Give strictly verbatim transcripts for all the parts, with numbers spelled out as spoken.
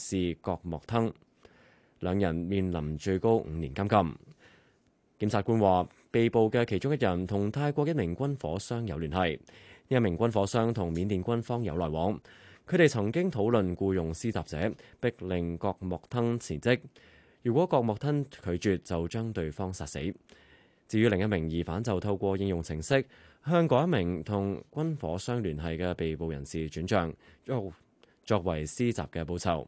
士郭莫騰，兩人面臨最高五年監禁。檢察官話，被捕嘅其中一人同泰國一名軍火商有聯繫，呢一名軍火商同緬甸軍方有來往，佢哋曾經討論僱用施襲者，逼令郭莫騰辭職。如果郭莫騰拒絕，就將對方殺死。至於另一名疑犯就透過應用程式向嗰一名同軍火商聯繫嘅被捕人士轉帳，作作為施襲嘅報酬。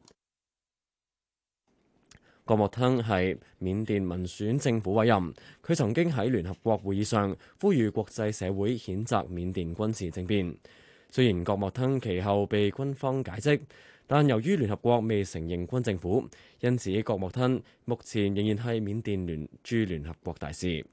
郭莫騰係緬甸民選政府委任，佢曾經喺聯合國會議上呼籲國際社會譴責緬甸軍事政變。雖然郭莫騰其後被軍方解職，但由於聯合國未承認軍政府，因此郭莫騰目前仍然係緬甸聯駐聯合國大使。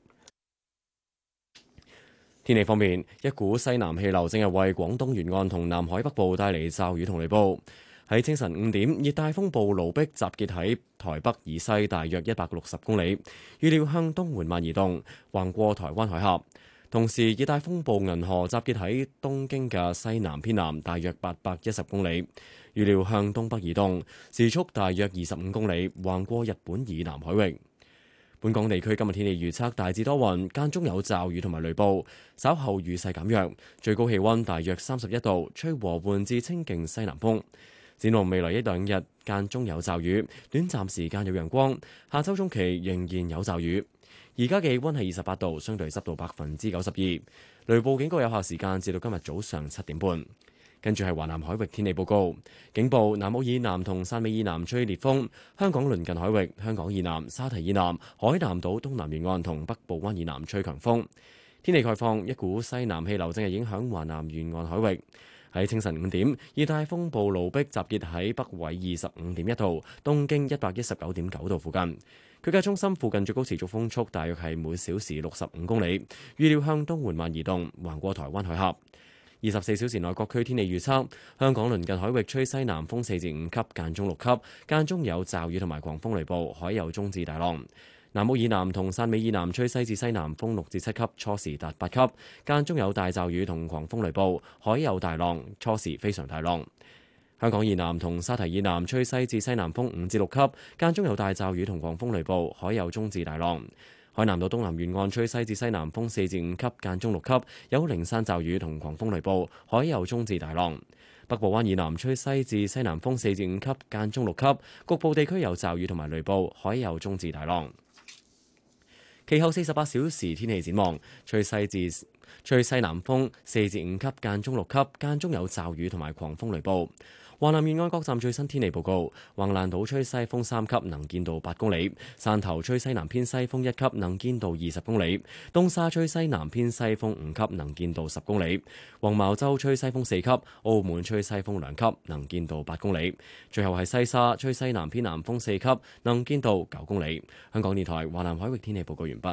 天氣方面，一股西南氣流正係為廣東沿岸同南海北部帶嚟驟雨同雷暴。喺清晨五點，熱帶風暴盧碧集結喺台北以西大約一百六十公里，預料向東緩慢移動，橫過台灣海峽。同時，熱帶風暴銀河集結喺東京嘅西南偏南大約八百一十公里，預料向東北移動，時速大約二十五公里，橫過日本以南海域。本港地區今日天氣預測大致多雲，間中有驟雨同埋雷暴，稍後雨勢減弱，最高氣溫大約三十一度，吹和緩至清勁西南風。展望未來一兩日間中有驟雨，短暫時間有陽光。下周中期仍然有驟雨。而家嘅氣溫係二十八度，相對濕度百分之九十二。雷暴警告有效時間至到今日早上七點半。跟住係華南海域天氣報告，警報南澳以南同汕尾以南吹烈風，香港鄰近海域、香港以南、沙堤以南、海南島東南沿岸同北部灣以南吹強風。天氣概況，一股西南氣流正係影響華南沿岸海域。喺清晨五點，熱帶風暴盧碧集結喺北緯二十五點一度，東經一百一十九點九度附近。佢嘅中心附近最高持續風速大約係每小時六十五公里，預料向東緩慢移動，橫過台灣海峽。二十四小時內各區天氣預測：香港鄰近海域吹西南風四至五級，間中六級，間中有驟雨同埋狂風雷暴，海有中至大浪。南澳以南同汕尾以南吹西至西南風六至七級，初時達八級，間中有大驟雨同狂風雷暴，海有大浪，初時非常大浪。香港以南同沙堤以南吹西至西南風五至六級，間中有大驟雨同狂風雷暴，海有中至大浪。海南島東南沿岸吹西至西南風四至五級，間中六級，有零散驟雨同狂風雷暴，海有中至大浪。北部灣以南吹西至西南風四至五級，間中六級，局部地區有驟雨同埋雷暴，海有中至大浪。其後四十八小時天氣展望，吹西至吹西南風四至五級，間中六級，間中有驟雨同埋狂風雷暴。華南沿岸各站最新天氣報告：橫瀾島吹西風三級，能見度八公里；汕頭吹西南偏西風一級，能見度二十公里；東沙吹西南偏西風五級，能見度十公里；黃茅洲吹西風四級；澳門吹西風兩級，能見度八公里；最後係西沙吹西南偏南風四級，能見度九公里。香港電台華南海域天氣報告完畢。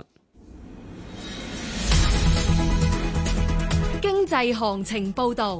經濟行情報導。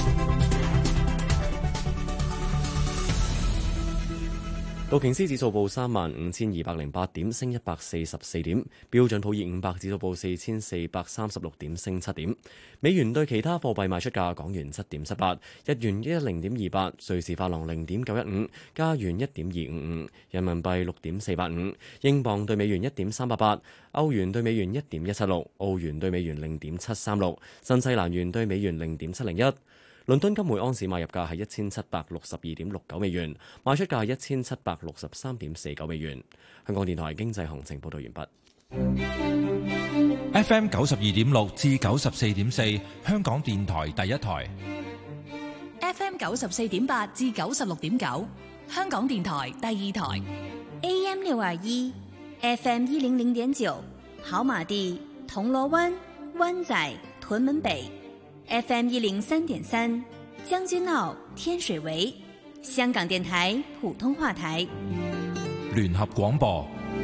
道瓊斯指數報三萬五千二百零八點，升一百四十四點；標準普爾五百指數報四千四百三十六點，升七點。美元對其他貨幣賣出價：港元七點七八，日元一零點二八，瑞士法郎零點九一五，加元一點二五五，人民幣六點四八五，英鎊對美元一點三八八，歐元對美元一點一七六，澳元對美元零點七三六，新西蘭元對美元零點七零一。倫敦金每安士買入價係一千七百六十二點六九美元，賣出價係一千七百六十三點四九美元。香港電台經濟行情報道完畢。 F M 九十二點六至九十四點四，香港電台第一台。 F M 九十四點八至九十六點九，香港電台第二台。 A M 六二一，F M 一零零點九，跑馬地、銅鑼灣、灣仔、屯門北。F M 一零三點三，將軍澳、天水圍，香港電台普通話台。 聯合廣播。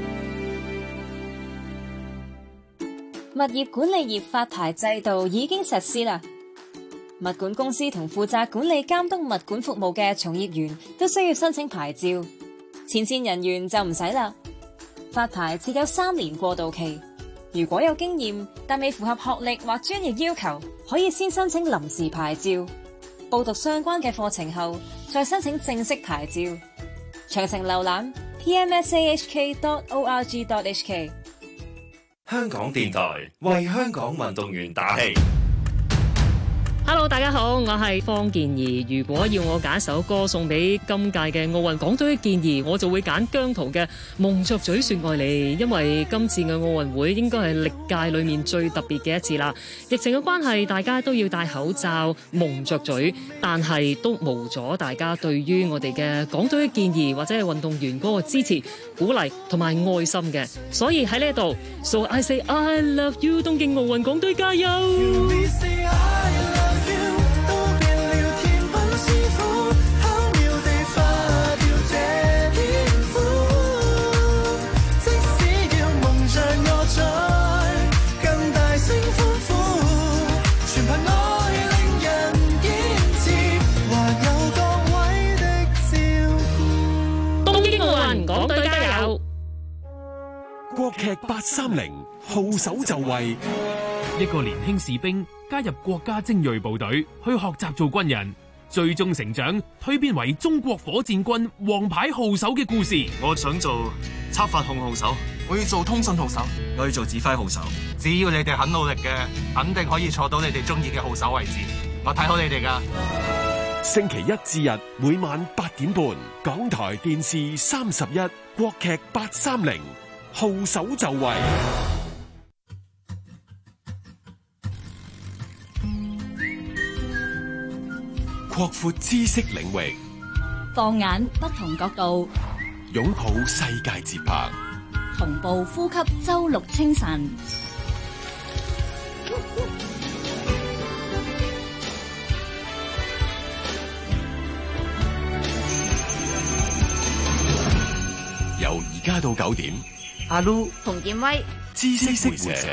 物業管理業發牌制度已經實施啦。物管公司同負責管理監督物管服務嘅從業員都需要申請牌照，前線人員就唔使啦。發牌設有三年過渡期。如果有經驗但未符合學歷或專業要求，可以先申請臨時牌照，報讀相關嘅課程後再申請正式牌照。 詳情瀏覽 p m s a h k dot org dot h k。 香港電台為香港運動員打氣。 Hello， 大家好，我係方健儀。如果要我揀首歌送俾今屆嘅奧運港隊健兒，我就會揀姜濤嘅《蒙着嘴說愛你》，因為今次嘅奧運會應該係歷屆裏面最特別嘅一次啦。疫情嘅關係，大家都要戴口罩、蒙着嘴，但係都無阻大家對於我哋嘅港隊健兒或者係運動員嗰個支持、鼓勵同埋愛心嘅。所以喺呢一度 ，So I say I love you， 東京奧運港隊加油！港隊加油！ 國劇八三零號手就位， 一個年輕士兵加入國家精銳部隊，去學習做軍人，最終成長，蛻變為中國火箭軍王牌號手嘅故事。 我想做測發控號手，我要做通訊號手，我要做指揮號手。只要你哋肯努力嘅，肯定可以坐到你哋中意嘅號手位置。我睇好你哋㗎。 星期一至日每晚八點半，港台電視三十一，國劇八三零號手就位。擴闊知識領域， 放眼不同角度， 擁抱世界節拍， 同步呼吸周六清晨。 由而家到九點， 阿 Lu 馮建威， 知識會社。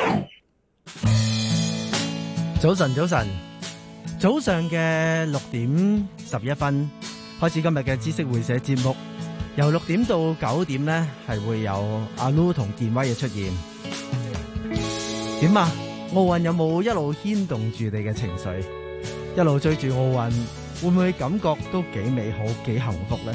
早晨，早晨，早上嘅六點十一分開始今日嘅知識會社節目。由六點到九點呢，係會有阿 Lu 同建威嘅出現。點啊？奧運有冇一路牽動住你嘅情緒？一路追住奧運，會唔會感覺都幾美好、幾幸福呢？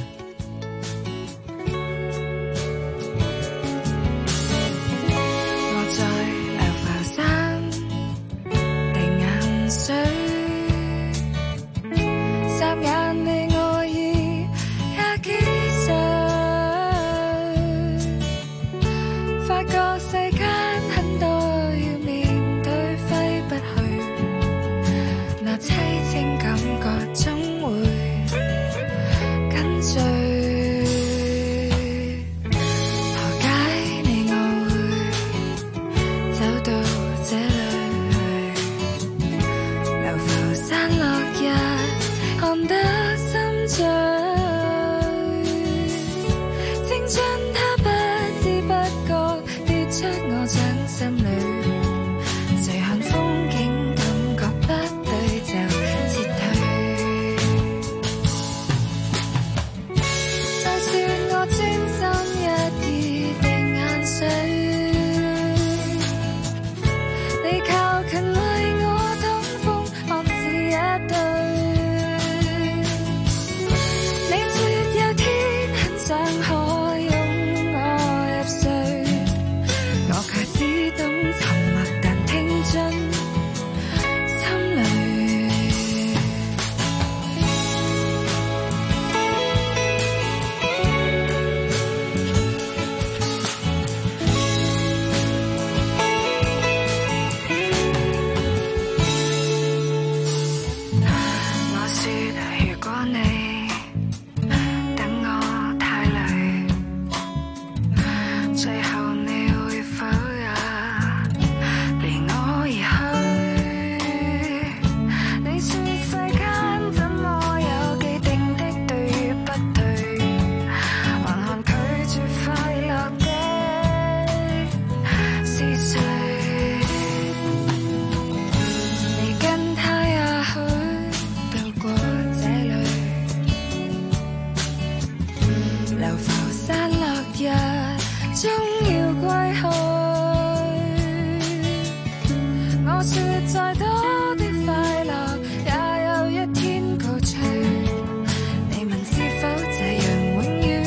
也有一天告吹，你問是否這樣永遠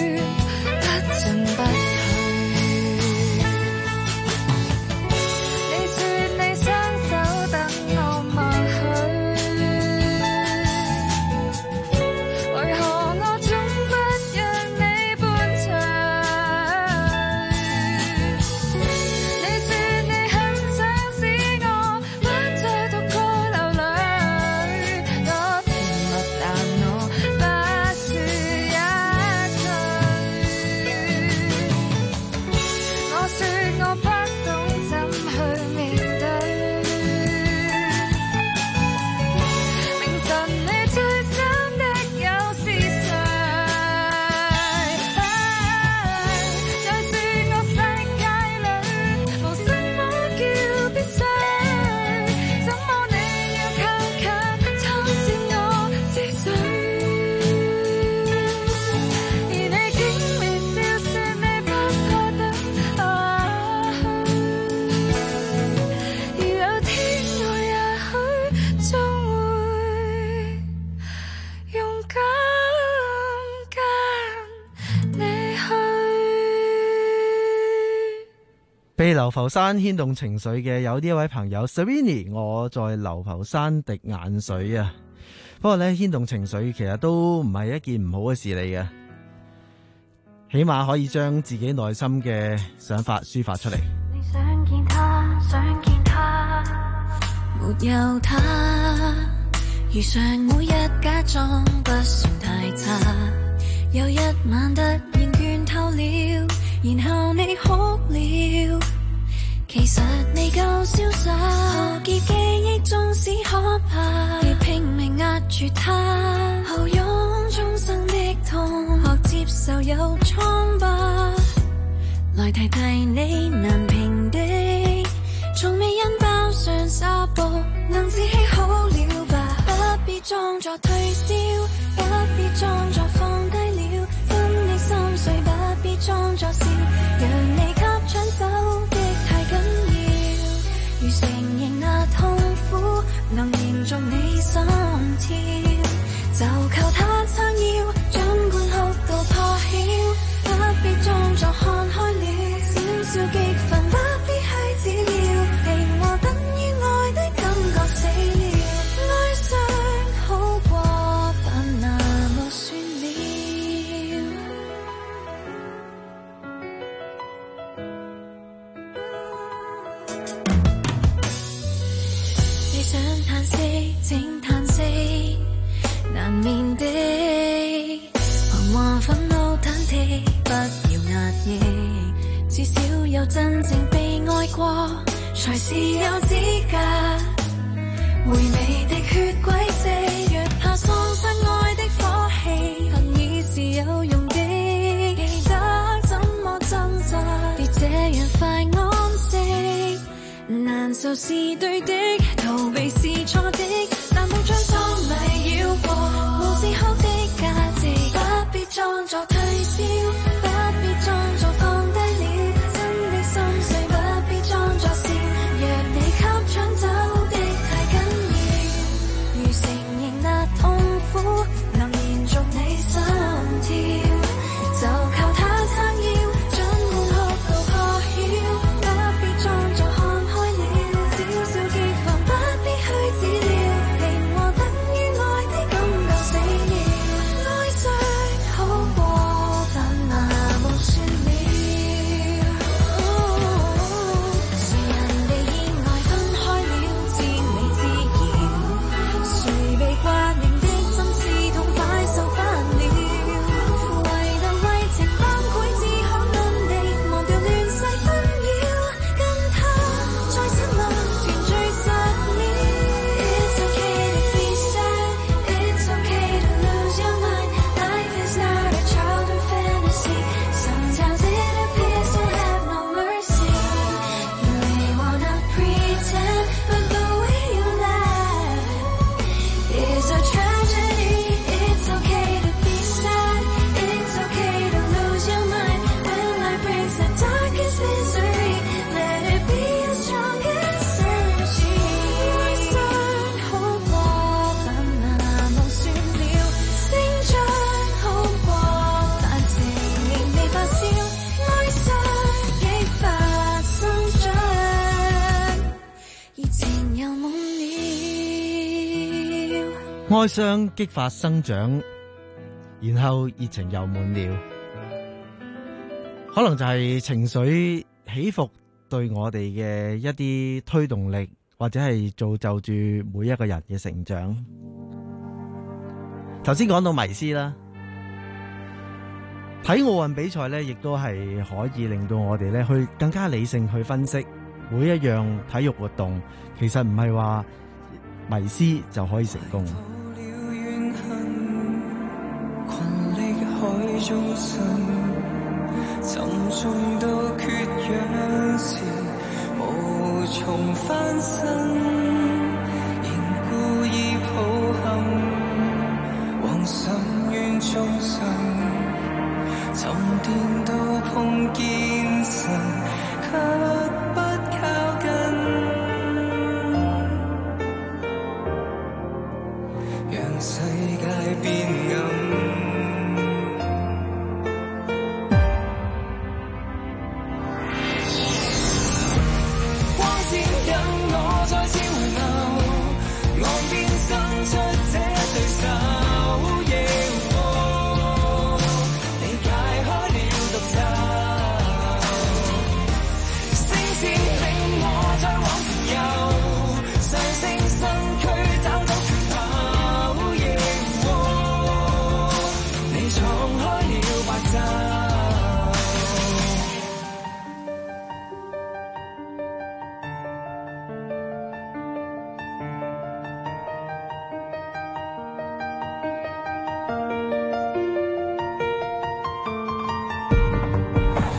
係流浮山牽動情緒嘅有呢一位朋友 Serrini， 我在流浮山滴眼水啊。不過咧，牽動情緒其實都唔係一件唔好嘅事嚟嘅，起碼可以將自己內心嘅想法抒發出嚟。 你想見他，想見他，沒有他，如常每日假裝不算太差。有一晚突然倦透了，然後你哭了，其實未夠瀟灑。浩劫記憶縱使可怕，要拼命壓住它，後擁終生的痛，學接受有瘡疤。來提提你難平的，從未因包上紗布能自欺好了吧。不必裝作退燒，不必裝作放低了，真的心碎不必裝作笑，讓你給搶走的太緊要。如承認那痛苦能延續你心跳，就靠他撐腰，儘管哭到破曉，不必裝作看開了，少少激憤不必去治療，平和等於愛的感覺死了，哀傷好過但那麼算了。你想嘆息請嘆息，難免的彷徨憤怒忐忑，不要壓抑，至少有真正被愛過，才是有資格回味的血軌跡。若怕喪失愛的火氣，恨已是有用的，記得怎麼掙扎，別這樣快安息。難受是對的，逃避是錯的，但夢將喪禮繞過，無自學的價值，不必裝作退燒，不必裝作放低了，真的心碎不必裝作笑，若你給搶走的太緊要，如承認那痛苦能延續你心跳，就靠他撐腰，儘管哭到破曉，不必裝作看開了，少少激憤不必去治療，平和等於愛的感覺死了，哀傷好過但那無算了。誰人被意外分開了，自美自然，誰被掛念的心事痛快受煩了，為留為情崩潰只可努力忘掉亂世紛擾，跟他再親吻團聚實了。It's okay to be sad, it's okay to lose your mind, life is not a childhood fantasy, sometimes it appears to have no mercy. You may wanna pretend, but the way you laugh is a tragedy. It's okay to be sad, it's okay to lose your mind, when life brings the darkest misery, let it be the strongest energy. 哀傷好過但那無算了，成長好過但承認未發燒，哀傷激發生長，熱情又滿了。 哀傷激發生長，然後熱情又滿了，可能就係情緒起伏對我哋嘅一啲推動力，或者係造就住每一個人嘅成長。頭先講到迷思啦，睇奧運比賽呢，亦都係可以令到我哋呢去更加理性去分析每一樣體育活動，其實唔係話迷思就可以成功。 群力海中心，沉重到缺氧時，無從翻身，仍故意抱憾，往深淵中心，沉澱到碰見神，卻不靠近，讓世界變暗。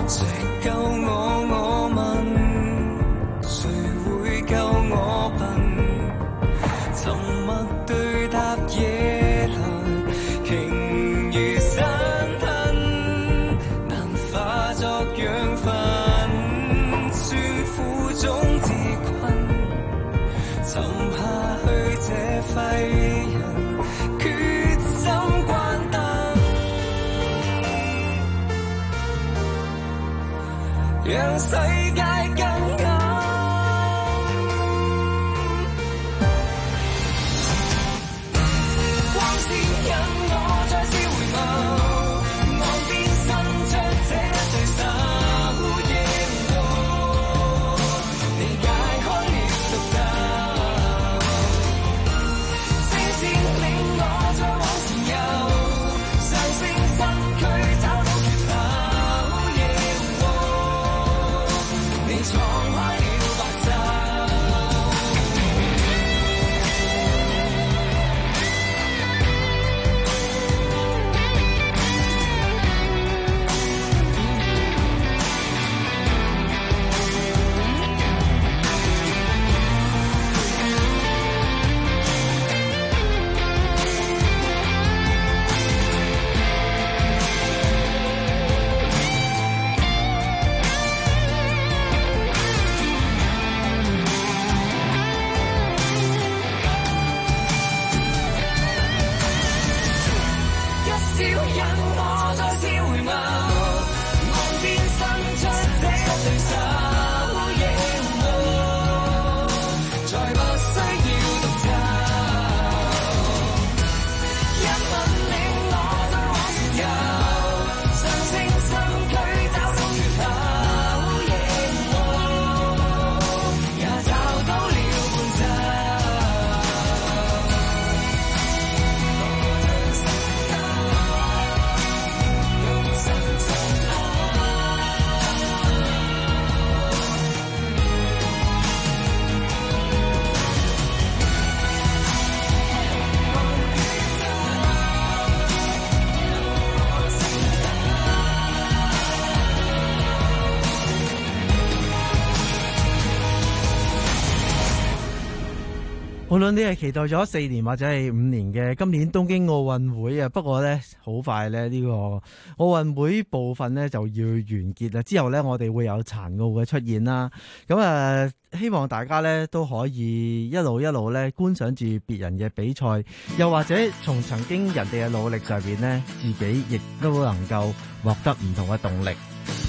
誰救我？我問，誰會救我笨？沉默對答夜來，鯨如山吞，難化作養分，酸苦中自困，沉下去這廢人，決心關燈，讓世界更暗。光線引我再次回眸，岸邊伸出這對手，耶和你解開了毒咒，聲線令我再往前遊，上升身軀找到缺口，耶和你闖開了白晝。一笑引我再次回眸，岸邊伸出這對手，耶和再不需要獨奏，一吻令我再往前遊，上升身軀找到缺口，耶和也找到了伴奏。 無論你係期待咗四年或者係五年嘅今年東京奧運會啊，不過呢，好快呢，呢個奧運會部分呢就要完結啦。之後呢，我哋會有殘奧嘅出現啦。咁啊，希望大家呢都可以一路一路呢觀賞住別人嘅比賽，又或者從曾經人哋嘅努力上邊呢，自己亦都能夠獲得唔同嘅動力。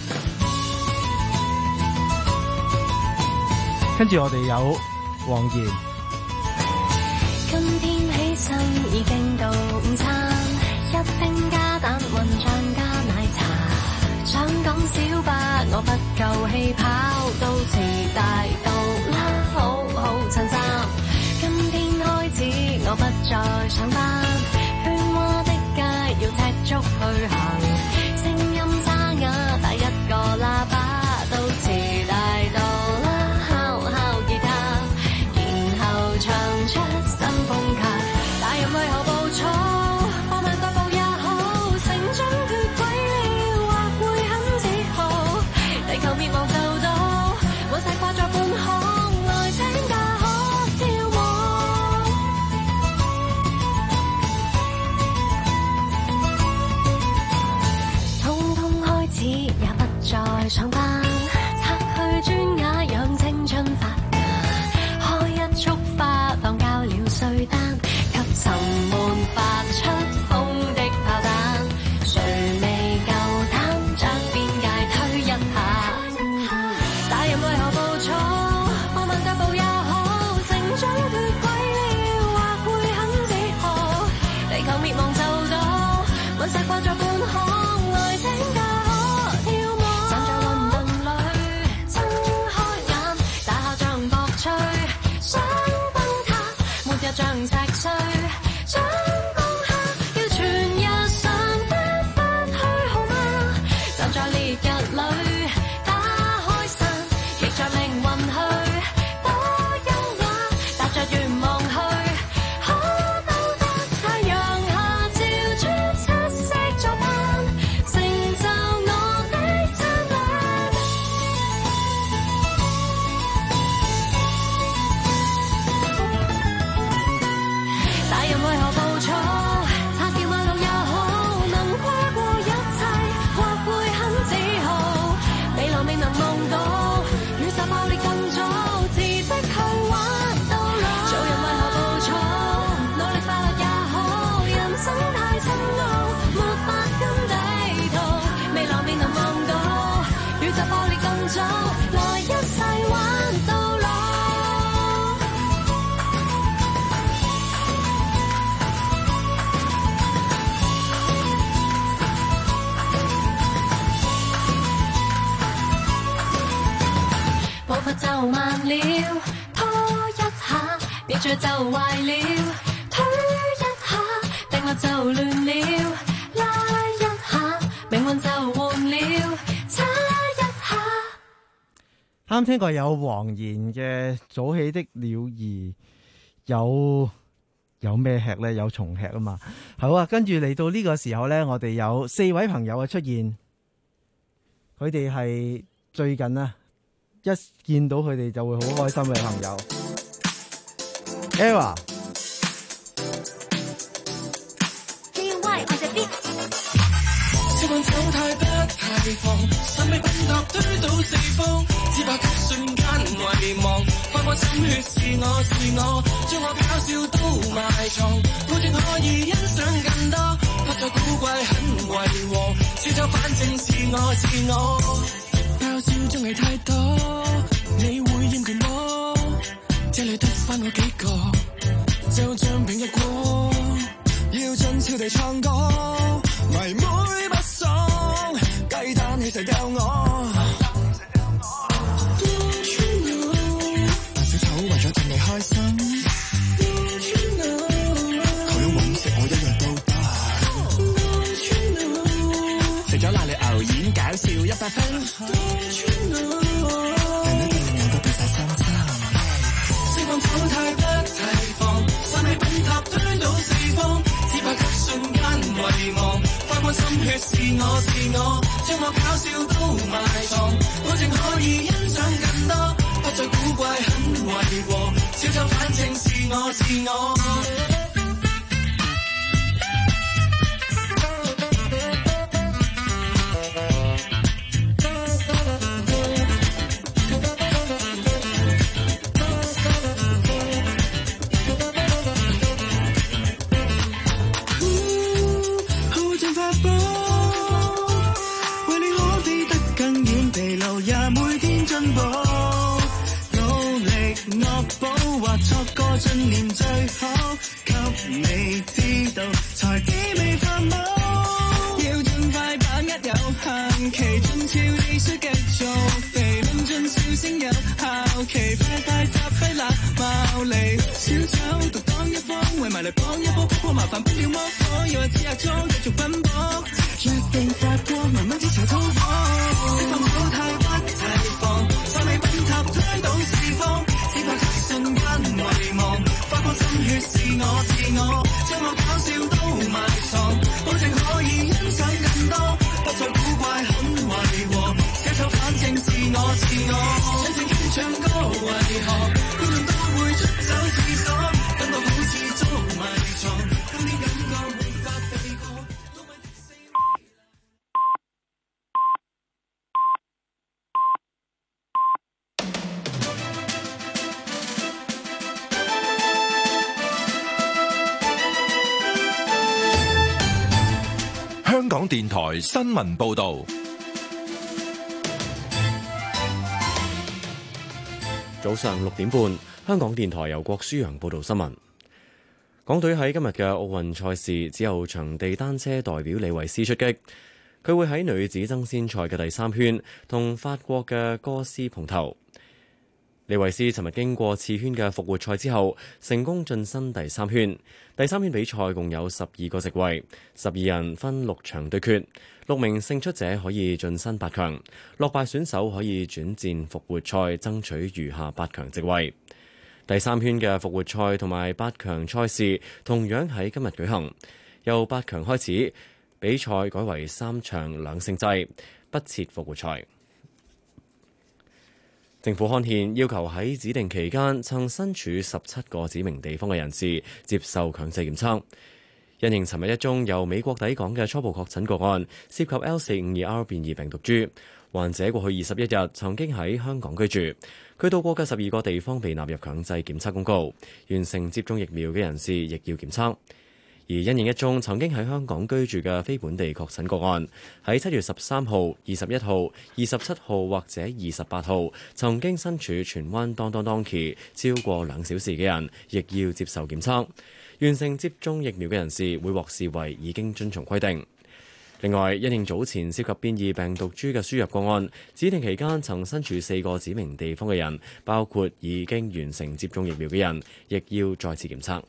跟住我哋有黃妍。 今天起身已經到午餐，一丁加蛋混醬加奶茶，想講小巴我不夠氣跑，到遲大到啦，好好襯衫。今天開始我不再上班，喧嘩的街要踢足去行，聲音沙啞打一個喇叭，到遲大到啦，敲敲吉他，然後唱出新風格，大人為何暴躁？放慢腳步也好，成長脫軌了，或會很自豪。地球滅亡就到，隕石掛在半空，來請假可跳舞。通通開始也不再上班，拆去磚瓦讓青春發芽，開一束花當交了稅單，給沉悶發出風的炮彈，誰未夠膽將邊界推一下？大人為何暴躁？放慢腳步也好，成長脫軌了，或會很自豪。地球滅亡就到，隕石掛在半空，來請假可跳舞。站在倫敦慢了，拖一下，別再就壞了，推一下，定律就亂了，拉一下，命運就換了，差一下。 啱聽過有黃妍嘅早起的鳥兒，有有咩吃呢？有蟲吃啊嘛。好啊，跟住嚟到呢個時候呢，我哋有四位朋友嘅出現，佢哋係最近啊，一見到佢哋就會好開心嘅朋友。Eva， J Y 我隻 beat。 習慣走太不太放，心被崩塌推到四方，只怕瞬間遺忘，翻過心血是我是我，將我搞笑都埋藏，保證可以欣賞更多，不再古怪很違和，小丑反正是我是我，搞笑中你太多，你會厭倦我，這裏得返我幾個，就像平日過，要盡俏地唱歌，迷妹不爽，雞蛋起實掉我。扮小丑為咗氹你開心，佢揾食我一樣都得。食咗瀨尿牛丸搞笑一百分，人一見我都變晒心心。釋放走太不太放，心氣崩塌推到四方，只怕瞬間遺忘，翻過心血是我是我，將我搞笑都埋藏，保證可以欣賞更多，不再古怪很違和，小丑反正是我是我。信念最好，給你知道，才知未發夢。要盡快把握有限期，盡俏地需繼續肥，論盡笑聲有效期，快快發揮那貌離。小丑獨當一方，圍埋嚟幫一波，破麻煩不了魔火，要我指下裝繼續奔波，約定發光，慢慢之潮滔火。釋放好太不太放，心尾崩塌推倒四方。瞬間遺忘，發光心血是我是我，將我搞笑都埋藏，保證可以欣賞更多，不再古怪很違和，小丑反正是我是我，想正經唱歌為何，觀眾都會出走廁所，感到好似捉迷藏，今天感覺沒法避過。 香港電台新聞報道， 早上六點半，香港電台由郭舒揚報道新聞。港隊喺今日嘅奧運賽事只有場地單車代表李慧詩出擊，佢會喺女子爭先賽嘅第三圈同法國嘅哥斯碰頭。李慧詩尋日經過次圈嘅復活賽之後，成功晉身第三圈。第三圈比賽共有十二個席位，十二人分六場對決，六名勝出者可以晉身八強，落敗選手可以轉戰復活賽，爭取餘下八強席位。第三圈嘅復活賽同埋八強賽事同樣喺今日舉行，由八強開始，比賽改為三場兩勝制，不設復活賽。政府刊憲要求喺指定期間曾身處十七個指明地方嘅人士接受強制檢測。因應尋日一宗由美國抵港嘅初步確診個案，涉及 L 四五二 R 變異病毒株，患者過去二十一日曾經喺香港居住，佢到過嘅十二個地方被納入強制檢測公告。完成接種疫苗嘅人士亦要檢測。而因應一宗曾經喺香港居住嘅非本地確診個案，喺七月十三號、二十一號、二十七號或者二十八號曾經身處荃灣當當當期超過兩小時嘅人，亦要接受檢測。完成接種疫苗嘅人士會獲視為已經遵從規定。 另外，因應早前涉及變異病毒株嘅輸入個案，指定期間曾身處四個指明地方嘅人，包括已經完成接種疫苗嘅人，亦要再次檢測。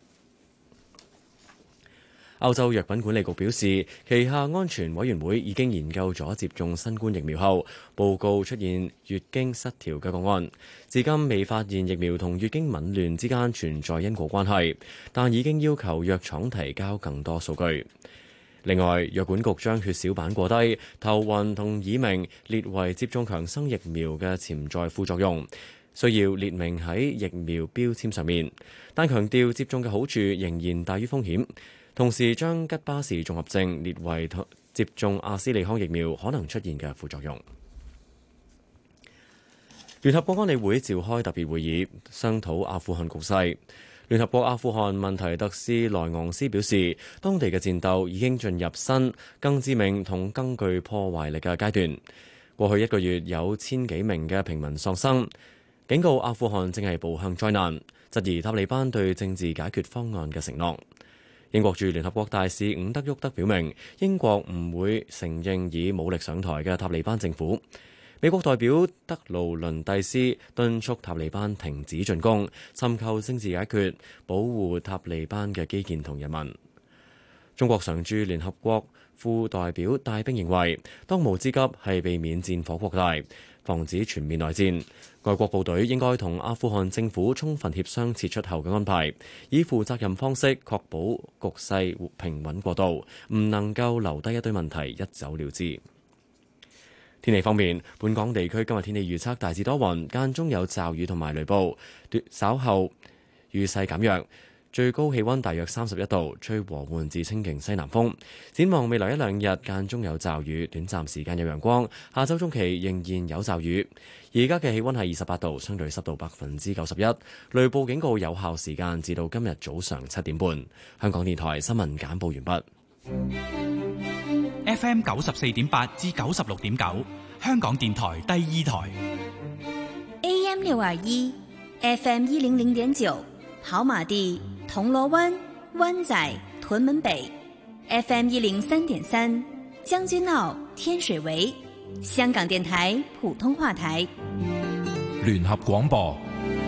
歐洲藥品管理局表示，旗下安全委員會已經研究咗接種新冠疫苗後報告出現月經失調嘅個案，至今未發現疫苗同月經紊亂之間存在因果關係，但已經要求藥廠提交更多數據。另外，藥管局將血小板過低、頭暈同耳鳴列為接種強生疫苗嘅潛在副作用，需要列明喺疫苗標籤上面，但強調接種嘅好處仍然大於風險。同時將吉巴氏綜合症列為接種阿斯利康疫苗可能出現嘅副作用。聯合國安理會召開特別會議，商討阿富汗局勢。聯合國阿富汗問題特使萊昂斯表示，當地嘅戰鬥已經進入新、更致命同更具破壞力嘅階段。過去一個月有千幾名嘅平民喪生，警告阿富汗正係步向災難，質疑塔利班對政治解決方案嘅承諾。英國駐聯合國大使伍德沃德表明，英國唔會承認以武力上台嘅塔利班政府。美國代表德勞倫蒂斯敦促塔利班停止進攻，尋求政治解決，保護塔利班嘅基建同人民。中國常駐聯合國副代表戴兵認為，當務之急係避免戰火擴大，防止全面內戰。外國部隊應該同阿富汗政府充分協商撤出後嘅安排，以負責任方式確保局勢平穩過渡，唔能夠留低一堆問題一走了之。天氣方面，本港地區今日天氣預測大致多雲，間中有驟雨同埋雷暴，稍後雨勢減弱，最高氣溫大約三十一度，吹和緩至清勁西南風。展望未來一兩日，間中有驟雨，短暫時間有陽光。下周中期仍然有驟雨。而家嘅氣溫係二十八度，相對濕度百分之九十一。雷暴警告有效時間至到今日早上七點半。香港電台新聞簡報完畢。 F M 九十四點八至九十六點九，香港電台第二台。 A M 六二一 ，F M 一零零點九，跑馬地、銅鑼灣、灣仔、屯門北 ；F M 一零三點三，將軍澳、天水圍。香港電台普通話台。 聯合廣播。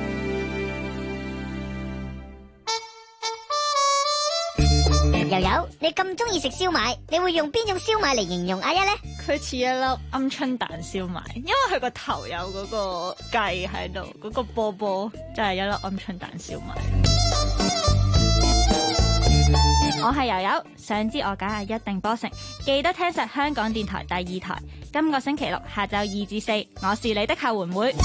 又有你咁中意食燒賣，你會用邊種燒賣嚟形容阿一呢？ 佢似一粒鵪鶉蛋燒賣，因為佢個頭有嗰個髻喺度，嗰、嗰個波波就係一粒鵪鶉蛋燒賣。我係悠悠，想知我梗係一定波城，記得聽實香港電台第二台。今個星期六下晝二至四，我是你的後援會。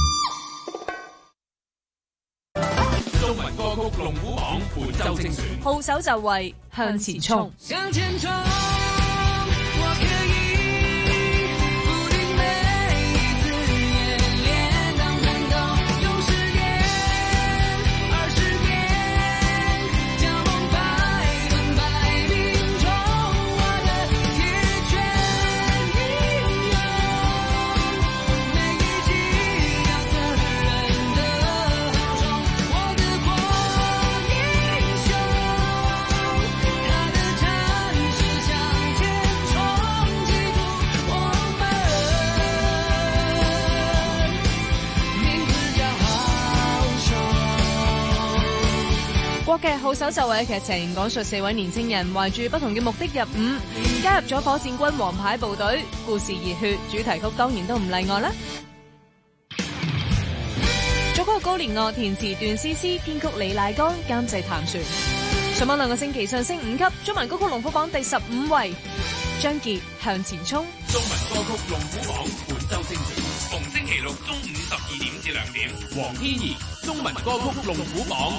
中文歌曲龍虎榜本周精選， 號手就位，向前衝。 向前衝，我可以不定每一次演練當戰鬥，用十年、二十年，將夢百分百命中，我的鐵拳英勇，每一擊要責任的好重，我的國英雄，他的戰士向前衝，記住我們名字叫好手。 國劇號手就位嘅劇情講述四位年青人懷住不同嘅目的入伍，加入咗火箭軍王牌部隊，故事熱血，主題曲當然都唔例外啦。作曲高連樂，填詞段思思，編曲李乃剛，監製譚旋。上網兩個星期上升五級，中文歌曲龍虎榜第十五位。張傑向前衝。 中文歌曲龍虎榜本周精選，逢星期六中午十二點至兩點。黃天怡，中文歌曲龍虎榜。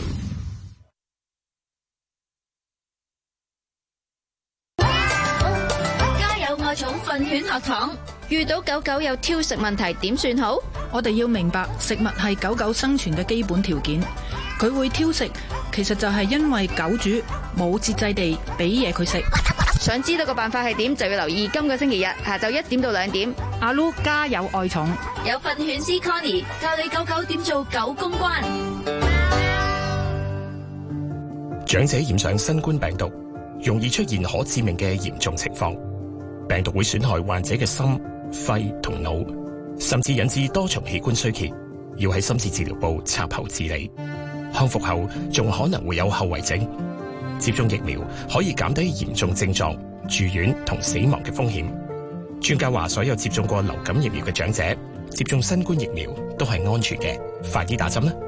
家有愛寵訓犬學堂，遇到狗狗有挑食問題點算好？ 我哋要明白食物係狗狗生存嘅基本條件，佢會挑食，其實就係因為狗主冇節制地俾嘢佢食。 想知道個辦法係點，就要留意今個星期日下晝一點到兩點。 阿 Lu 家有愛寵， 有訓犬師 Connie 教你狗狗點做狗公關。 長者染上新冠病毒， 容易出現可致命嘅嚴重情況。病毒會損害患者嘅心、肺同腦，甚至引致多重器官衰竭，要喺深切治療部插喉治理。康復後仲可能會有後遺症。接種疫苗可以減低嚴重症狀、住院同死亡嘅風險。專家話，所有接種過流感疫苗嘅長者接種新冠疫苗都係安全嘅，快啲打針啦！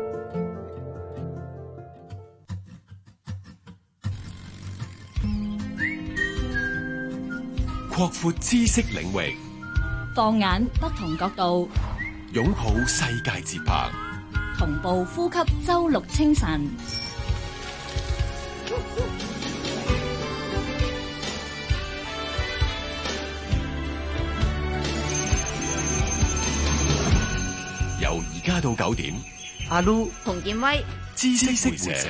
擴闊知識領域， 放眼不同角度， 擁抱世界節拍， 同步呼吸周六清晨。 由而家到九點， 阿 Lu 洪建威， 知識會社。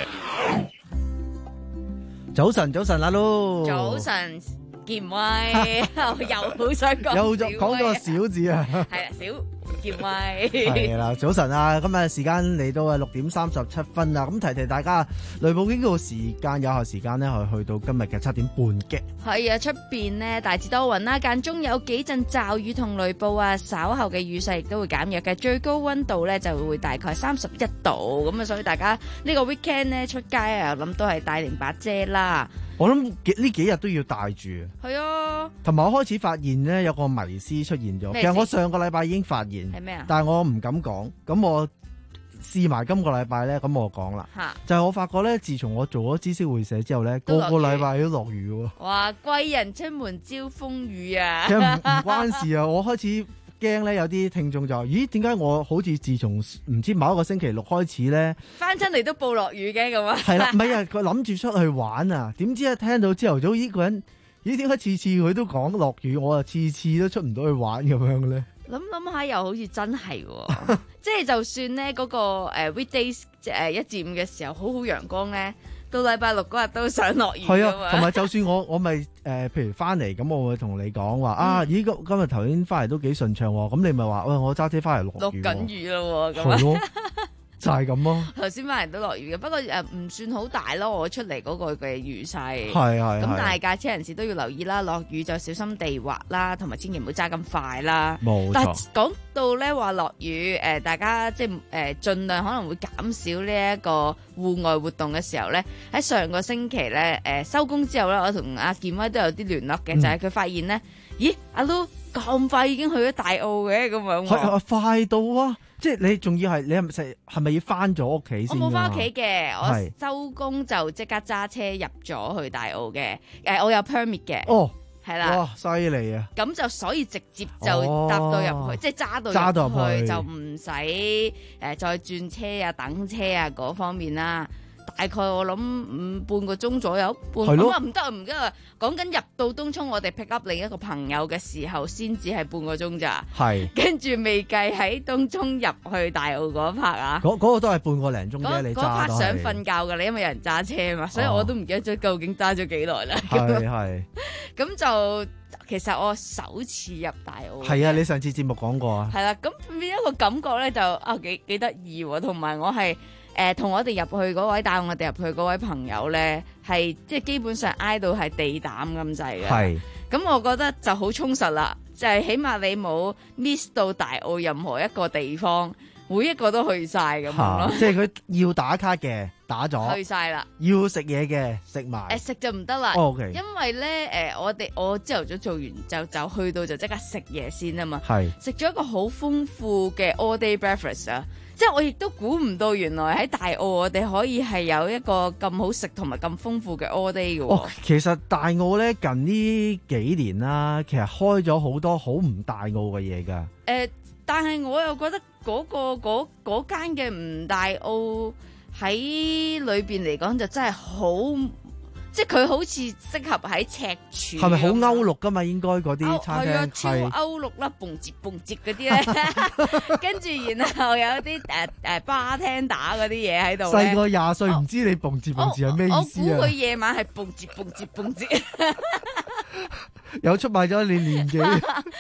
早晨，早晨，阿 Lu。 早晨。健威又好想講， 又講咗個小字啊！ 係啊，小健威係啦，早晨啊！今日時間嚟到啊六點三十七分啦，咁提提大家，雷暴警告時間有效時間咧係去到今日嘅七點半嘅。 係啊，出邊呢大致多雲啦，間中有幾陣驟雨同雷暴啊，稍後嘅雨勢亦都會減弱嘅，最高溫度咧就會大概三十一度咁啊，所以大家呢個 weekend 咧出街啊，諗都係帶定把遮啦。 我諗呢幾日都要帶住。 係啊， 同埋我開始發現咧有個迷思出現咗。其實我上個禮拜已經發現， 係咩啊？ 但係我唔敢講。咁我試埋今個禮拜咧，咁我講啦。就係我發覺咧，自從我做咗知識會社之後咧，個個禮拜都落雨喎。 哇！貴人出門招風雨啊！ 其實唔唔關事啊，我開始驚咧，有啲聽眾就話：咦，點解我好似自從唔知某一個星期六開始咧， 翻親嚟都報落雨嘅咁啊？ 係啦，唔係啊，佢諗住出去玩啊，點知一聽到朝頭早呢個人，咦，點解次次佢都講落雨，我啊次次都出唔到去玩咁樣嘅咧？ 諗諗下又好似真係喎，即係就算咧嗰個誒 weekdays 誒一至五嘅時候好好陽光咧，到禮拜六嗰日都想落雨㗎嘛。 係啊，同埋就算我我咪誒、呃，譬如翻嚟咁，我會同你講話、嗯、啊，咦，今日頭先翻嚟都幾順暢喎，咁你咪話喂，我揸車翻嚟落雨， 落緊雨咯喎，咁啊。 就係咁咯。 頭先翻嚟都落雨嘅，不過誒唔算好大咯。我出嚟嗰個嘅雨勢， 係係咁，但係駕車人士都要留意啦。落雨就小心地滑啦，同埋千祈唔好揸咁快啦。 冇錯。 但係講到咧話落雨，誒大家即係誒盡量可能會減少呢一個戶外活動嘅時候咧。喺上個星期咧，誒收工之後咧，我同阿健威都有啲聯絡嘅，嗯、就係佢發現咧，咦，阿 Lu 咁快已經去咗大澳嘅咁樣。 係啊，快到啊！即係你仲要係你係咪係咪要翻咗屋企先？ 我冇翻屋企嘅，我收工就即刻揸車入咗去大澳嘅。誒，我有 permit 嘅。 哦， 係啦。 哇，犀利啊！ 咁就所以直接就搭到入去，哦、即係揸到揸到入去， 去就唔使誒再轉車啊、等車啊嗰方面啦。大概我諗五半個鐘左右，半咁啊唔得啊唔得啊！講緊入到東涌，我哋 pick up 另一個朋友嘅時候，先至係半個鐘咋。係，跟住未計喺東涌入去大澳嗰 part 啊。嗰嗰個都係半個零鐘啫，你揸都係。 嗰 part 想瞓覺㗎，你因為有人揸車嘛，所以我都唔記得咗究竟揸咗幾耐啦。 係係。 咁就其實我首次入大澳。 係啊，你上次節目講過啊。 係啦，咁邊一個感覺咧就啊幾幾得意喎，同埋我係。誒同、呃、我哋入去嗰位帶我哋入去嗰位朋友咧，係即係基本上挨到係地膽咁滯嘅。係，咁我覺得就好充實啦，就係、是、起碼你冇 miss 到大澳任何一個地方，每一個都去晒咁樣咯。 即係佢要打卡嘅打咗， 去晒啦。 要食嘢嘅食埋。 誒食就唔得啦。 哦 okay、 因為咧誒、呃、我哋我朝頭早做完就就去到就即刻食嘢先啊嘛。係。食咗一個好豐富嘅 all day breakfast 啊！即係我亦都估唔到，原來喺大澳我哋可以係有一個咁好食同埋咁豐富嘅 all day 嘅。 哦，其實大澳咧近呢幾年啦，其實開咗好多好唔大澳嘅嘢噶。誒、 呃，但係我又覺得嗰、嗰個嗰嗰間嘅唔大澳喺裏邊嚟講就真係好。即係佢好似適合喺赤柱， 係咪好歐陸㗎嘛？應該嗰啲餐廳係、 啊、超歐陸啦，蹦接蹦接嗰啲咧，跟住然後有啲誒誒吧廳打嗰啲嘢喺度。 細個廿歲唔知你蹦接蹦接係咩意思啊？ 我估佢夜晚係蹦接蹦接蹦接。 有出賣咗你年紀。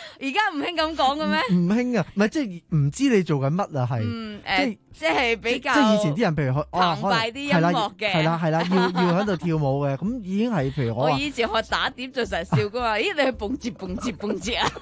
而家唔興咁講嘅咩？ 唔興啊，唔係即係唔知你做緊乜啊，係， 嗯即係即係比較即係以前啲人，譬如可澎湃啲音樂嘅， 係啦係啦，要要喺度跳舞嘅，咁已經係譬如我我以前學打碟就成日笑噶嘛，咦你去蹦節蹦節蹦節啊！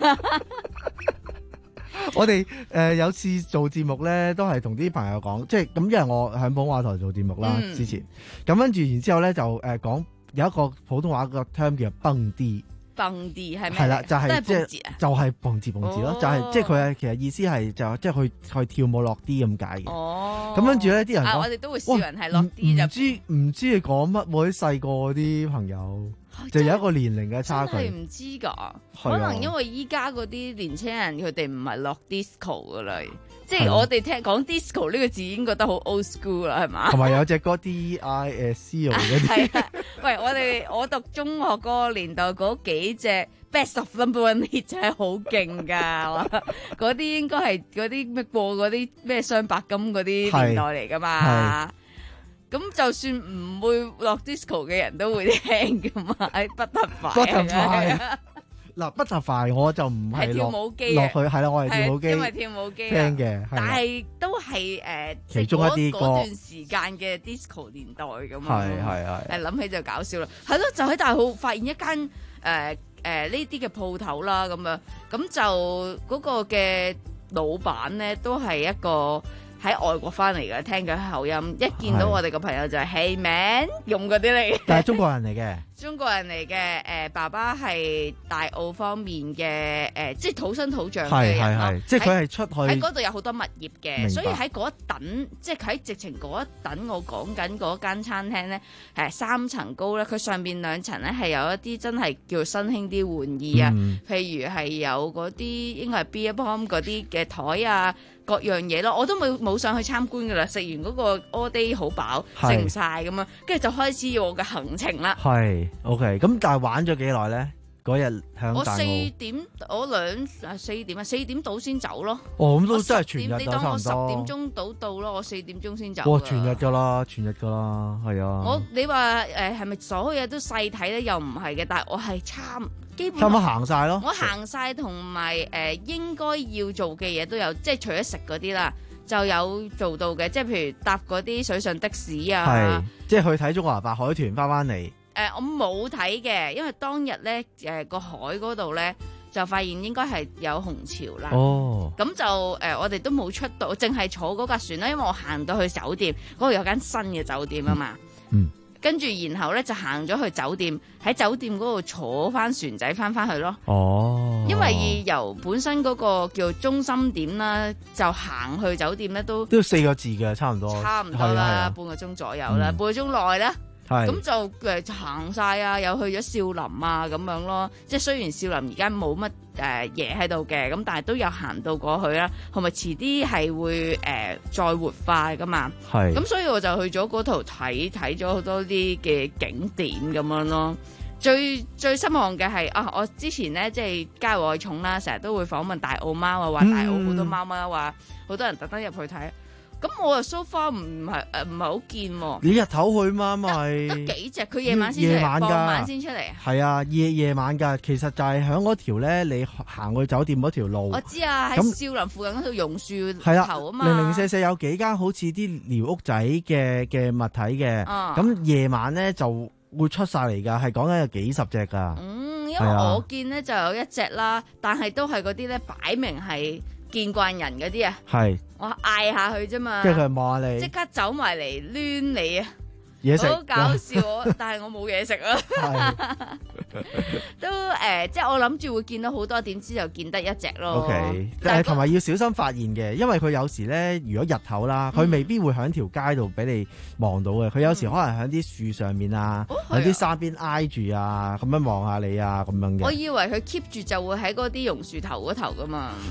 我哋誒、呃、有次做節目咧，都係同啲朋友講，即係咁，因為我喺普通話台做節目啦， 嗯、 之前咁跟住，然之後咧就誒講、呃、有一個普通話個 term 叫蹦啲， 蹦啲係咩？ 係啦，就係、是、即係係就係蹦字蹦字咯， 哦、 就係即係佢係其實意思係就即係去去跳舞落啲咁解嘅。 哦， 咁跟住咧啲人講、 啊，我哋都會笑人係落啲就唔知唔知你講乜，我啲細個啲朋友。就有一個年齡嘅差距， 真係唔知㗎。可能因為依家嗰啲年青人佢哋唔係落 disco 㗎啦，即係我哋聽講 disco 呢個字已經覺得好 old school 啦，係嘛？ 同埋有隻歌 D I S C O 嗰啲。 係啊，喂，我哋我讀中學嗰個年代嗰幾隻 Best of Number One Hit 真係好勁㗎，嗰啲應該係嗰啲咩過嗰啲咩雙白金嗰啲年代嚟㗎嘛。咁就算唔會落 disco 嘅人都會聽噶嘛，喺不特快。 不特快嗱，不特快我就唔係跳舞機落去，係啦，我係跳舞機， 因為跳舞機聽嘅， 但係都係誒、呃、 其中一啲歌嗰段時間嘅 disco 年代咁樣。 係係係。 誒諗起就搞笑啦，係咯，就喺大澳發現一間誒誒呢啲嘅鋪頭啦，咁樣咁就嗰個嘅老闆咧都係一個。喺外國翻嚟嘅，聽佢口音，一見到我哋個朋友就係 Hey man 用嗰啲嚟嘅， 但係中國人嚟嘅， 中國人嚟嘅，誒爸爸係大澳方面嘅，誒即係土生土長嘅人咯， 即係佢係出去喺嗰度有好多物業嘅，所以喺嗰一等，即係喺直情嗰一等，我講緊嗰間餐廳咧，誒三層高咧，佢上邊兩層咧係有一啲真係叫新興啲玩意啊， 嗯、 譬如係有嗰啲應該係 beer pong 嗰啲嘅台啊。各樣嘢咯，我都冇冇上去參觀噶啦。食完嗰個 all day 好飽，食唔晒咁樣，跟住就開始要我嘅行程啦。 係 OK，咁但係玩咗幾耐咧？嗰日響大澳。 我四點，我兩啊四點啊，四點到先走咯。 哦，咁都真係全日， 你當我十點鐘到到咯，我四點鐘先走。 哇，全日噶啦，全日噶啦，係啊。 我你話誒係咪所有嘢都細睇咧？又唔係嘅，但係我係參。 差唔多行晒咯， 我行晒同埋誒應該要做嘅嘢都有，即係除咗食嗰啲啦，就有做到嘅，即係譬如搭嗰啲水上的士啊， 係即係去睇中華白海豚翻翻嚟。誒、 呃，我冇睇嘅，因為當日咧誒個海嗰度咧就發現應該係有紅潮啦。 哦， 咁就誒、呃、我哋都冇出到，淨係坐嗰架船啦，因為我行到去酒店嗰度有間新嘅酒店啊嘛。 嗯。 跟住，然後咧就行咗去酒店，喺酒店嗰度坐翻船仔翻翻去咯。 哦， 因為由本身嗰個叫中心點啦，就行去酒店咧都都要四個字嘅，差唔多， 差唔多啦，半個鐘左右啦，嗯、半個鐘內咧。咁就誒行晒啊，又去咗少林啊咁樣咯。即係雖然少林而家冇乜誒嘢喺度嘅，咁但係都有行到過去啦。同埋遲啲係會誒、呃、再活化噶嘛。係。咁所以我就去咗嗰度睇睇咗好多啲嘅景點咁樣咯。最最失望嘅係啊，我之前咧即係郊外寵啦，成日都會訪問大澳貓啊，話大澳好多貓貓，話好多人特登入去睇。咁我又 so far 唔係誒唔係好見喎。你日頭去嘛咪？ 得幾隻？佢夜晚先出嚟，傍晚先出嚟。 係啊，夜夜晚㗎。其實就係喺嗰條咧，你行去酒店嗰條路。 我知啊，喺少林附近嗰條榕樹頭啊嘛。 零零舍舍有幾間好似啲寮屋仔嘅嘅物體嘅。咁、嗯、夜晚咧就會出晒嚟㗎，係講緊有幾十隻㗎。 嗯，因為我見咧就有一隻啦，但係都係嗰啲咧擺明係。見慣人嗰啲啊，係我嗌下佢啫嘛， 即係佢望下你， 即刻走埋嚟攣你啊！ 嘢食好搞笑，但係我冇嘢食啊，都誒、呃，即係我諗住會見到好多，點知就見得一隻咯。 OK，但係同埋要小心發現嘅，因為佢有時咧，如果日頭啦，佢未必會喺條街度俾你望到嘅，佢、嗯、有時可能喺啲樹上面啊，喺啲、哦、山邊挨住啊，咁樣望下你啊，咁樣嘅。 我以為佢 keep 住就會喺嗰啲榕樹頭嗰頭噶嘛。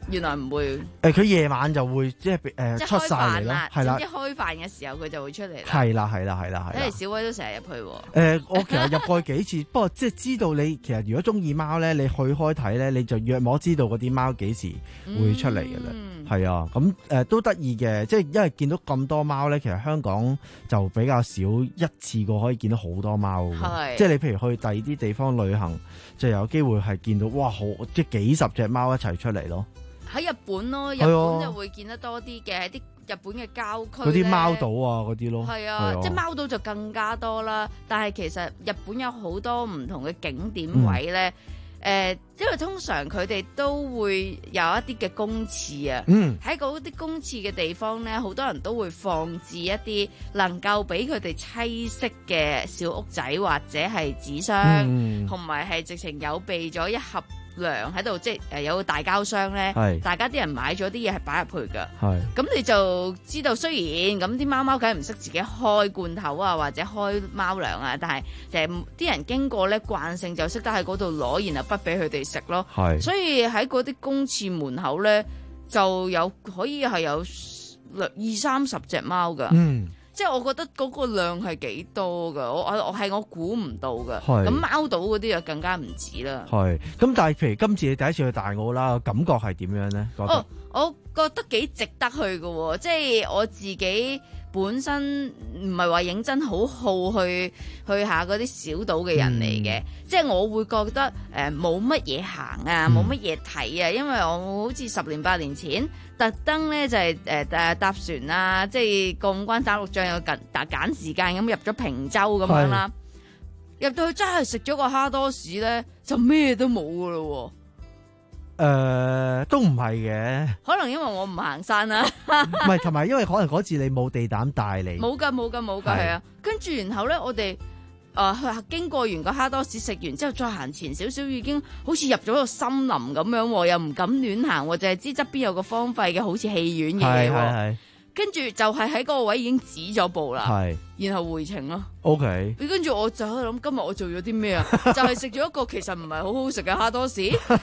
原來唔會。 誒，佢夜晚就會即係誒即係出晒嚟咯，係啦即係。開飯嘅時候佢就會出嚟啦。 係啦，係啦，係啦，係啦。 因為小威都成日入去喎。 誒、呃，我其實入過去幾次，不過即係知道你其實如果中意貓咧，你去開睇咧，你就約摸知道嗰啲貓幾時會出嚟嘅啦。係、嗯、啊，咁誒、呃、都得意嘅，即係因為見到咁多貓咧，其實香港就比較少一次過可以見到好多貓嘅。即係你譬如去第二啲地方旅行，就有機會係見到哇，好即係幾十隻貓一齊出嚟咯。 喺日本咯，日本就會見得多啲嘅，喺啲日本嘅郊區嗰啲貓島啊，嗰啲咯。 係啊，啊即係貓島就更加多啦。但係其實日本有好多唔同嘅景點位咧，誒、嗯呃，因為通常佢哋都會有一啲嘅公廁啊。嗯。喺嗰啲公廁嘅地方咧，好多人都會放置一啲能夠俾佢哋棲息嘅小屋仔或者係紙箱，同埋係直情有備咗一盒糧喺度，即係誒有個大膠箱咧，大家啲人買咗啲嘢係擺入去噶，咁你就知道雖然咁啲貓貓梗係唔識自己開罐頭啊或者開貓糧啊，但係就係啲人經過咧慣性就識得喺嗰度攞，然後不俾佢哋食咯，所以喺嗰啲公廁門口咧就有可以係有二三十隻貓噶。嗯，即係我覺得嗰個量係幾多噶，我我我係我估唔到噶。咁貓島嗰啲就更加唔止啦。係，咁但係譬如今次你第一次去大澳啦，感覺係點樣咧？覺得哦，我覺得幾值得去噶，即係我自己本身唔係話認真好好去去下嗰啲小島嘅人嚟嘅，嗯、即係我會覺得誒冇乜嘢行啊，冇乜嘢睇啊，因為我好似十年八年前特登咧就係誒誒搭船啊，即係過五關打六將有緊打揀時間咁入咗坪洲咁樣啦，入到去真係食咗個蝦多士咧，就咩都冇噶咯。誒、呃，都唔係嘅，可能因為我唔行山啦，唔係，同埋因為可能嗰次你冇地膽帶你，冇噶冇噶冇噶，係啊，跟住然後咧，我哋誒去經過完個蝦多士食完之後，再行前少少，已經好似入咗個森林咁樣，又唔敢亂行，淨係知側邊有個荒廢嘅好似戲院嘅嘢。跟住就係喺嗰個位已經止咗步啦，然後回程咯。O K，跟住我就喺度諗，今日我做咗啲咩啊？就係食咗一個其實唔係好好食嘅蝦多士。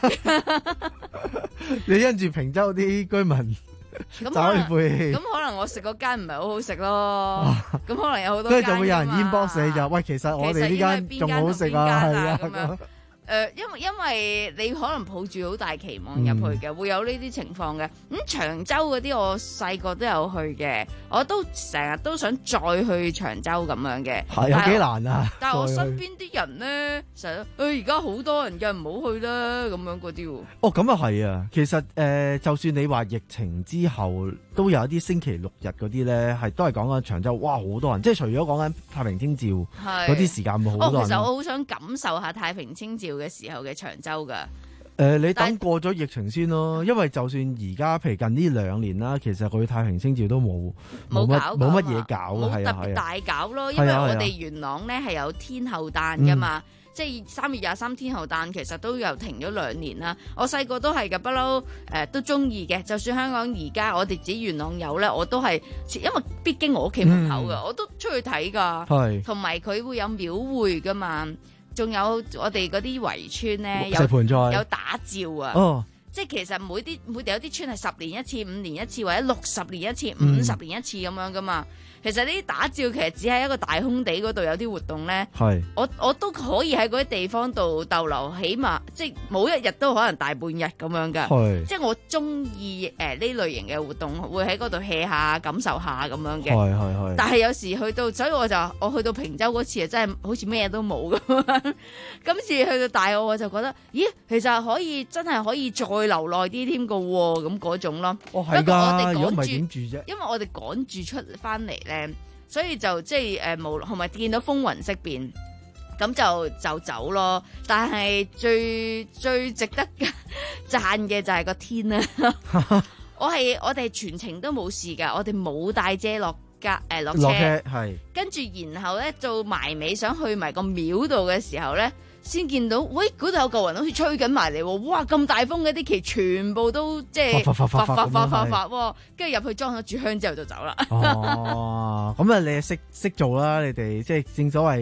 你因住坪洲啲居民找你背氣，咁可能我食嗰間唔係好好食咯。咁可能有好多，跟住就會有人 inbox你就喂，其實我哋呢間仲好食啊，係啊咁樣。誒、呃，因為因為你可能抱住好大期望入去嘅，嗯、會有呢啲情況嘅。咁、嗯、長洲嗰啲我細個都有去嘅，我都成日都想再去長洲咁樣嘅。係有幾難啊！但係我身邊啲人咧，成日誒而家好多人嘅，唔好去啦咁樣嗰啲喎。哦，咁啊係啊，其實誒、呃，就算你話疫情之後，都有一啲星期六日嗰啲咧，係都係講緊長洲，哇好多人！即係除咗講緊太平清醮嗰啲時間，會好多人。哦，其實我好想感受下太平清醮嘅時候嘅長洲噶，誒、呃，你等過咗疫情先咯，因為就算而家譬如近呢兩年啦，其實佢太平清醮都冇冇乜冇乜嘢搞，冇特別大搞咯，因為我哋元朗咧係有天后誕噶嘛，嗯、即係三月廿三天后誕，其實都有停咗兩年啦。我細個都係噶，不嬲誒都中意嘅。就算香港而家我哋自己元朗有咧，我都係因為必經我屋企門口噶，嗯、我都出去睇噶，同埋佢會有廟會噶嘛。仲有我哋嗰啲圍村咧，有有打醮啊！哦，即係其實每啲每哋有啲村係十年一次、五年一次或者六十年一次、五十年一次咁樣噶嘛。其實呢啲打醮其實只係一個大空地嗰度有啲活動咧，係我我都可以喺嗰啲地方度逗留，起碼即係冇一日都可能大半日咁樣噶。係即係我中意誒呢類型嘅活動，會喺嗰度 hea 下感受下咁樣嘅。係係係。但係有時去到，所以我就我去到坪洲嗰次啊，真係好似咩都冇咁樣。今次去到大澳我就覺得，咦，其實可以真係可以再留耐啲添噶喎，咁嗰種咯。哦係㗎，如果唔係點住啫？因為我哋趕住出翻嚟。所以就即係誒，無同埋見到風雲色變，咁就就走咯。但係最最值得讚嘅就係個天啦。我係我哋全程都冇事噶，我哋冇帶遮落架誒落車，係跟住然後咧做埋尾想去埋個廟度嘅時候咧，先見到，喂，嗰度有嚿雲好似吹緊埋嚟喎！哇，咁大風嘅啲旗全部都即係發發發發發發發喎，跟住入去裝咗炷香之後就走啦。哦，咁啊，你係識識做啦，你哋即係正所謂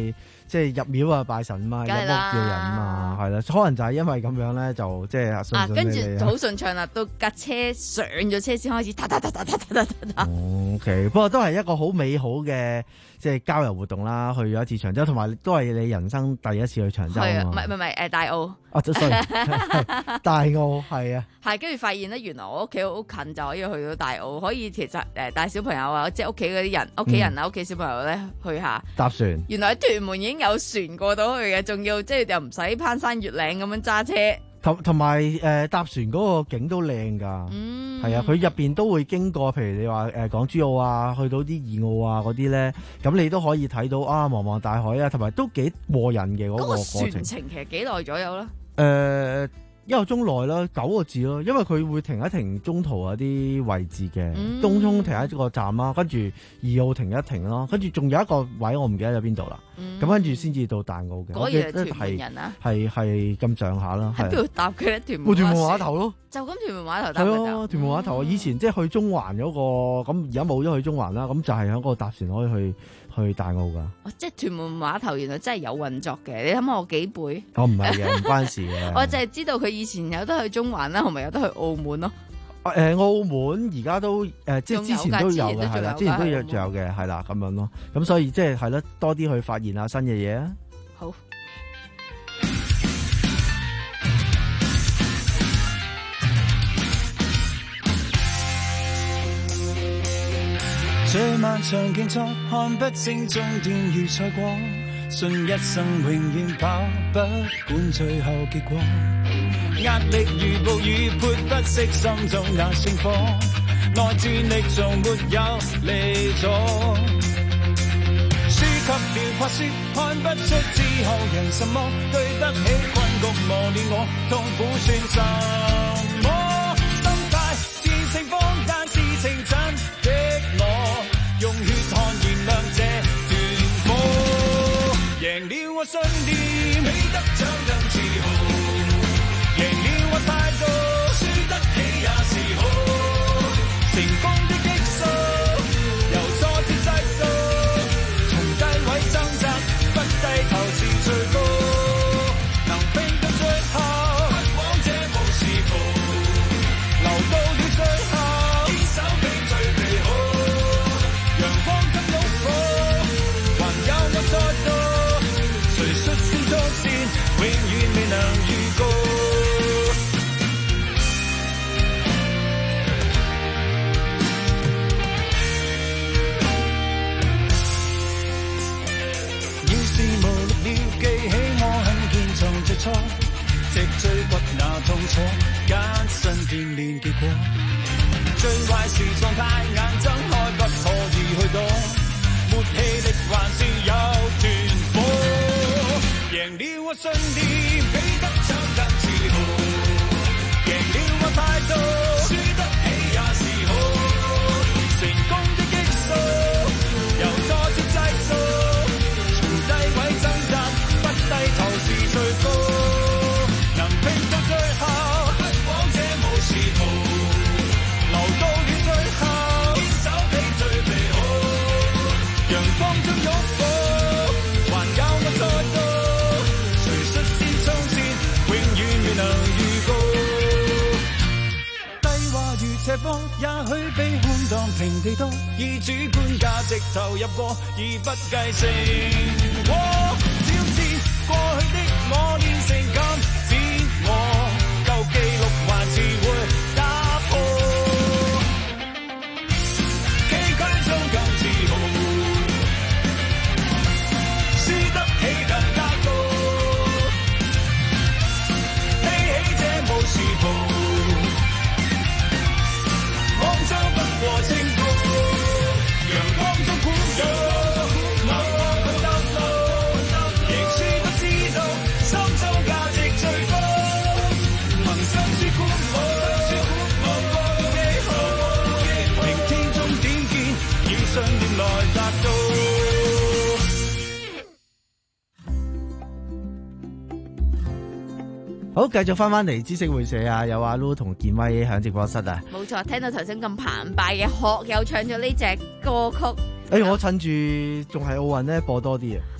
即係入廟啊拜神嘛，入屋叫人嘛，係啦，可能就係因為咁樣咧，就即係順順利利啊。 跟住好順暢啦，到架車上咗車先開始，嗒嗒嗒嗒嗒嗒嗒嗒。 O K， 不過都係一個好美好嘅即係郊遊活動啦。去咗一次長洲，同埋都係你人生第一次去長洲啊嘛。 係啊，唔係唔係唔係誒大澳。 啊，真係大澳係啊。 係，跟住發現咧，原來我屋企好近就可以去到大澳，可以其實誒帶小朋友啊，即係屋企嗰啲人、屋企人啊、屋企小朋友咧去下搭船。原來喺屯門已經有船過到去嘅，仲要即係又唔使攀山越嶺咁樣揸車。 同同埋誒搭船嗰個景都靚㗎，係、嗯、啊，佢入邊都會經過，譬如你話誒、呃、港珠澳啊，去到啲二澳啊嗰啲咧，咁你都可以睇到啊茫茫大海啊，同埋都幾過癮嘅嗰個過程。 嗰個船程其實幾耐左右啦？ 誒、呃。一個鐘內啦，九個字咯，因為佢會停一停中途嗰啲位置嘅，嗯、東涌停一個站啦，跟住二澳停一停咯，跟住仲有一個位我唔記得咗邊度啦，咁跟住先至到大澳嘅。 果然係屯門人啊！ 係係咁上下啦。 喺邊度搭嘅咧？屯門屯門碼頭咯， 就咁屯門碼頭搭係咯，屯門碼頭。以前即係去中環嗰、嗰個，咁而家冇咗去中環啦，咁就係喺嗰個搭船可以去。去大澳噶、 哦，即係屯門碼頭原來真係有運作嘅，你諗下我幾倍？ 我唔係嘅，唔關事嘅。 我就係知道佢以前有得去中環啦，同埋有得去澳門咯。 誒、呃，澳門而家都誒、呃，即係之前都有嘅，係啦，之前都有仲有嘅，係啦，咁樣咯。咁所以即係係咯，多啲去發現下新嘅嘢啊！ 好。 最漫長競賽，看不清終點與賽果，信一生永遠跑不管最後結果。壓力如暴雨潑不熄心中那星火，內戰力從沒有離咗。輸給了怕輸，看不出之後人什麼，對得起困局磨練我，痛苦算什麼？心態戰勝方，但事情真的我。用血汗燃亮這團火，贏了我信念，比得獎更自豪。贏了我態度，輸得起也是好。成功的激素，由挫折製造，從低位掙扎，不低頭是最高。能拼到最後，不枉這無是途。留到了最後，堅守比最美好。陽光跟怒火，還有我在度，誰率先衝線，永遠未能預告。要是無力了，記起我很堅從最初，脊椎骨那痛楚，艱辛鍛鍊結果。最壞是狀態，眼睜開不可以去躲，沒氣力還是有團火。贏了我信念，比得獎更自豪。贏了我態度，輸得起也是好。成功的激素，由挫折製造，從低位掙扎，不低頭是最高。能拼到最後，不枉這無是途。留到了最後，堅守比最美好。陽光中擁抱，還有我在度，誰率先衝線，永遠未能預告。低話如斜坡，也許比空檔平地多，以主觀價值投入過，而不計成果。挑戰過去的我，練成今天我，舊記錄還是會打破。 好，繼續翻翻嚟知識會社啊，有阿 Lu 同健威喺直播室啊。 冇錯，聽到頭先咁澎湃嘅學友唱咗呢隻歌曲。 誒、欸，我趁住仲係奧運咧，播多啲啊。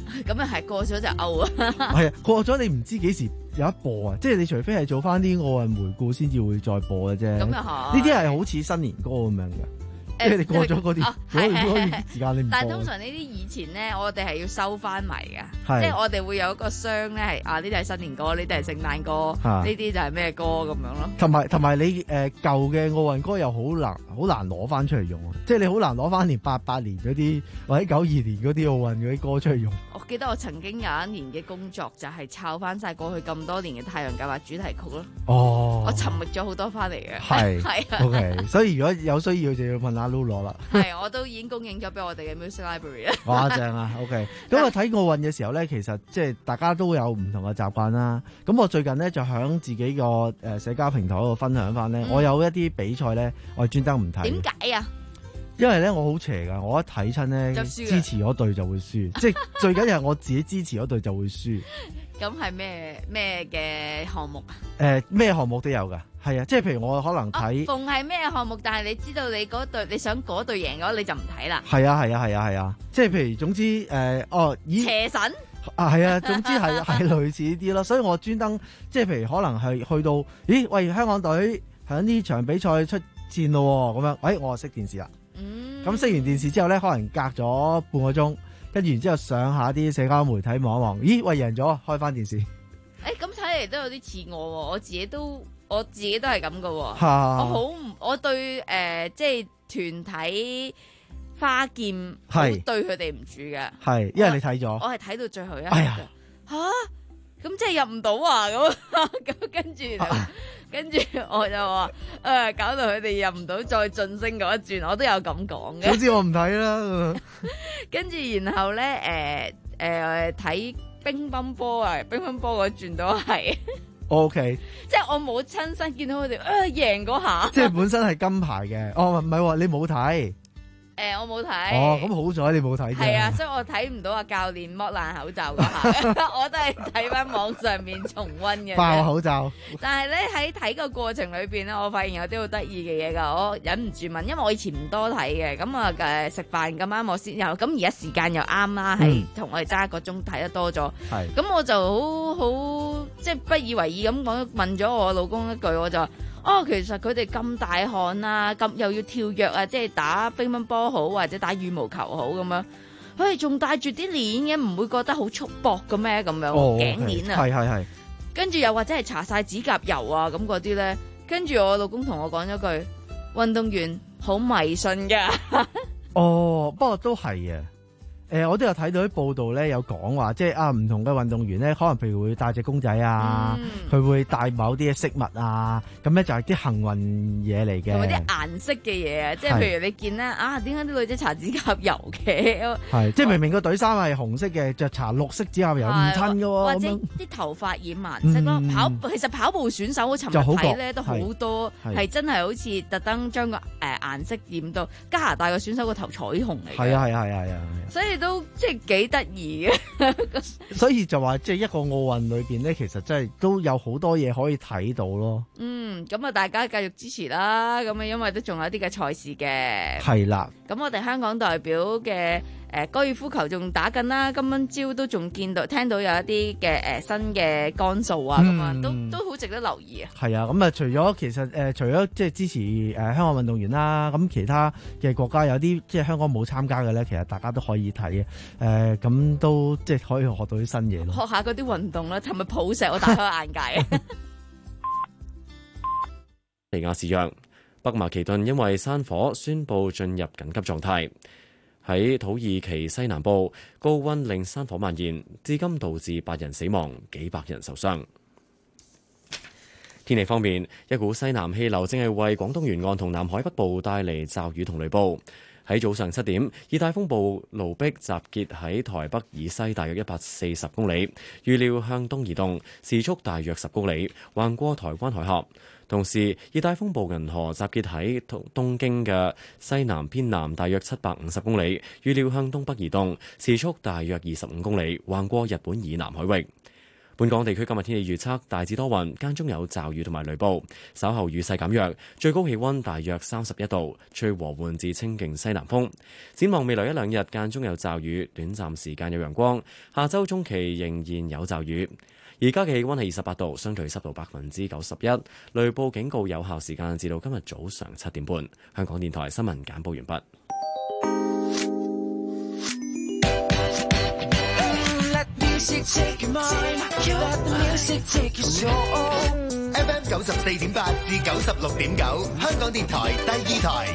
咁啊係過咗就嘔啊！ 係啊，過咗你唔知幾時有一播啊，即係你除非係做翻啲奧運回顧先至會再播嘅啫。 咁又係呢啲係好似新年歌咁樣嘅。即係你過咗嗰啲嗰段時間你唔播。 但係通常呢啲以前咧，我哋係要收翻埋㗎， 係即係我哋會有一個箱咧係啊，呢啲係新年歌，呢啲係聖誕歌，呢啲就係咩歌咁樣咯。 同埋同埋你誒、呃、舊嘅奧運歌又好難好難攞翻出嚟用啊！即係你好難攞翻年八八年嗰啲或者九二年嗰啲奧運嗰啲歌出嚟用。 我記得我曾經有一年嘅工作就係抄翻晒過去咁多年嘅太陽計劃主題曲咯。 哦， 我尋覓咗好多翻嚟嘅。 係係啊。 O K， 所以如果有需要就要問阿 Lu 攞啦。 係，我都已經供應咗俾我哋嘅 music library 啦。 哇，正啊 ！O K， 咁啊睇奧運嘅時候咧，其實即係大家都有唔同嘅習慣啦。咁我最近咧就喺自己個誒社交平台嗰度分享翻咧，嗯、我有一啲比賽咧，我係專登唔睇。 點解啊？ 因為咧我好邪噶，我一睇親咧支持嗰隊就會輸，即係最緊要係我自己支持嗰隊就會輸。 咁係咩咩嘅項目啊？ 誒咩項目都有噶，係啊，即係譬如我可能睇， 逢係咩項目，但係你知道你嗰隊你想嗰隊贏嘅話，你就唔睇啦。 係啊係啊係啊係啊，即係譬如總之誒、呃、哦，咦邪神啊係啊，總之係係類似呢啲咯，所以我專登即係譬如可能係去到，咦喂香港隊喺呢場比賽出戰咯咁樣，喂我就熄電視啦。嗯，咁熄完電視之後咧，可能隔咗半個鐘，跟住然之後上下啲社交媒體望一望，咦喂贏咗，開翻電視。 誒、欸，咁睇嚟都有啲似我，我自己都我自己都係咁噶。我好唔，我對誒、呃、即係團體花劍好對佢哋唔住嘅。係， 因為你睇咗， 我係睇到最後一刻嘅。 哎呀， 吓咁即係入唔到啊！咁咁跟住就。啊跟住我就話，誒、呃，搞到佢哋入唔到再晉升嗰一轉，我都有咁講嘅。 總之我唔睇啦。 跟住然後咧，誒、呃、誒，睇、呃、乒乓波啊，乒乓波嗰轉都係。 O K， 即係我冇親身見到佢哋誒贏嗰下。 即係本身係金牌嘅，哦唔係喎，你冇睇。 誒、呃，我冇睇。 哦，咁好彩你冇睇啫。 係啊，所以我睇唔到阿教練剝爛口罩嗰下，我都係睇翻網上面重溫嘅。 爆口罩。但係咧喺睇個過程裏邊咧，我發現有啲好得意嘅嘢噶，我忍唔住問，因為我以前唔多睇嘅，咁啊誒食飯咁啱我先有，咁而家時間又啱啦，係同我哋揸一個鐘睇得多咗。係。咁我就好好即係不以為意咁講，問咗我老公一句，我就話。哦，其實佢哋咁大汗啊，咁又要跳躍啊，即係打乒乓波好，或者打羽毛球好咁樣，佢哋仲帶住啲鏈嘅，唔會覺得好束縛嘅咩？咁樣頸鏈啊， 係係係。 跟住又或者係搽晒指甲油啊，咁嗰啲咧，跟住我老公同我講咗句，運動員好迷信噶。 哦，不過都係啊。誒、呃，我都有睇到啲報道咧，有講話，即係啊，唔同嘅運動員咧，可能譬如會帶隻公仔啊，佢、嗯、會帶某啲嘅飾物啊，咁咧就係啲幸運嘢嚟嘅。同埋啲顏色嘅嘢啊，即係譬如你見咧啊，點解啲女仔搽指甲油嘅？ 係，即係明明個隊衫係紅色嘅，就搽綠色指甲油唔襯嘅喎。 或者啲頭髮染顏色咯、嗯，跑其實跑步選手我尋日睇咧都好多係真係好似特登將個誒顏色染到加拿大嘅選手個頭彩虹嚟嘅。 係啊係啊係啊係啊！ 所以都即係幾得意嘅， 所以就話即係一個奧運裏邊咧，其實真係都有好多嘢可以睇到咯。 嗯，咁啊，大家繼續支持啦。咁啊，因為都仲有啲嘅賽事嘅。 係啦。咁我哋香港代表嘅誒高爾夫球仲打緊啦。今朝都仲見到聽到有一啲嘅誒新嘅桿數啊，咁啊、嗯、都都好值得留意啊。係啊， 咁啊除咗其實誒、呃、除咗即係支持誒、呃、香港運動員啦，咁其他嘅國家有啲即係香港冇參加嘅咧，其實大家都可以睇嘅。誒、呃、咁都即係可以學到啲新嘢咯。 學下嗰啲運動啦，尋日抱石我大開眼界啊！ 尼亞士約，北馬其頓因為山火宣布進入緊急狀態。喺土耳其西南部，高溫令山火蔓延，至今導致八人死亡，幾百人受傷。天氣方面，一股西南氣流正係為廣東沿岸同南海北部帶嚟驟雨同雷暴。喺早上七點，熱帶風暴盧碧集結喺台北以西大約一百四十公里，預料向東移動，時速大約十公里，橫過台灣海峽。同時，熱帶風暴銀河集結喺東京嘅西南偏南大約七百五十公里，預料向東北移動，時速大約二十五公里，橫過日本以南海域。 本港地區今日天氣預測大致多雲，間中有驟雨同埋雷暴，稍後雨勢減弱，最高氣溫大約三十一度，吹和緩至清勁西南風。展望未來一兩日間中有驟雨，短暫時間有陽光，下週中期仍然有驟雨。而家嘅氣溫係二十八度，相對濕度百分之九十一，雷暴警告有效時間至到今日早上七點半。香港電台新聞簡報完畢。 F M 九十四點八至九十六點九，香港電台第二台。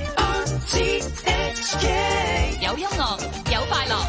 有音樂，有快樂。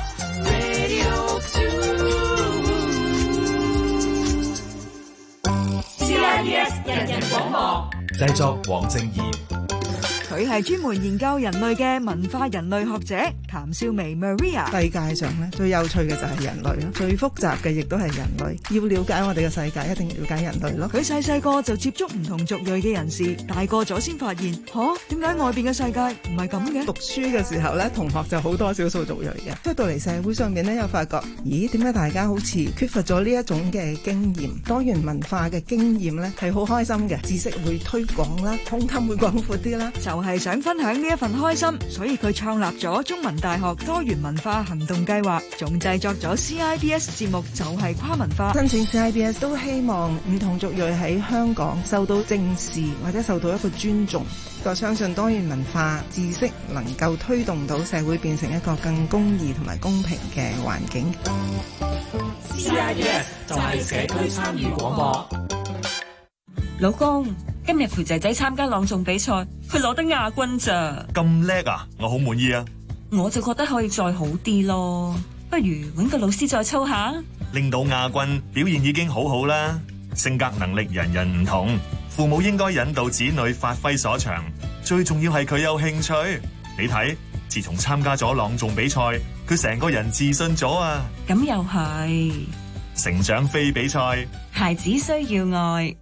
C I B S 人人廣播，製作黃正義。 佢係專門研究人類嘅文化人類學者譚少薇 Maria。 世界上咧最有趣嘅就係人類咯，最複雜嘅亦都係人類。要了解我哋嘅世界，一定要了解人類咯。 佢細細個就接觸唔同族裔嘅人士，大個咗先發現，吓，點解外邊嘅世界唔係咁嘅？ 讀書嘅時候咧，同學就好多少數族裔嘅，出到嚟社會上面咧，又發覺，咦，點解大家好似缺乏咗呢一種嘅經驗，多元文化嘅經驗咧，係好開心嘅，知識會推廣啦，胸襟會廣闊啲啦， 就係想分享呢一份開心，所以佢創立咗中文大學多元文化行動計劃，仲製作咗 C I B S 節目，就係跨文化。 申請 C I B S 都希望唔同族裔喺香港受到正視或者受到一個尊重。我相信多元文化知識能夠推動到社會變成一個更公義同埋公平嘅環境。 C I B S 就係社區參與廣播。 老公，今日陪仔仔參加朗誦比賽，佢攞得亞軍咋？ 咁叻啊！我好滿意啊！ 我就覺得可以再好啲咯，不如揾個老師再操下。 拎到亞軍，表現已經好好啦。性格能力人人唔同，父母應該引導子女發揮所長，最重要係佢有興趣。你睇，自從參加咗朗誦比賽，佢成個人自信咗啊！ 咁又係， 成長非比賽， 孩子需要愛。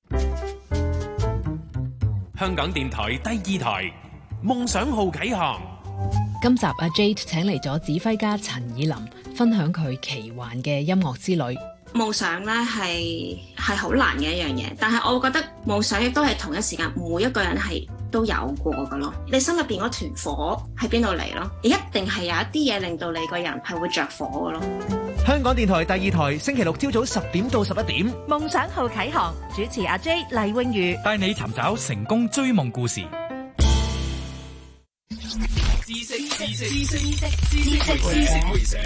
香港電台第二台夢想號啟航。 今集阿 Jade 請嚟咗指揮家陳以琳，分享佢奇幻嘅音樂之旅。 夢想咧係係好難嘅一樣嘢，但係我覺得夢想亦都係同一時間每一個人係都有過㗎咯。你心入邊嗰團火喺邊度嚟咯？你一定係有一啲嘢令到你個人係會着火㗎咯。 香港電台第二台星期六朝早十點到十一點， 夢想號啟航，主持阿 J 黎穎瑜， 帶你尋找成功追夢故事。 知識知識知識知識知識會社。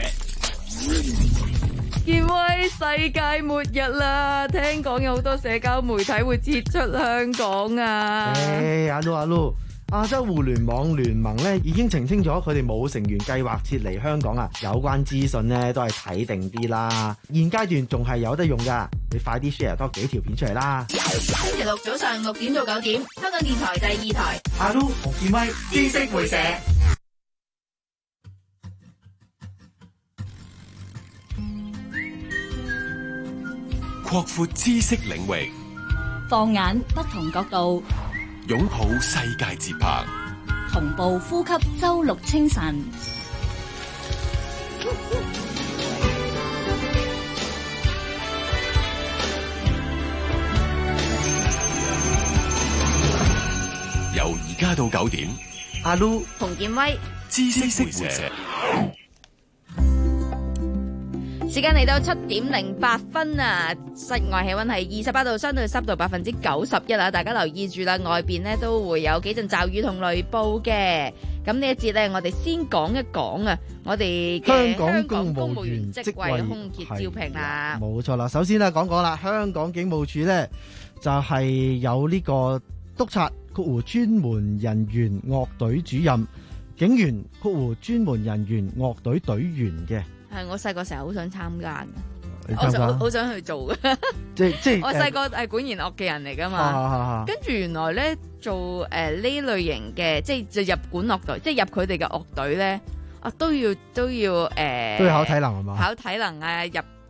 健威，世界末日啦！聽講有好多社交媒體會撤出香港啊！ 誒，阿 Lu 阿 Lu，亞洲互聯網聯盟咧已經澄清咗，佢哋冇成員計劃撤離香港啊！有關資訊咧都係睇定啲啦。現階段仲係有得用噶，你快啲 share 多幾條片出嚟啦！ 星期六早上六點到九點，香港電台第二台。 阿 Lu 同健威知識會社。 擴闊知識領域， 放眼不同角度， 擁抱世界節拍， 同步呼吸周六清晨。 由而家到九點， 阿 Lu 同健威知識會社。 時間嚟到七點零八分啊！室外氣溫係二十八度，相對濕度百分之九十一啦。大家留意住啦，外邊呢都會有幾陣驟雨同雷暴嘅。咁呢一節呢，我哋先講一講啊，我哋嘅香港公務員職位空缺招聘啦。 冇錯啦，首先咧講講啦，香港警務處呢就係、是、有呢個督察括弧專門人員樂隊主任、警員括弧專門人員樂隊隊員嘅。 係我細個成日好想參加嘅， 我想好想去做嘅。 即即我細個係管弦樂嘅人嚟噶嘛，跟住原來咧做誒呢、呃、類型嘅，即係就入管樂隊，即係入佢哋嘅樂隊咧，啊都要都要誒，都要、呃、 考體能係嘛？ 考體能啊，入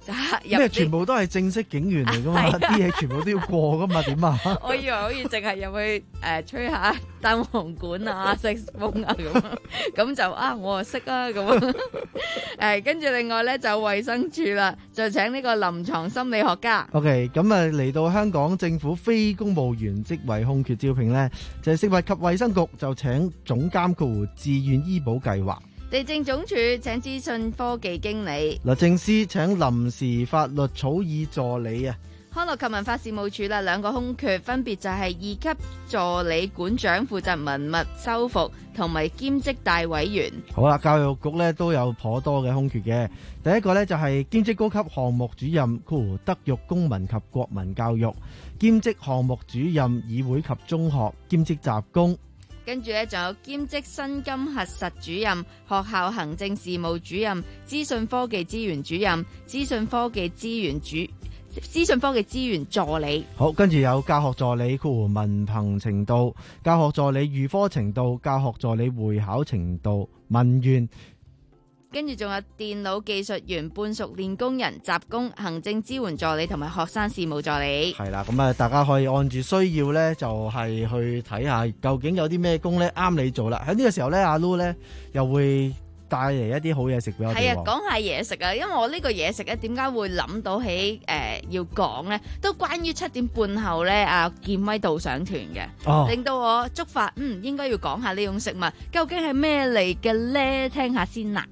就入咩全部都係正式警員嚟噶嘛？啲嘢、啊、全部都要過噶嘛？點啊？ 我以為好似淨係入去誒、呃、吹下單簧管啊、食風啊咁，咁就啊我啊識啊咁。誒跟住另外咧就衛生署啦，就請呢個臨床心理學家。 OK， 咁啊嚟到香港政府非公務員職位空缺招聘咧，就係、食物及衛生局就請總監括弧自願醫保計劃。 地政總署請資訊科技經理。 律政司請臨時法律草擬助理啊。 康樂及文化事務署啦，兩個空缺分別就係二級助理館長負責文物修復同埋兼職大委員。 好啦，教育局咧都有頗多嘅空缺嘅。第一個咧就係兼職高級項目主任，括弧德育公民及國民教育，兼職項目主任議會及中學，兼職雜工。 跟住咧，仲有兼職薪金核實主任、學校行政事務主任、資訊科技資源主任、資訊科技資源主、資訊科技資源助理。 好，跟住有教學助理，括弧文憑程度、教學助理預科程度、教學助理會考程度、文員。 跟住仲有電腦技術員、半熟練工人、雜工、行政支援助理同埋學生事務助理。 係啦，咁啊，大家可以按住需要咧，就係去睇下究竟有啲咩工咧啱你做啦。喺呢個時候咧，阿 Lu 咧又會帶嚟一啲好嘢食俾我哋。 係啊，講下嘢食啊，因為我呢個嘢食咧，點解會諗到起誒、呃、要講咧？都關於七點半後咧，阿健威導賞團嘅， 哦、 令到我觸發嗯應該要講下呢種食物究竟係咩嚟嘅咧？聽下先啦。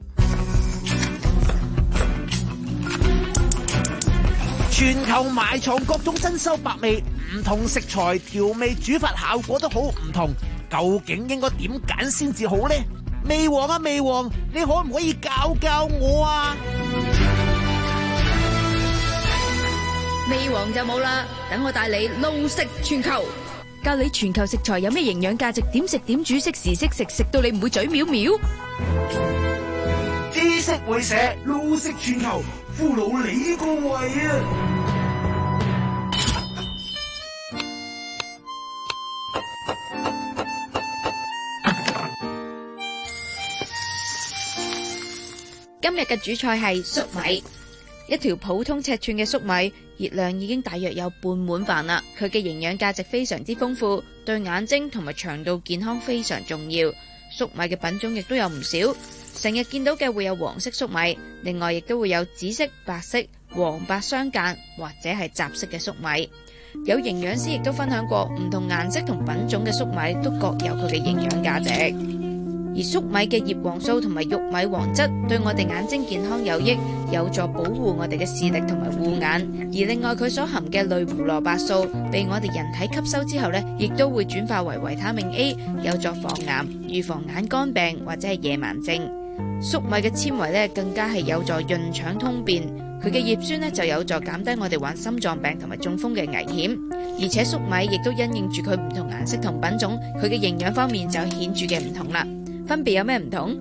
全球埋藏各種珍饈百味，唔同食材調味煮法效果都好唔同，究竟應該點揀先至好呢？味王啊味王，你可唔可以教教我啊？ 味王就冇啦，等我帶你路食全球，教你全球食材有咩營養價值，點食點煮，識時識食，食到你唔會嘴藐藐。 知識會社路食全球，俘虜你個胃啊！ 今日嘅主菜係粟米，一條普通尺寸嘅粟米，熱量已經大約有半碗飯啦。佢嘅營養價值非常之豐富，對眼睛同埋腸道健康非常重要。粟米嘅品種亦都有唔少，成日見到嘅會有黃色粟米，另外亦都會有紫色、白色、黃白相間或者係雜色嘅粟米。有營養師亦都分享過，唔同顏色同品種嘅粟米都各有佢嘅營養價值。而粟米嘅葉黃素同埋玉米黃質對我哋眼睛健康有益，有助保護我哋嘅視力同埋護眼。而另外佢所含嘅類胡蘿蔔素被我哋人體吸收之後呢，亦都會轉化為維他命 A， 有助防癌、預防眼乾病或者係夜盲症。粟米嘅纖維呢，更加係有助潤腸通便，佢嘅葉酸呢，就有助減低我哋患心臟病同埋中風嘅危險。而且粟米亦都因應住佢唔同顏色同品種，佢嘅營養方面就顯著嘅唔同啦。分別有咩唔同？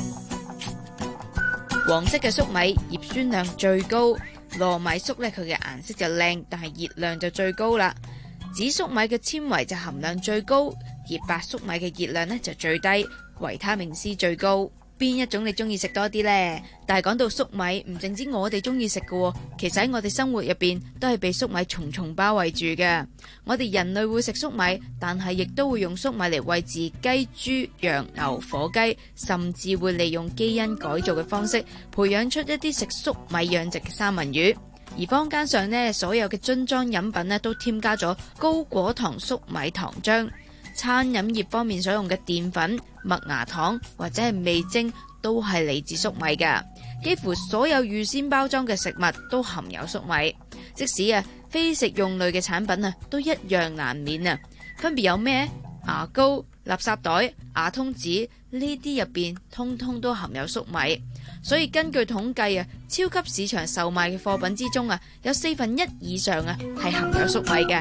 黃色嘅粟米葉酸量最高，糯米粟咧佢嘅顏色就靚，但係熱量就最高啦。紫粟米嘅纖維就含量最高，而白粟米嘅熱量呢就最低，維他命 C 最高。邊一種你中意食多啲呢？但係講到粟米，唔淨止我哋中意食嘅，其實喺我哋生活入邊都係被粟米重重包圍住嘅。我哋人類會食粟米，但係亦都會用粟米嚟餵飼雞、豬、羊、牛、火雞，甚至會利用基因改造嘅方式培養出一啲食粟米養殖嘅三文魚。而坊間上呢，所有嘅樽裝飲品呢，都添加咗高果糖粟米糖漿。餐飲業方面所用嘅澱粉、麥芽糖或者係味精都係嚟自粟米㗎。幾乎所有預先包裝嘅食物都含有粟米，即使啊非食用類嘅產品啊都一樣難免啊。分別有咩？牙膏、垃圾袋、牙通紙呢啲入邊通通都含有粟米。所以根據統計啊，超級市場售賣嘅貨品之中啊，有四分一以上啊係含有粟米嘅。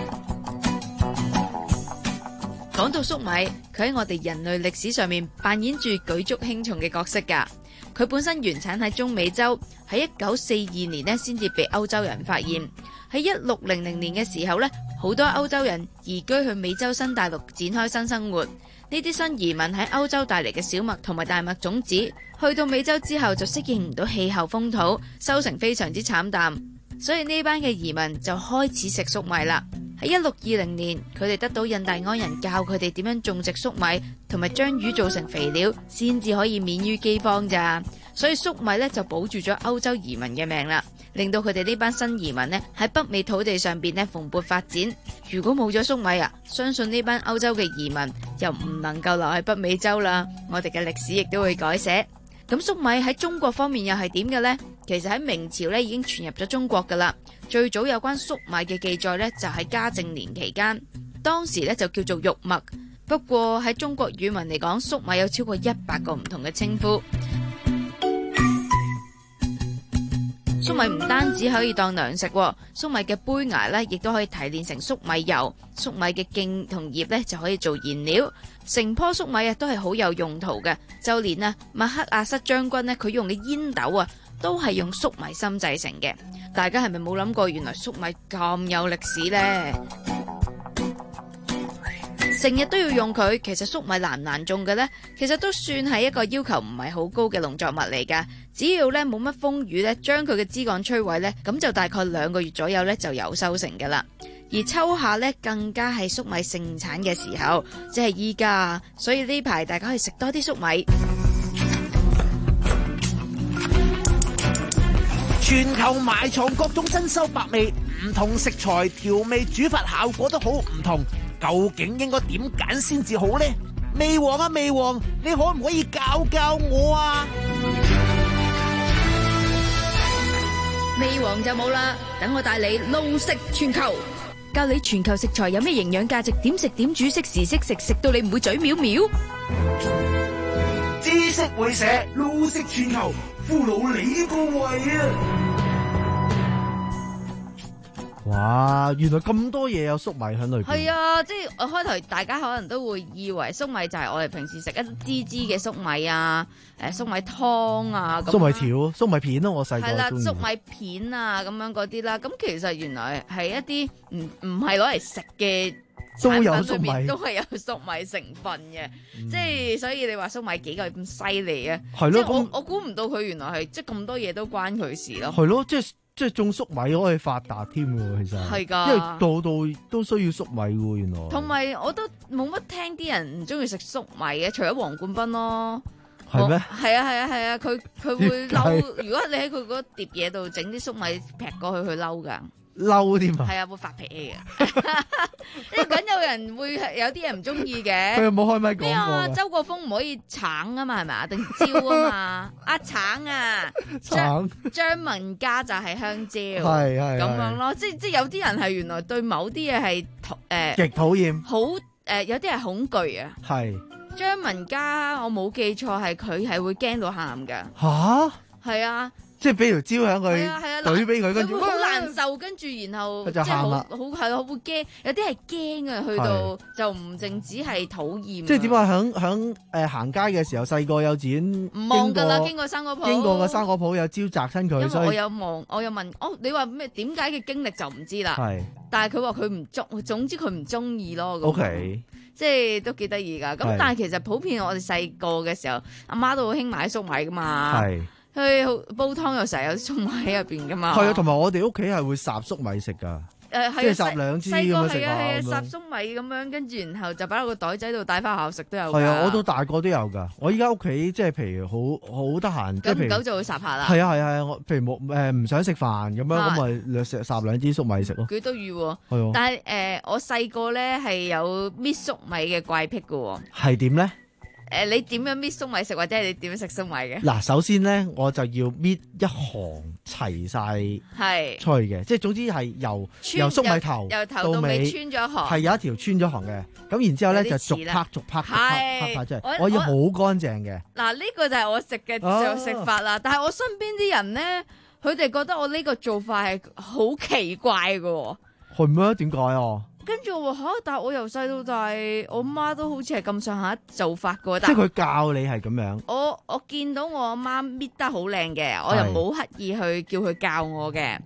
講到粟米，佢喺我哋人類歷史上面扮演住舉足輕重嘅角色㗎。佢本身原產喺中美洲，喺一九四二年呢先至被歐洲人發現。喺一六零零年嘅時候呢， 好多歐洲人移居去美洲新大陸展開新生活。呢啲新移民喺歐洲帶嚟嘅小麥同埋大麥種子，去到美洲之後就適應唔到氣候風土，收成非常之慘淡，所以呢班嘅移民就開始食粟米啦。喺一六二零年，佢哋得到印第安人教佢哋點樣種植粟米，同埋將魚做成肥料，先至可以免於饑荒咋。所以粟米咧就保住咗歐洲移民嘅命啦，令到佢哋呢班新移民呢喺北美土地上邊呢蓬勃發展。如果冇咗粟米啊，相信呢班歐洲嘅移民又唔能夠留喺北美洲啦，我哋嘅歷史亦都會改寫。咁粟米喺中國方面又係點嘅呢？其實喺明朝咧已經傳入咗中國噶啦。最早有關粟米嘅記載咧就喺嘉靖年期間，當時咧就叫做玉麥。不過喺中國語文嚟講，粟米有超過一百個唔同嘅稱呼。粟米唔單止可以當糧食，粟米嘅胚芽咧亦都可以提煉成粟米油。粟米嘅莖同葉咧就可以做燃料。成棵粟米啊都係好有用途嘅，就連啊麥克阿瑟將軍呢，佢用嘅煙斗啊都係用粟米芯製成嘅。大家係咪冇諗過原來粟米咁有歷史呢？成日都要用佢，其實粟米難唔難種嘅呢？其實都算係一個要求唔係好高嘅農作物嚟噶。只要咧冇乜風雨咧，將佢嘅枝幹摧毀咧，咁就大概兩個月左右咧就有收成噶啦。而秋夏咧更加係粟米盛產嘅時候，即係依家，所以呢排大家可以食多啲粟米。 全球埋藏各種珍饈百味，唔同食材調味煮法效果都好唔同，究竟應該點揀先至好呢？味王啊味王，你可唔可以教教我啊？ 味王就冇啦，等我帶你路食全球，教你全球食材有咩營養價值，點食點煮，適時適食，食到你唔會嘴藐藐。 知識會社路食全球，俘虜你個胃啊！ 哇，原來咁多嘢有粟米喺裏邊。 係啊，即係我開頭大家可能都會以為粟米就係我哋平時食一支支嘅粟米啊，誒粟米湯啊， 粟米條、粟米片咯，我細個係啦， 中意粟米片啊咁樣嗰啲啦。咁其實原來係一啲唔唔係攞嚟食嘅產品裏面都係有粟米成分嘅，嗯、即係所以你話粟米幾個咁犀利啊？係咯，我我估唔到佢原來係即係咁多嘢都關佢事咯。 係咯，即係。即係種粟米可以發達添喎，其實係㗎， 因為度度都需要粟米喎，原來。 同埋我都冇乜聽啲人唔中意食粟米嘅，除咗黃冠斌咯。 係咩？ 係啊係啊係啊，佢佢會嬲。如果你喺佢嗰碟嘢度整啲粟米劈過去，佢嬲㗎。 嬲添啊！ 係啊，會發脾氣嘅。即係梗有人會有啲人唔中意嘅。 佢有冇開咪講過？ 咩啊？周國峰唔可以橙啊嘛，係咪啊？定椒啊嘛？啊橙啊！ 橙。 張文嘉就係香蕉。 係係。 咁樣咯，即係即係有啲人係原來對某啲嘢係誒極討厭。 好誒、呃，有啲係恐懼啊。 係。張文嘉，我冇記錯係佢係會驚到喊㗎。 吓？ 係啊。 即係俾條蕉喺佢，懟俾佢，跟住好難受，跟住然後即係好好係咯，會驚，有啲係驚啊，去到就唔淨止係討厭。 即係點啊？響響誒行街嘅時候，細個幼稚園唔望㗎啦，經過生果鋪， 經過個生果鋪有蕉摘親佢， 所以我有望，我有問，哦，你話咩？點解嘅經歷就唔知啦。 係， 但係佢話佢唔中，總之佢唔中意咯。 O K， 即係都幾得意㗎。咁但係其實普遍我哋細個嘅時候，阿媽都好興買粟米㗎嘛。係。佢煲湯又成日有粟米喺入邊噶嘛？ 係啊，同埋我哋屋企係會烚粟米食噶。誒，係即係烚兩支咁樣食啊。 係啊，烚粟米咁樣，跟住然後就擺落個袋仔度帶翻學校食都有。 係啊，我到大個都有噶。我依家屋企即係譬如好好得閒，即係譬如久唔久就會烚下啦。 係啊係啊，我譬如冇誒唔想食飯咁樣，咁咪略食烚兩支粟米食咯。 幾得意喎！ 係啊。 但係誒，我細個咧係有搣粟米嘅怪癖噶喎。 係點咧？ 誒，你點樣搣粟米食，或者係你點樣食粟米嘅？ 嗱，首先咧，我就要搣一行齊晒係出去嘅，即係總之係由由粟米頭由頭到尾穿咗行， 係有一條穿咗行嘅。咁然之後咧就逐拍逐拍逐拍拍拍出嚟，我要好乾淨嘅。 嗱，呢個就係我食嘅食法啦。但係我身邊啲人咧，佢哋覺得我呢個做法係好奇怪嘅。 係咩？點解啊？ 跟住我話嚇，但係我由細到大，我媽都好似係咁上下做法嘅。 即係佢教你係咁樣。 我我見到我阿媽搣得好靚嘅，我又冇刻意去叫佢教我嘅。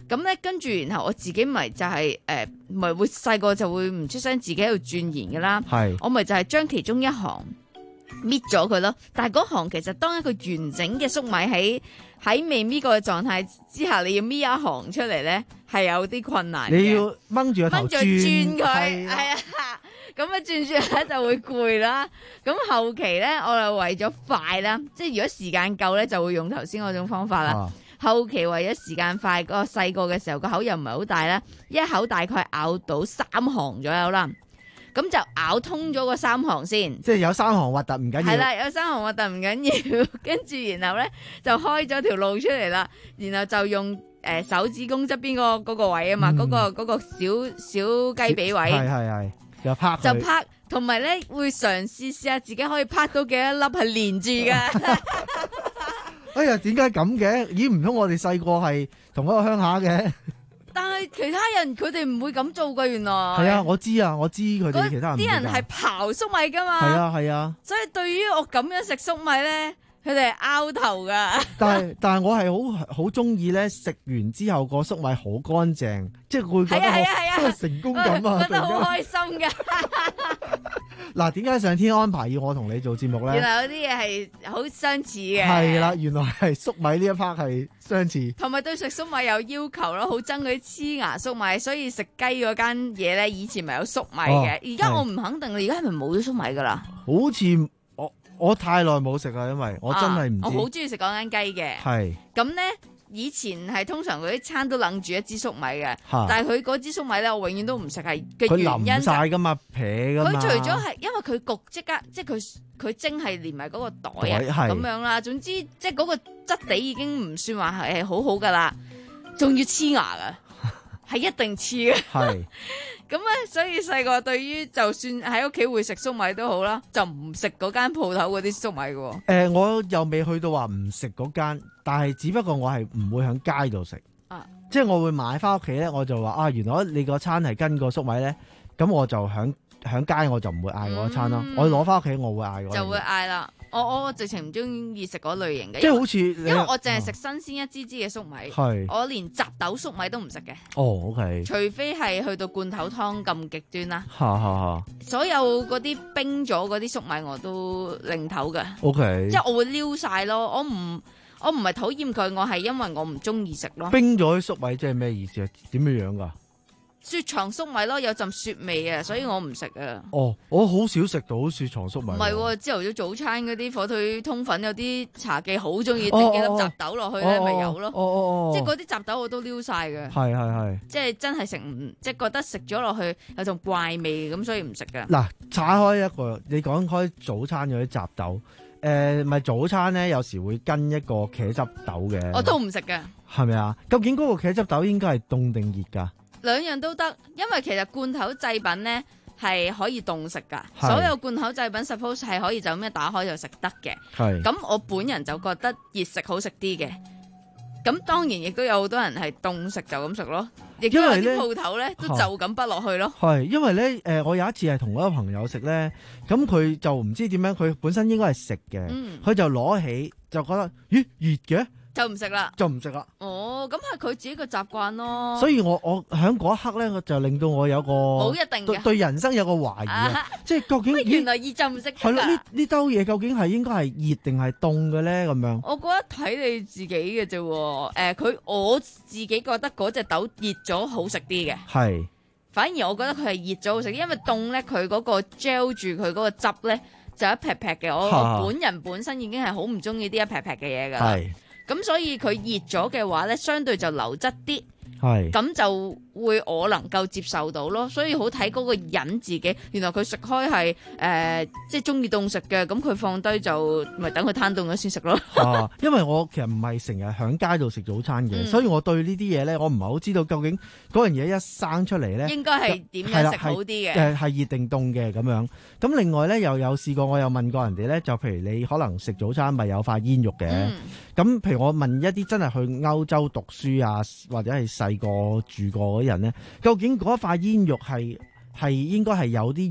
咁咧跟住然後我自己咪就係誒咪會細個就會唔出聲，自己喺度鑽研噶啦。 係我咪就係將其中一行搣咗佢咯。但係嗰行其實當一個完整嘅粟米喺喺未搣過嘅狀態之下，你要搣一行出嚟咧，係有啲困難嘅。 你要掹住個頭掹住轉轉佢，係啊。咁啊轉轉下就會攰啦。咁後期咧，我就為咗快啦，即係如果時間夠咧，就會用頭先嗰種方法啦。啊、後期為咗時間快，嗰個細個嘅時候個口又唔係好大啦，一口大概咬到三行左右啦。咁就咬通咗個三行先， 即係有三行核突唔緊要。 係啦，有三行核突唔緊要，跟住然後咧就開咗條路出嚟啦，然後就用誒、呃、手指公側邊個嗰個位啊嘛，嗰、嗯嗰個嗰、嗰個小小雞髀位，係係係。就拍，就拍，同埋咧會嘗試試下自己可以拍到幾多粒係連住嘅。 哎呀，點解咁嘅？咦，唔通我哋細個係同一個鄉下嘅？ 但係其他人佢哋唔會咁做噶，原來。係啊，我知啊，我知佢哋其他人。 啲人係刨粟米噶嘛。 係啊係啊。 所以對於我咁樣食粟米咧，佢哋係拗頭噶。但係但係我係好好中意咧，食完之後個粟米好乾淨，即係會覺得好成功感啊！ 覺得好開心嘅。 嗱，點解上天安排要我同你做節目咧？ 原來有啲嘢係好相似嘅。 係啦，原來係粟米呢一 part 係相似。 同埋對食粟米有要求咯，好憎嗰啲黐牙粟米，所以食雞嗰間嘢咧，以前咪有粟米嘅。而家、哦、我唔肯定，而家係咪冇咗粟米噶啦？ 好似我我太耐冇食啦，因為我真係唔知、 啊。我好中意食嗰間雞嘅。係。咁咧。以前係通常嗰啲餐都冷住一支粟米嘅，但係佢嗰支粟米咧，我永遠都唔食，係嘅原因就佢淋晒噶嘛，撇噶嘛。 佢除咗係因為佢焗即刻，即係佢佢蒸係連埋嗰個袋啊咁樣啦。總之即係嗰個質地已經唔算話係好好噶啦，仲要黐牙噶，係一定黐嘅。係咁咧，所以細個對於就算喺屋企會食粟米都好啦，就唔食嗰間鋪頭嗰啲粟米嘅。誒、 呃，我又未去到話唔食嗰間。但係只不過我係唔會喺街度食，啊、即係我會買翻屋企咧，我就話啊，原來你個餐係跟個粟米咧，咁我就喺喺街我就唔會嗌嗰餐咯，嗯、我攞翻屋企我會嗌嗰，就會嗌啦。我我直情唔中意食嗰類型嘅，即係好似因為我淨係食新鮮一支支嘅粟米，係、啊、我連雜豆粟米都唔食嘅。哦，OK，除非係去到罐頭湯咁極端啦。哈哈哈！所有嗰啲冰咗嗰啲粟米我都擰頭嘅。OK， 即係我會撩晒咯，我唔。我唔係討厭佢，我係因為我唔中意食咯。冰咗啲粟米即係咩意思啊？點樣樣噶？雪藏粟米咯，有陣雪味啊，所以我唔食啊。哦，我好少食到雪藏粟米。唔係，朝頭早早餐嗰啲火腿通粉有啲茶記好中意滴幾粒雜豆落去咧，咪、哦、有咯。哦哦哦，即係嗰啲雜豆我都撩晒嘅。係係係。即係真係食唔，即係覺得食咗落去有種怪味咁，所以唔食噶。嗱，拆開一個，你講開早餐嗰啲雜豆。誒、呃，咪早餐咧，有時會跟一個茄汁豆嘅，我都唔食嘅，係咪啊？究竟嗰個茄汁豆應該係凍定熱噶？兩樣都得，因為其實罐頭製品咧係可以凍食噶，所有罐頭製品 suppose 係可以就咁一打開就食得嘅。係，咁我本人就覺得熱食好食啲嘅。咁當然亦都有好多人係凍食就咁食咯，亦都有啲鋪頭咧都就咁畢落去咯。係，因為咧誒、呃，我有一次係同一個朋友食咧，咁佢就唔知點樣，佢本身應該係食嘅，佢、嗯、就攞起就覺得咦熱嘅。就唔食啦，就唔食啦。哦，咁係佢自己個習慣咯。所以我我喺嗰一刻咧，就令到我有個冇一定嘅對，對人生有個懷疑啊，即係究竟原來熱就唔食。係咯，呢呢兜嘢究竟係應該係熱定係凍嘅咧？咁樣，我覺得睇你自己嘅啫。誒、呃，佢我自己覺得嗰隻豆熱咗好食啲嘅。係，反而我覺得佢係熱咗好食，因為凍咧佢嗰個 gel 住佢嗰個汁咧就一劈劈嘅。我我本人本身已經係好唔中意啲一劈劈嘅嘢噶。係。咁所以佢熱咗嘅話咧，相對就流質啲，係咁就會我能夠接受到咯。所以好睇嗰個人自己，原來佢食開係誒，即係中意凍食嘅，咁佢放低就咪等佢攤凍咗先食咯。啊，因為我其實唔係成日響街度食早餐嘅，嗯，所以我對呢啲嘢咧，我唔係好知道究竟嗰樣嘢一生出嚟咧，應該係點樣食好啲嘅？誒，係熱定凍嘅咁樣。咁另外咧又有試過，我有問過人哋咧，就譬如你可能食早餐咪有塊煙肉嘅。嗯咁譬如我問一啲真係去歐洲讀書啊，或者係細個住過嗰啲人咧，究竟嗰塊煙肉係係應該係有啲肉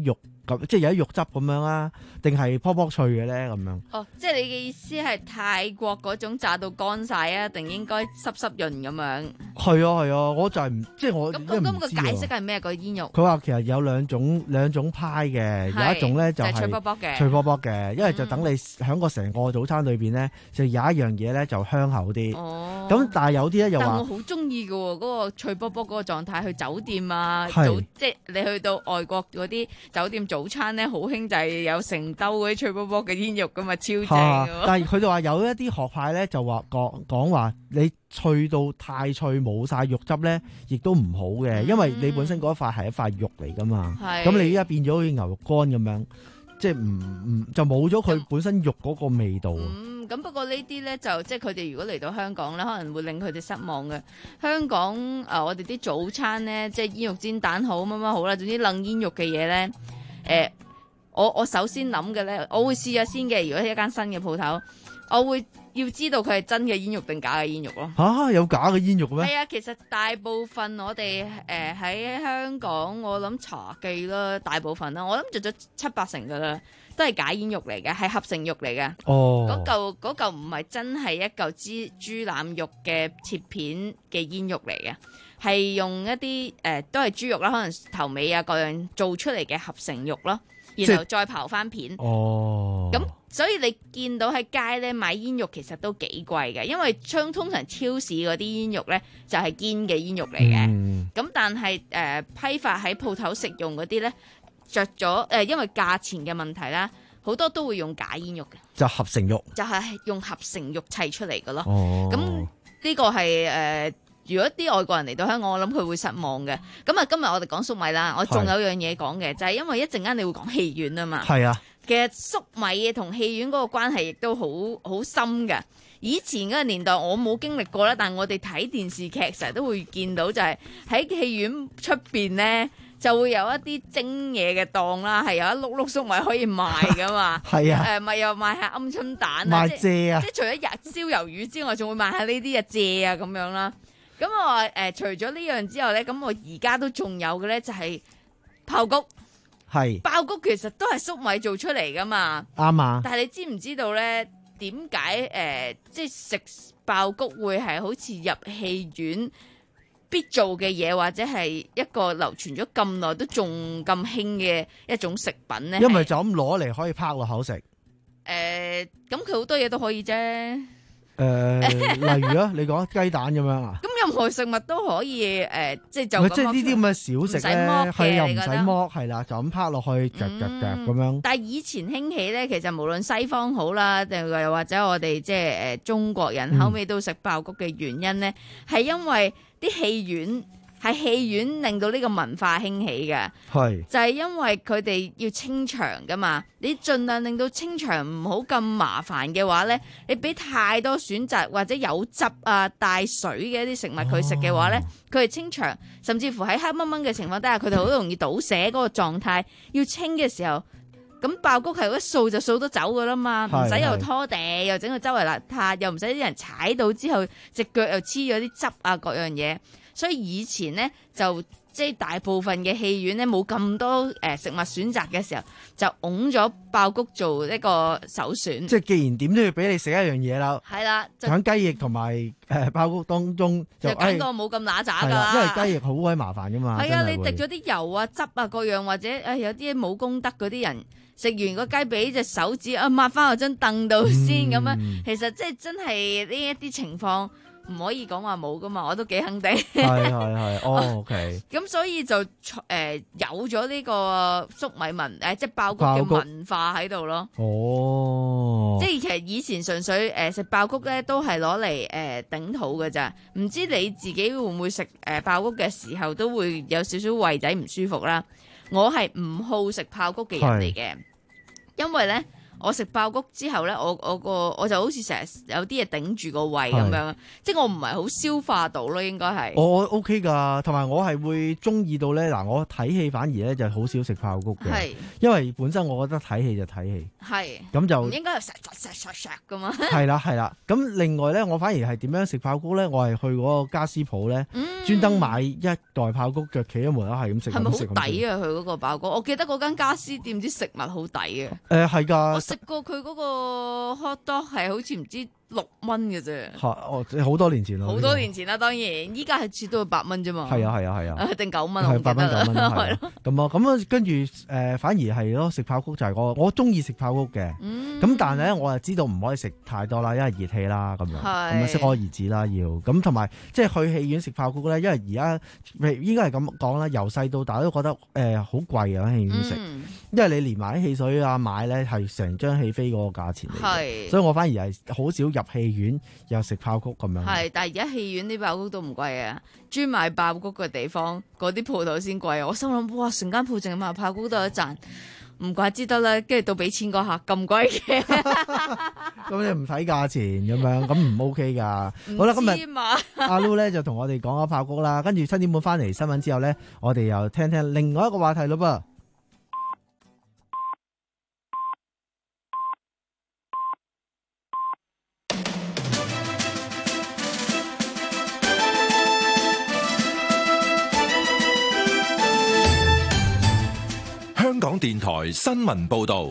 咁，即係有啲肉汁咁樣啊，定係卜卜脆嘅咧咁樣？ 哦，即係你嘅意思係泰國嗰種炸到乾晒啊，定應該濕濕潤咁樣？ 係啊係啊，我就係唔即係我咁因為唔知啊。 咁咁個解釋係咩？個煙肉？ 佢話其實有兩種兩種派嘅， 係有一種咧就係、 就係脆卜卜嘅脆卜卜嘅，因為就等你喺個成個早餐裏邊咧，就有一樣嘢咧就香口啲。 哦， 咁但係有啲咧又話但我好中意嘅喎，嗰、個脆卜卜嗰個狀態，去酒店啊， 係早即係你去到外國嗰啲酒店早餐咧，好興就係有成兜嗰啲脆卜卜嘅煙肉噶嘛，超正嚇嘅喎。 但係佢哋話有一啲學派咧就話講講話你脆到太脆冇晒肉汁咧，亦都唔好嘅，因為你本身嗰一塊係一塊肉嚟噶嘛。 係咁你依家變咗好似牛肉乾咁樣，即係唔唔就冇咗佢本身肉嗰個味道。 嗯，咁不過呢啲咧就即係佢哋如果嚟到香港咧，可能會令佢哋失望嘅。香港誒、呃，我哋啲早餐咧，即係煙肉煎蛋好乜乜好啦，總之冷煙肉嘅嘢咧，誒、呃，我我首先諗嘅咧，我會試下先嘅。如果係一間新嘅鋪頭，我會要知道佢係真嘅煙肉定假嘅煙肉咯。 嚇、啊、有假嘅煙肉咩？ 係啊，其實大部分我哋誒喺香港，我諗茶記啦，大部分啦，我諗做咗七八成噶啦，都係假煙肉嚟嘅，係合成肉嚟嘅。 哦， 嗰嚿嗰嚿唔係真係一嚿豬豬腩肉嘅切片嘅煙肉嚟嘅，係用一啲誒、呃、都係豬肉啦，可能頭尾啊各樣做出嚟嘅合成肉咯，然後再刨翻片。 哦， 咁所以你見到喺街咧買煙肉其實都幾貴嘅，因為通通常超市嗰啲煙肉咧就係堅嘅煙肉嚟嘅。咁、嗯、但係誒、呃、批發喺鋪頭食用嗰啲咧，着咗誒，因為價錢嘅問題啦，好多都會用假煙肉嘅， 就合成肉， 就係用合成肉砌出嚟嘅咯。 哦， 咁呢個係誒、呃，如果啲外國人嚟到香港，我諗佢會失望嘅。咁啊，今日我哋講粟米啦，我仲有樣嘢講嘅，就係因為一陣間你會講戲院啊嘛。 係啊。 其實粟米同戲院嗰個關係亦都好好深嘅。以前嗰個年代我冇經歷過啦，但係我哋睇電視劇成日都會見到，就係喺戲院出邊咧就會有一啲蒸嘢嘅檔啦，係有一碌碌粟米可以賣噶嘛。 係啊， 誒咪又賣下鵪鶉蛋啊， 賣蔗啊， 即係除咗日燒魷魚之外，仲會賣下呢啲啊蔗啊咁樣啦。咁我話誒，除咗呢樣之外咧，咁我而家都仲有嘅咧就係爆谷。 係爆谷其實都係粟米做出嚟噶嘛， 啱啊！ 但係你知唔知道咧？點解誒，即係食爆谷會係好似入戲院必做嘅嘢，或者係一個流傳咗咁耐都仲咁興嘅一種食品咧？ 因為就咁攞嚟可以拋落口食。 誒，咁佢好多嘢都可以啫。 誒、呃，例如啊，你講雞蛋咁樣啊？ 咁任何食物都可以誒、呃，即係就即係呢啲咁嘅小食咧，係又唔使剝，係啦，就咁拋落去，夾夾夾咁樣。 但係以前興起咧，其實無論西方好啦，定又或者我哋即係誒中國人後尾都食爆谷嘅原因咧，係、嗯、因為啲戲院。係戲院令到呢個文化興起嘅，係就係、是、因為佢哋要清場噶嘛，你盡量令到清場唔好咁麻煩嘅話咧，你俾太多選擇或者有汁啊帶水嘅一啲食物佢食嘅話咧，佢哋、哦、清場，甚至乎喺黑掹掹嘅情況底下，佢哋好容易倒瀉嗰個狀態，要清嘅時候，咁爆谷係一掃就掃得走噶啦嘛，唔使又拖地又整到周圍邋遢，又唔使啲人踩到之後隻腳又黐咗啲汁啊各樣嘢。所以以前咧就即係大部分嘅戲院咧冇咁多誒、呃、食物選擇嘅時候，就拱咗爆谷做一個首選。 即係既然點都要俾你食一樣嘢啦， 係啦， 喺雞翼同埋誒爆谷當中就揀個冇咁乸渣㗎啦。 因為雞翼好鬼麻煩㗎嘛。係啊， 你滴咗啲油啊、汁啊各樣，或者誒、哎、有啲冇功德嗰啲人食完個雞髀隻手指啊抹翻落張凳度先咁樣、嗯，其實即係真係呢一啲情況。唔可以講話冇噶嘛，我都幾肯定。係係係，哦 OK。 咁所以就誒、呃、有咗呢個粟米文誒、呃，即係爆谷嘅文化喺度咯。哦，即係其實以前純粹誒食、呃、爆谷咧，都係攞嚟誒頂肚嘅咋。唔知你自己會唔會食誒、呃、爆谷嘅時候都會有少少胃仔唔舒服啦？我係唔好食爆谷嘅人嚟嘅，因為咧。 我食爆谷之後咧，我我個我就好似成日有啲嘢頂住個胃咁樣，即係我唔係好消化到咯，應該係。 我 OK 㗎，同埋我係會中意到咧嗱，我睇戲反而咧就好少食爆谷嘅， 係因為本身我覺得睇戲就睇戲， 係咁就唔應該係石石石石㗎嘛。 係啦係啦，咁另外咧，我反而係點樣食爆谷咧？我係去嗰個家私鋪咧，專登買一袋爆谷腳企喺門口係咁食， 係咪好咁食抵啊？佢嗰個爆谷，我記得嗰間家私店啲食物好抵嘅。 誒係㗎， 我食過佢嗰個 hot dog 係好似唔知六蚊嘅啫。 嚇哦，好多年前啦， 好多年前啦，當然依家係切到八蚊啫嘛。 係啊係啊係啊， 定九蚊係八蚊九蚊啦， 係咯。咁啊咁啊，跟住誒反而係咯，食爆谷就係我我中意食爆谷嘅。咁、嗯、但係咧，我就知道唔可以食太多啦，因為熱氣啦咁樣，咁啊適可而止啦要。咁同埋即係去戲院食爆谷咧，因為而家應該係咁講啦，由細到大都覺得誒好貴啊喺戲院食，嗯、因為你連埋啲汽水啊買咧係成張戲飛嗰個價錢嚟嘅，所以我反而係好少入戲院又食爆谷咁樣。 係，但係而家戲院啲爆谷都唔貴啊，專賣爆谷嘅地方嗰啲鋪頭先貴啊！我心諗哇，成間鋪淨係賣爆谷都有一賺，唔怪之得啦，跟住到俾錢嗰客咁貴嘅， 咁你唔睇價錢咁樣，咁唔 OK 噶。好啦，今日阿 Lu 咧就同我哋講咗爆谷啦，跟住七點半翻嚟新聞之後咧，我哋又聽聽另外一個話題咯噃。 香港電台新聞報道，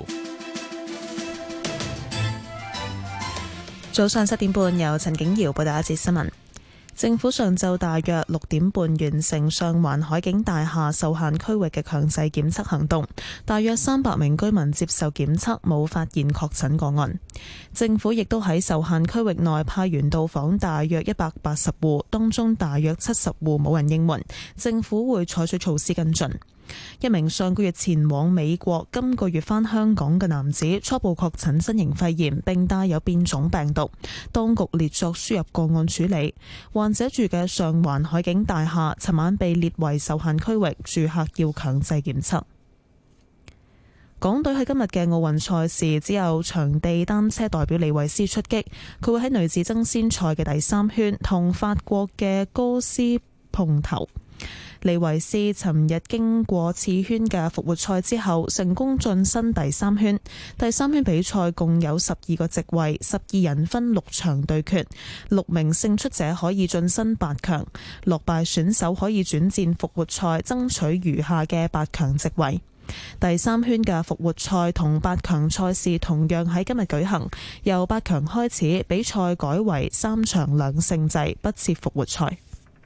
早上七點半由陳景瑤報道一節新聞。政府上晝大約六點半完成上環海景大廈受限區域嘅強制檢測行動，大約三百名居民接受檢測，冇發現確診個案。政府亦都喺受限區域內派員到訪大約一百八十戶，當中大約七十戶冇人應門，政府會採取措施跟進。一名上個月前往美國，今個月返香港嘅男子初步確診新型肺炎，並帶有變種病毒，當局列作輸入個案處理。患者住嘅上環海景大廈尋晚被列為受限區域，住客要強制檢測。港隊喺今日嘅奧運賽事只有場地單車代表李慧詩出擊，佢會喺女子爭先賽嘅第三圈同法國嘅哥斯碰頭。李慧詩尋日經過次圈嘅復活賽之後，成功晉身第三圈。第三圈比賽共有十二個席位，十二人分六場對決，六名勝出者可以晉身八強，落敗選手可以轉戰復活賽，爭取餘下嘅八強席位。第三圈嘅復活賽同八強賽事同樣喺今日舉行，由八強開始，比賽改為三場兩勝制，不設復活賽。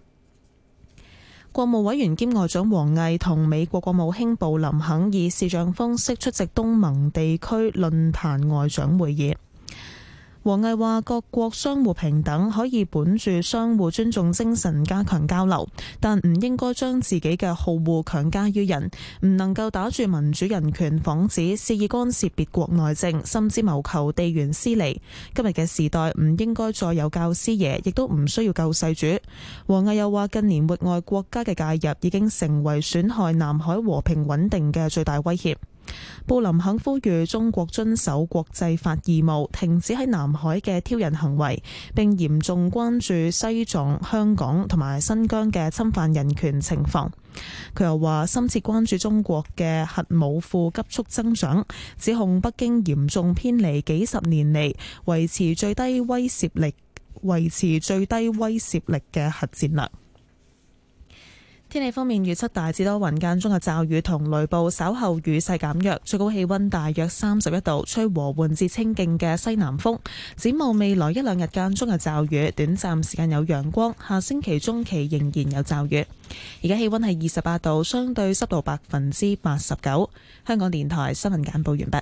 國務委員兼外長王毅同美國國務卿布林肯以視像方式出席東盟地區論壇外長會議。王毅話：各國相互平等，可以本住相互尊重精神加強交流，但唔應該將自己嘅好惡強加於人，唔能夠打住民主人權幌子，肆意干涉別國內政，甚至謀求地緣私利。今日嘅時代唔應該再有教師爺，亦都唔需要救世主。王毅又話：近年域外國家嘅介入已經成為損害南海和平穩定嘅最大威脅。布林肯呼籲中國遵守國際法義務，停止喺南海嘅挑釁行為，並嚴重關注西藏、香港同埋新疆嘅侵犯人權情況。佢又話深切關注中國嘅核武庫急速增長，指控北京嚴重偏離幾十年嚟維持最低威懾力、維持最低威懾力嘅核戰略。天氣方面，預測大致多雲間中嘅驟雨同雷暴，稍後雨勢減弱，最高氣溫大約三十一度，吹和緩至清勁嘅西南風。展望未來一兩日間中嘅驟雨，短暫時間有陽光，下星期中期仍然有驟雨。而家氣溫係二十八度，相對濕度百分之八十九。香港電台新聞簡報完畢。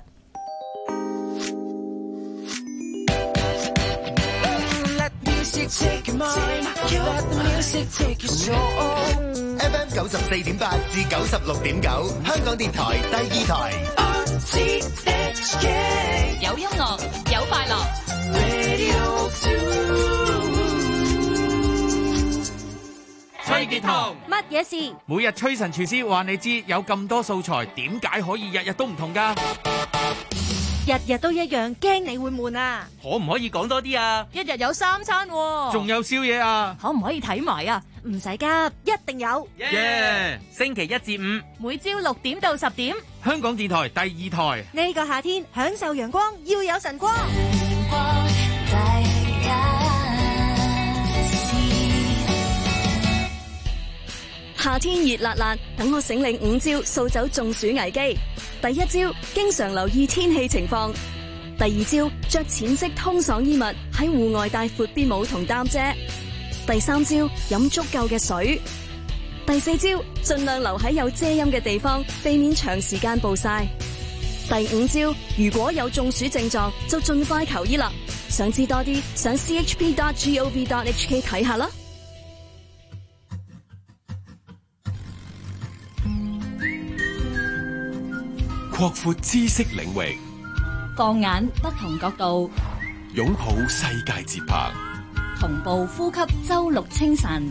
F M 九十四點八至九十六點九，香港電台第二台。 有音樂，有快樂。 崔潔彤， 乜嘢事？ 每日崔神廚師話你知，有咁多素材，點解可以日日都唔同㗎？ 日日都一樣，驚你會悶啊！ 可唔可以講多啲啊？ 一日有三餐喎， 仲有宵夜啊？ 可唔可以睇埋啊？唔使急，一定有。 耶！星期一至五， 每朝六點到十點， 香港電台第二台。 呢個夏天享受陽光，要有晨光。 夏天熱辣辣，等我醒領五招掃走中暑危機。第一招，經常留意天氣情況。第二招，着淺色通爽衣物，喺戶外帶闊啲帽同擔遮。第三招，飲足夠嘅水。第四招，盡量留喺有遮陰嘅地方，避免長時間暴曬。第五招，如果有中暑症狀，就盡快求醫啦。想知多啲，上 c h p dot gov dot h k 睇下啦。 擴闊知識領域， 放眼不同角度， 擁抱世界節拍， 同步呼吸周六清晨。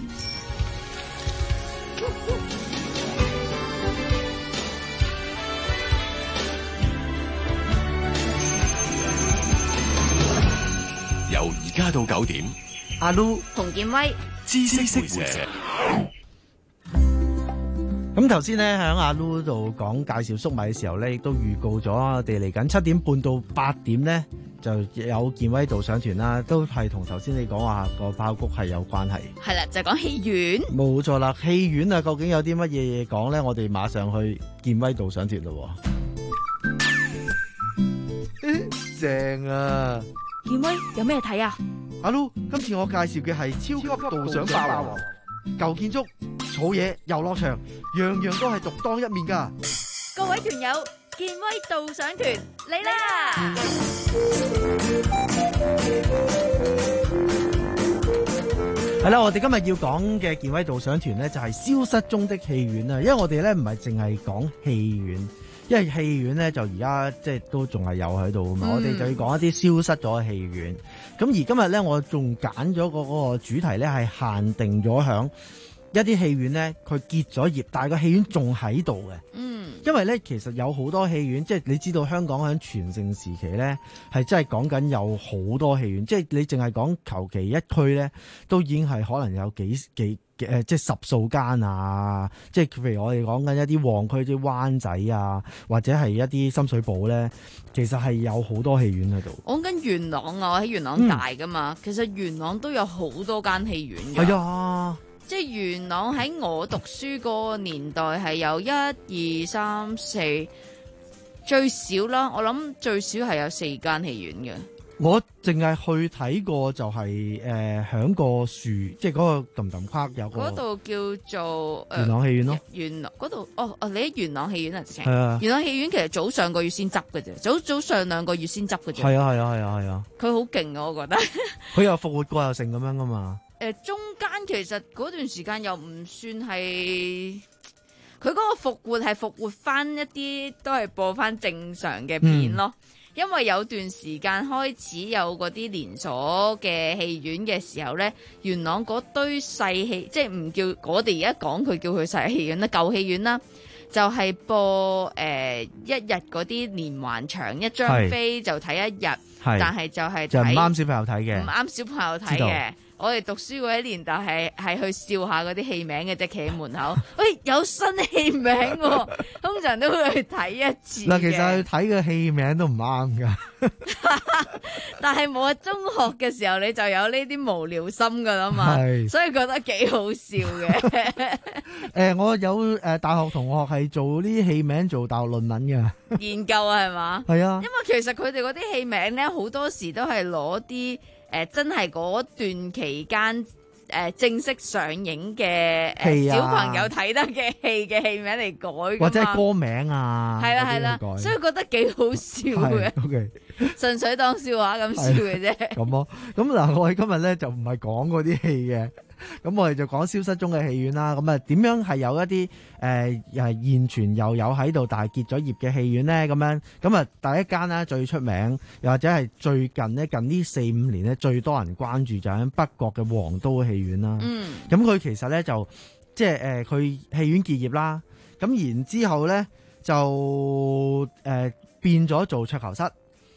由而家到九點， 阿 Lu 同建威知識會社。 咁頭先咧喺阿 Lu 度講介紹粟米嘅時候咧，亦都預告咗我哋嚟緊七點半到八點咧就有健威導賞團啦，都係同頭先你講話個爆谷係有關係。 係啦，就講戲院。冇錯啦，戲院啊，究竟有啲乜嘢嘢講咧？我哋馬上去健威導賞團咯。正啊！ 健威有咩睇啊？ 阿 Lu，今次我介紹嘅係超級導賞霸王，舊建築、草野、遊樂場，樣樣都係獨當一面噶。 各位團友，健威導賞團嚟啦！ 係啦，我哋今日要講嘅健威導賞團呢，就係消失中的戲院啊！因為我哋咧唔係淨係講戲院。因為戲院咧就而家即係都仲係有喺度啊嘛，嗯、我哋就要講一啲消失咗嘅戲院。咁而今日咧，我仲揀咗嗰個主題咧係限定咗響一啲戲院咧，佢結咗業，但係個戲院仲喺度嘅。嗯，因為咧其實有好多戲院，即係你知道香港喺全盛時期咧，係真係講緊有好多戲院，即係你淨係講求其一區咧，都已經係可能有幾幾。誒，即係十數間啊！即係譬如我哋講緊一啲旺區，啲灣仔啊，或者係一啲深水埗咧，其實係有好多戲院喺度。 我講緊元朗啊，我喺元朗大噶嘛，嗯、其實元朗都有好多間戲院㗎。 係啊， 即係元朗喺我讀書個年代係有一二三四，最少啦，我諗最少係有四間戲院嘅。 我淨係去睇過就係誒響個樹，即係嗰個氹氹框有個。 嗰度叫做、呃、 元朗戲院咯。 元朗嗰度哦哦，你喺元朗戲院啊？直情。 係啊。元朗戲院其實早上個月先執嘅啫，早早上兩個月先執嘅啫。 係啊係啊係啊係啊。 佢好勁啊，我覺得。 佢又復活過又成咁樣噶嘛？ 誒、呃，中間其實嗰段時間又唔算係，佢嗰個復活係復活翻一啲都係播翻正常嘅片咯。嗯，因為有段時間開始有嗰啲連鎖嘅戲院嘅時候呢，元朗嗰堆細戲，即係唔叫我哋而家講佢叫佢細戲院啦，舊戲院啦，就係、是、播誒、呃、一日嗰啲連環場，一張飛就睇一日，但係就係就唔啱小朋友睇嘅， 唔啱小朋友睇嘅。我哋讀書嗰啲年代係係去笑下嗰啲戲名嘅啫，企喺門口，喂，有新戲名喎，通常都會去睇一次。嗱， 其實去睇嘅戲名都唔啱噶， 但係冇中學嘅時候你就有呢啲無聊心噶啦嘛，所以覺得幾好笑嘅。誒、 呃，我有誒、呃、大學同學係做呢啲戲名做大學論文嘅研究啊，係嘛？係啊，因為其實佢哋嗰啲戲名咧，好多時都係攞啲。誒、呃，真係嗰段期間誒、呃、正式上映嘅誒、呃啊、小朋友睇得嘅戲嘅戲名嚟改， 或者係歌名啊， 係啦係啦，所以覺得幾好笑嘅。O K， 純粹當笑話咁笑嘅啫。咁咯， 咁嗱，我哋今日咧就唔係講嗰啲戲嘅。咁我哋就講消失中嘅戲院啦。咁啊，點樣係有一啲誒誒現存又有喺度，但係結咗業嘅戲院咧？咁樣咁啊，第一間咧最出名，又或者係最近呢近呢四五年咧最多人關注就喺北角嘅皇都戲院啦。嗯，咁佢其實咧就即係誒佢戲院結業啦。咁然之後咧就誒、呃、變咗做桌球室。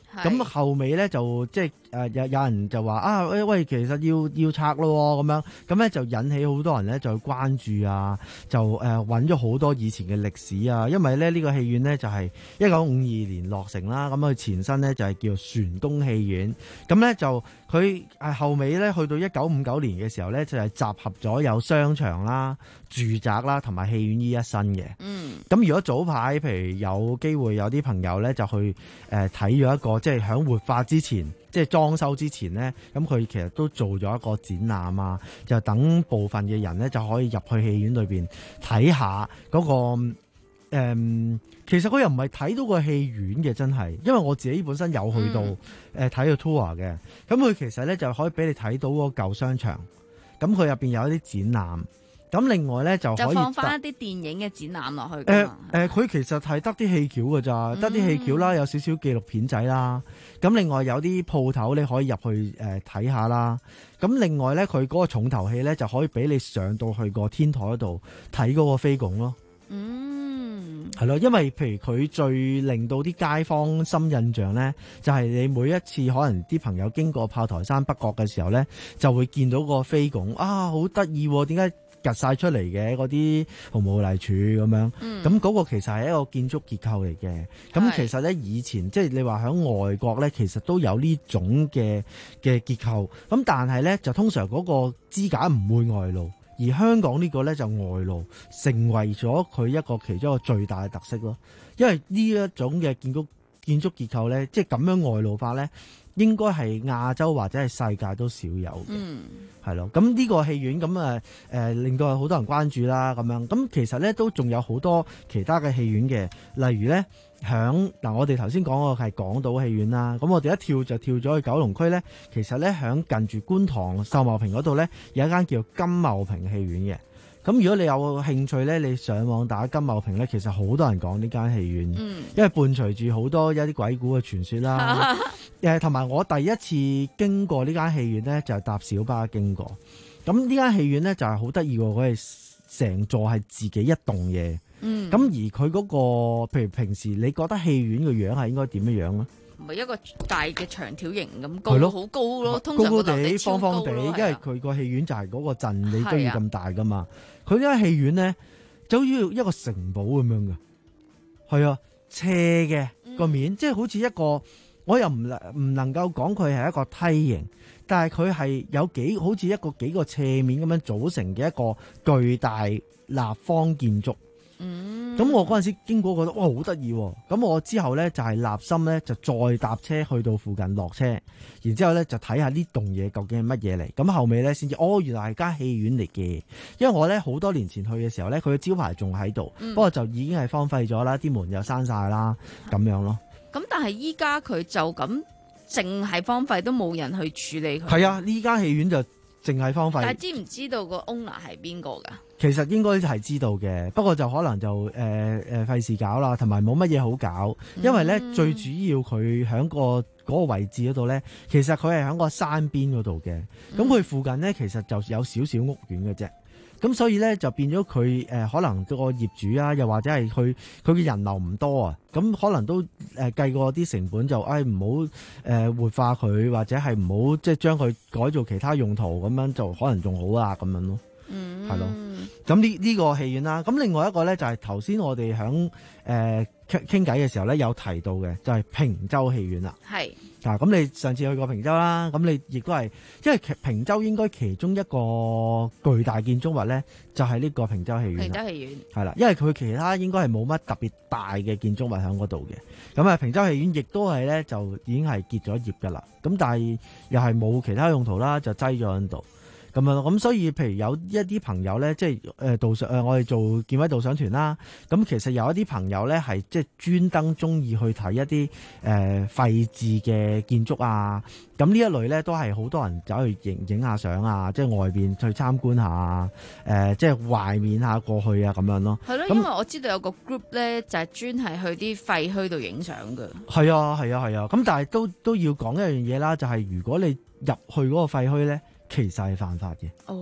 咁後尾咧就即係誒有有人就話啊喂喂，其實要要拆咯咁樣，咁咧就引起好多人咧就去關注啊，就誒揾咗好多以前嘅歷史啊，因為咧呢個戲院咧就係一九五二年落成啦，咁佢前身咧就係叫璇宮戲院，咁咧就佢誒後尾咧去到一九五九年嘅時候咧就係集合咗有商場啦、住宅啦同埋戲院於一身嘅。嗯，咁如果早排譬如有機會有啲朋友咧就去誒睇咗一個即係響活化之前，即係裝修之前咧，咁佢其實都做咗一個展覽啊，就等部分嘅人咧就可以入去戲院裏邊睇下嗰個誒、嗯，其實佢又唔係睇到個戲院嘅，真係，因為我自己本身有去到誒睇個 tour 嘅，咁佢其實咧就可以俾你睇到嗰個舊商場，咁佢入邊有一啲展覽。咁另外咧就可以就放翻一啲電影嘅展覽落去。 誒誒，佢其實係得啲戲橋㗎咋，得啲戲橋啦，有少少紀錄片仔啦。咁另外有啲鋪頭你可以入去誒睇下啦。咁另外咧，佢嗰個重頭戲咧就可以俾你上到去個天台度睇嗰個飛拱咯。嗯，係咯，因為譬如佢最令到啲街坊深印象咧，就係你每一次可能啲朋友經過炮台山北角嘅時候咧，就會見到個飛拱啊，好得意喎！點解夾晒出嚟嘅嗰啲紅毛泥柱咁樣，咁、嗯、嗰個其實係一個建築結構嚟嘅。咁其實咧以前即係你話喺外國咧，其實都有呢種嘅嘅結構。咁但係咧就通常嗰個支架唔會外露，而香港呢個咧就外露，成為咗佢一個其中一個最大嘅特色咯。因為呢一種嘅建築建築結構咧，即係咁樣外露法咧，應該係亞洲或者係世界都少有嘅。嗯，係咯。咁呢個戲院咁誒誒令到好多人關注啦，咁樣。咁其實咧都仲有好多其他嘅戲院嘅，例如咧響嗱我哋頭先講個係港島戲院啦，咁我哋一跳就跳咗去九龍區咧，其實咧響近住觀塘秀茂坪嗰度咧有一間叫金茂坪戲院嘅。咁如果你有興趣咧，你上網打金茂坪咧，其實好多人講呢間戲院，嗯、因為伴隨住好多一啲鬼故嘅傳說啦。誒，同埋我第一次經過呢間戲院咧，就係搭小巴經過。咁呢間戲院咧就係好得意喎，佢係成座係自己一棟嘢。嗯。咁而佢嗰個，譬如平時你覺得戲院嘅樣係應該點樣樣咧？ 唔係一個大嘅長條形咁高，好高咯，通常高高地、方方地，因為佢個戲院就係嗰個陣，你都要咁大噶嘛。佢呢間戲院咧，就好似一個城堡咁樣嘅，係啊，斜嘅個面，嗯、即係好似一個，我又唔唔能夠講佢係一個梯形，但係佢係有幾好似一個幾個斜面咁樣組成嘅一個巨大立方建築。嗯，咁我嗰陣時經過覺得哇好得意，咁我之後咧就係立心咧就再搭車去到附近落車，然之後咧就睇下呢棟嘢究竟係乜嘢嚟，咁後尾咧先至哦原來係間戲院嚟嘅，因為我咧好多年前去嘅時候咧佢嘅招牌仲喺度，不過就已經係荒廢咗啦，啲門又閂晒啦，咁樣咯。咁但係依家佢就咁淨係荒廢，都冇人去處理佢。 係啊，呢間戲院就淨係荒廢。 但係知唔知道個 owner 係邊個噶？ 其實應該係知道嘅，不過就可能就誒誒費事搞啦，同埋冇乜嘢好搞，因為咧、嗯、最主要佢喺個嗰個位置嗰度咧，其實佢係喺個山邊嗰度嘅，咁佢、嗯、附近咧其實就有少少屋苑嘅啫，咁所以咧就變咗佢誒可能個業主啊，又或者係佢佢嘅人流唔多啊，咁可能都誒計過啲成本就誒唔好誒活化佢，或者係唔好即係將佢改做其他用途咁樣就可能仲好啊咁樣咯。嗯，係咯，咁呢呢個戲院啦，咁另外一個咧就係頭先我哋響誒傾傾偈嘅時候咧有提到嘅，就係坪洲戲院啦。係嗱，咁你上次去過坪洲啦，咁你亦都係，因為坪洲應該其中一個巨大建築物咧，就係呢個坪洲戲院。坪洲戲院係啦，因為佢其他應該係冇乜特別大嘅建築物喺嗰度嘅，咁啊坪洲戲院亦都係咧就已經係結咗業噶啦，咁但係又係冇其他用途啦，就擠咗喺度。咁樣咁所以譬如有一啲朋友咧，即係誒導賞誒，我哋做健委導賞團啦。咁其實有一啲朋友咧，係即係專登中意去睇一啲誒廢置嘅建築啊。咁呢一類咧，都係好多人走去影影下相啊，即係外邊去參觀下啊，誒即係懷緬下過去啊，咁樣咯。係咯，因為我知道有個 group 咧，就係專係去啲廢墟度影相㗎。係啊，係啊，係啊。咁但係都都要講一樣嘢啦，就係如果你入去嗰個廢墟咧，其實係犯法嘅。哦，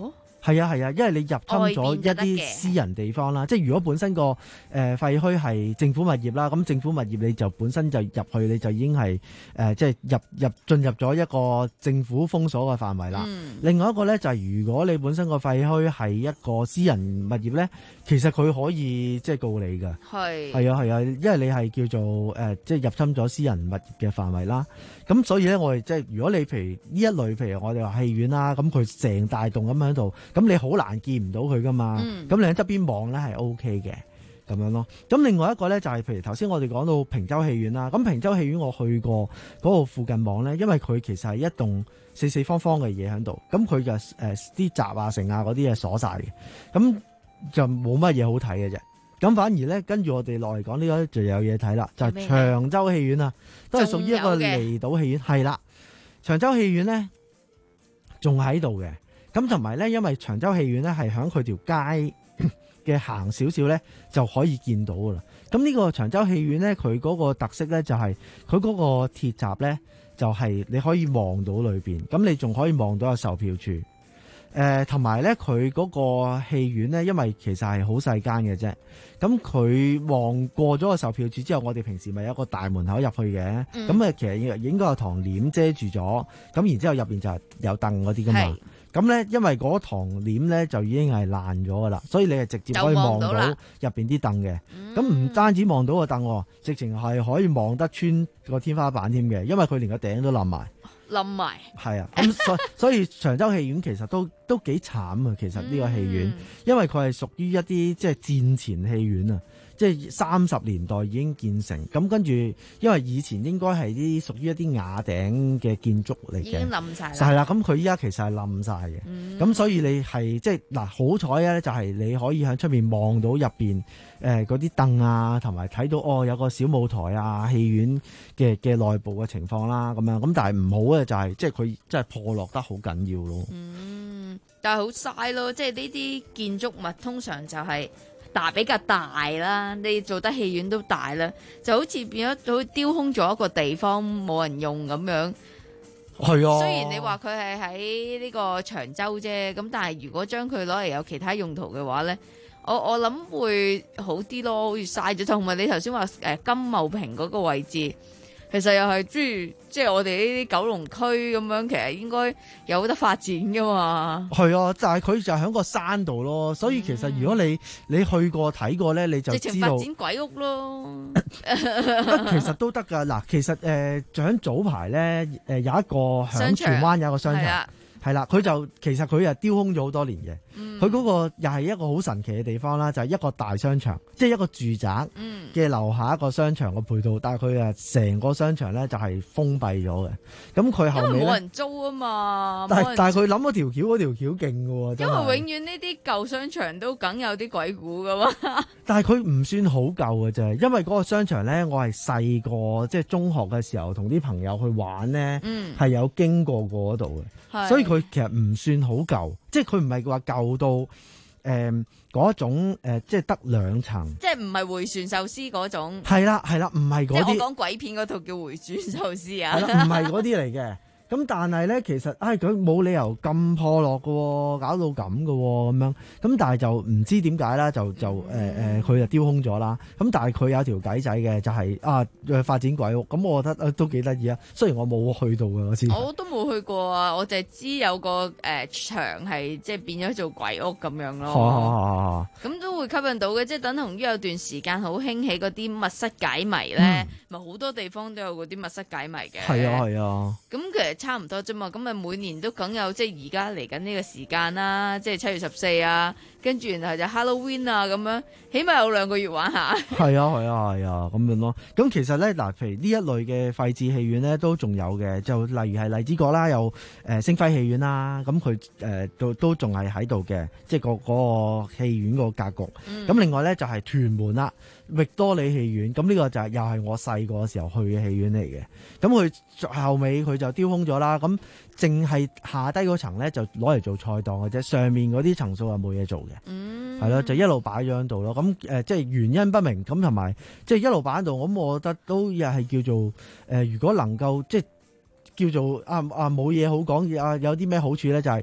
係啊係啊，因為你入侵咗一啲私人地方啦，即係如果本身個誒、呃、廢墟係政府物業啦，咁政府物業你就本身就入去你就已經係誒、呃、即係入入進入咗一個政府封鎖嘅範圍啦。嗯、另外一個咧就係、是、如果你本身個廢墟係一個私人物業咧，其實佢可以即係告你㗎。係係啊係啊，因為你係叫做誒、呃、即係入侵咗私人物業嘅範圍啦。咁所以咧，我哋即係如果你譬如呢一類，譬如我哋話戲院啦，咁佢成大棟咁喺度，咁你好難見唔到佢噶嘛。咁、嗯、你喺側邊望咧係 O K 嘅咁樣咯。咁另外一個咧就係、是、譬如頭先我哋講到坪洲戲院啦，咁坪洲戲院我去過嗰個附近望咧，因為佢其實係一棟四四方方嘅嘢喺度，咁佢就誒啲閘啊、成啊嗰啲嘢鎖晒嘅，咁就冇乜嘢好睇嘅啫。咁反而咧，跟住我哋落嚟講呢個就有嘢睇啦，就係、是、長洲戲院啊，都係屬於一個離島戲院，係啦。長洲戲院咧仲喺度嘅，咁同埋咧，因為長洲戲院咧係響佢條街嘅行少少咧就可以見到噶啦。咁呢個長洲戲院咧，佢嗰個特色咧就係佢嗰個鐵閘咧就係、是、你可以望到裏邊，咁你仲可以望到有售票處。誒同埋咧，佢嗰個戲院咧，因為其實係好細間嘅啫。咁佢望過咗個售票處之後，我哋平時咪有一個大門口入去嘅。咁啊、嗯，其實應該有堂簾遮住咗。咁然之後入邊就係有凳嗰啲噶嘛。咁咧，因為嗰堂簾咧就已經係爛咗噶啦，所以你係直接可以望到入邊啲凳嘅。咁唔、嗯、單止望到個凳，直情係可以望得穿個天花板添嘅，因為佢連個頂都冧埋。冧埋，係啊，咁所所以長洲戲院其實都都幾慘啊！其實呢個戲院，嗯、因為佢係屬於一啲即係戰前戲院啊，即係三十年代已經建成，咁跟住因為以前應該係啲屬於一啲瓦頂嘅建築嚟嘅，已經冧晒啦，係啦，咁佢依家其實係冧晒嘅，咁、嗯、所以你係即係嗱好彩咧，就係你可以喺出面望到入邊誒嗰啲凳啊，同埋睇到哦有個小舞台啊，戲院嘅嘅內部嘅情況啦，咁樣咁，但係唔好嘅就係、是、即係佢真係破落得好緊要咯。嗯，但係好嘥咯，即係呢啲建築物通常就係、是。大比較大啦，你做得戲院都大啦，就好似變咗好丟空咗一個地方冇人用咁樣。係啊，雖然你話佢係喺呢個長洲啫，咁但係如果將佢攞嚟有其他用途嘅話咧，我我諗會好啲咯，好似嘥咗。同埋你頭先話誒金茂坪嗰個位置。其實又係即係即係我哋呢啲九龍區咁樣，其實應該有得發展噶嘛。係啊，但係佢就喺個山度咯，所以其實如果你你去過睇過咧，你就知道直情發展鬼屋咯。其實都得噶。嗱，其實誒，響早排咧，誒有一個響荃灣有一個商場。係啦，佢就其實佢又丟空咗好多年嘅，佢嗰、嗯、個又係一個好神奇嘅地方啦，就係、是、一個大商場，即係一個住宅嘅樓下一個商場嘅配套，但係佢啊成個商場咧就係封閉咗嘅。咁佢後尾冇人租啊嘛，但係但係佢諗嗰條橋嗰條橋勁嘅喎，因為永遠呢啲舊商場都梗有啲鬼故噶嘛。但係佢唔算好舊嘅啫，因為嗰個商場咧，我係細個即係中學嘅時候同啲朋友去玩咧，係、嗯、有經過過嗰度嘅，所以佢。佢其實唔算好舊，即係佢唔係話舊到誒嗰、呃、種誒、呃，即係得兩層，即係唔係回旋壽司嗰種。係啦係啦，唔係嗰啲。即係我講鬼片嗰套叫回旋壽司啊，唔係嗰啲嚟嘅。咁但係咧，其實唉，佢、哎、冇理由咁破落嘅、哦，搞到咁嘅咁樣。咁但係就唔知點解啦，就就誒誒，佢、呃、就丟空咗啦。咁但係佢有條計仔嘅，就係、是、啊發展鬼屋。咁我覺得都幾得意啊。雖然我冇去到嘅，我知。我都冇去過啊，我淨係知有個誒、呃、場係即係變咗做鬼屋咁樣咯。咁、啊啊、都會吸引到嘅，即係等同於有段時間好興起嗰啲密室解謎咧，咪好、嗯、多地方都有嗰啲密室解謎嘅。係啊係啊。咁其實差唔多啫嘛，咁咪每年都梗有，即係而家嚟緊呢個時間啦，即係七月十四啊，跟住然後就 Halloween 啊咁樣，起碼有兩個月玩下。係啊係啊係啊，咁樣咯。咁其實咧嗱，譬如呢一類嘅廢置戲院咧都仲有嘅，就例如係荔枝角啦，有誒星輝戲院啦，咁佢誒都都仲係喺度嘅，即係個嗰個戲院個格局。咁、嗯、另外咧就係屯門啦，域多利戲院，咁呢個就係又係我細個嘅時候去嘅戲院嚟嘅。咁佢後尾佢就丟空咗啦，咁淨係下低嗰層咧就攞嚟做菜檔嘅啫，上面嗰啲層數係冇嘢做嘅，係咯、嗯，就一路擺咗喺度咯。咁誒、呃，即係原因不明，咁同埋即係一路擺喺度，咁我覺得都又係叫做誒、呃，如果能夠即係叫做啊啊冇嘢好講，啊有啲咩好處咧，就係、是、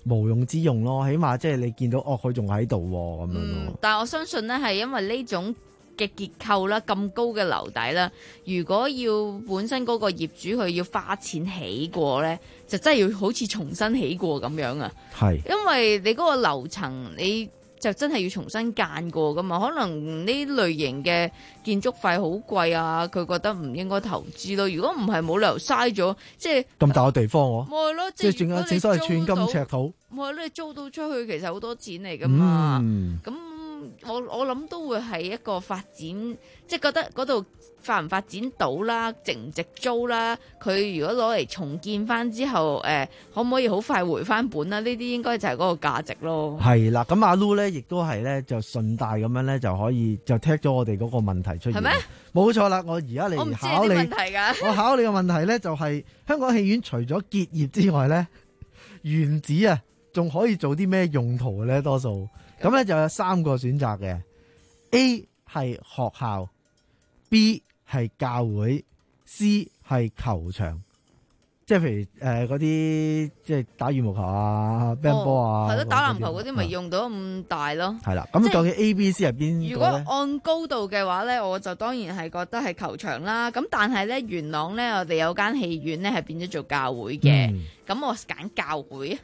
無用之用咯，起碼即係你見到哦，佢仲喺度咁樣咯。 嗯，但係我相信咧，係因為呢種嘅結構啦，咁高嘅樓底啦，如果要本身嗰個業主佢要花錢起過咧，就真係要好似重新起過咁樣啊。 係， 因為你嗰個樓層你就真係要重新間過噶嘛，可能呢類型嘅建築費好貴啊，佢覺得唔應該投資咯。如果唔係冇理由嘥咗，即係咁大個地方喎， 咪係咯， 即係正正所謂寸金尺土， 咪係咯，你租到出去其實好多錢嚟噶嘛。咁、 嗯、 我我諗都會係一個發展，即係覺得嗰度發唔發展到啦，值唔值租啦？佢如果攞嚟重建翻之後，誒、呃、可唔可以好快回翻本啦？呢啲應該就係嗰個價值咯。 係啦，咁阿 Lu 咧，亦都係咧，就順帶咁樣咧，就可以就踢咗我哋嗰個問題出現。係咩？冇錯啦，我而家嚟考你。我唔知啲問題㗎。我考你嘅問題咧，就係、是、香港戲院除咗結業之外咧，原址啊，仲可以做啲咩用途咧？多數咁咧就有三個選擇嘅 ，A 係學校 ，B 係教會 ，C 係球場，即係譬如誒嗰啲即係打羽毛球啊、乒乓波啊， 係咯，打籃球嗰啲咪用到咁大咯。 係啦，咁究竟 A、B、C 係邊個咧？ 如果按高度嘅話咧，我就當然係覺得係球場啦。咁但係咧，元朗咧，我哋有間戲院咧係變咗做教會嘅，咁、嗯、我揀教會。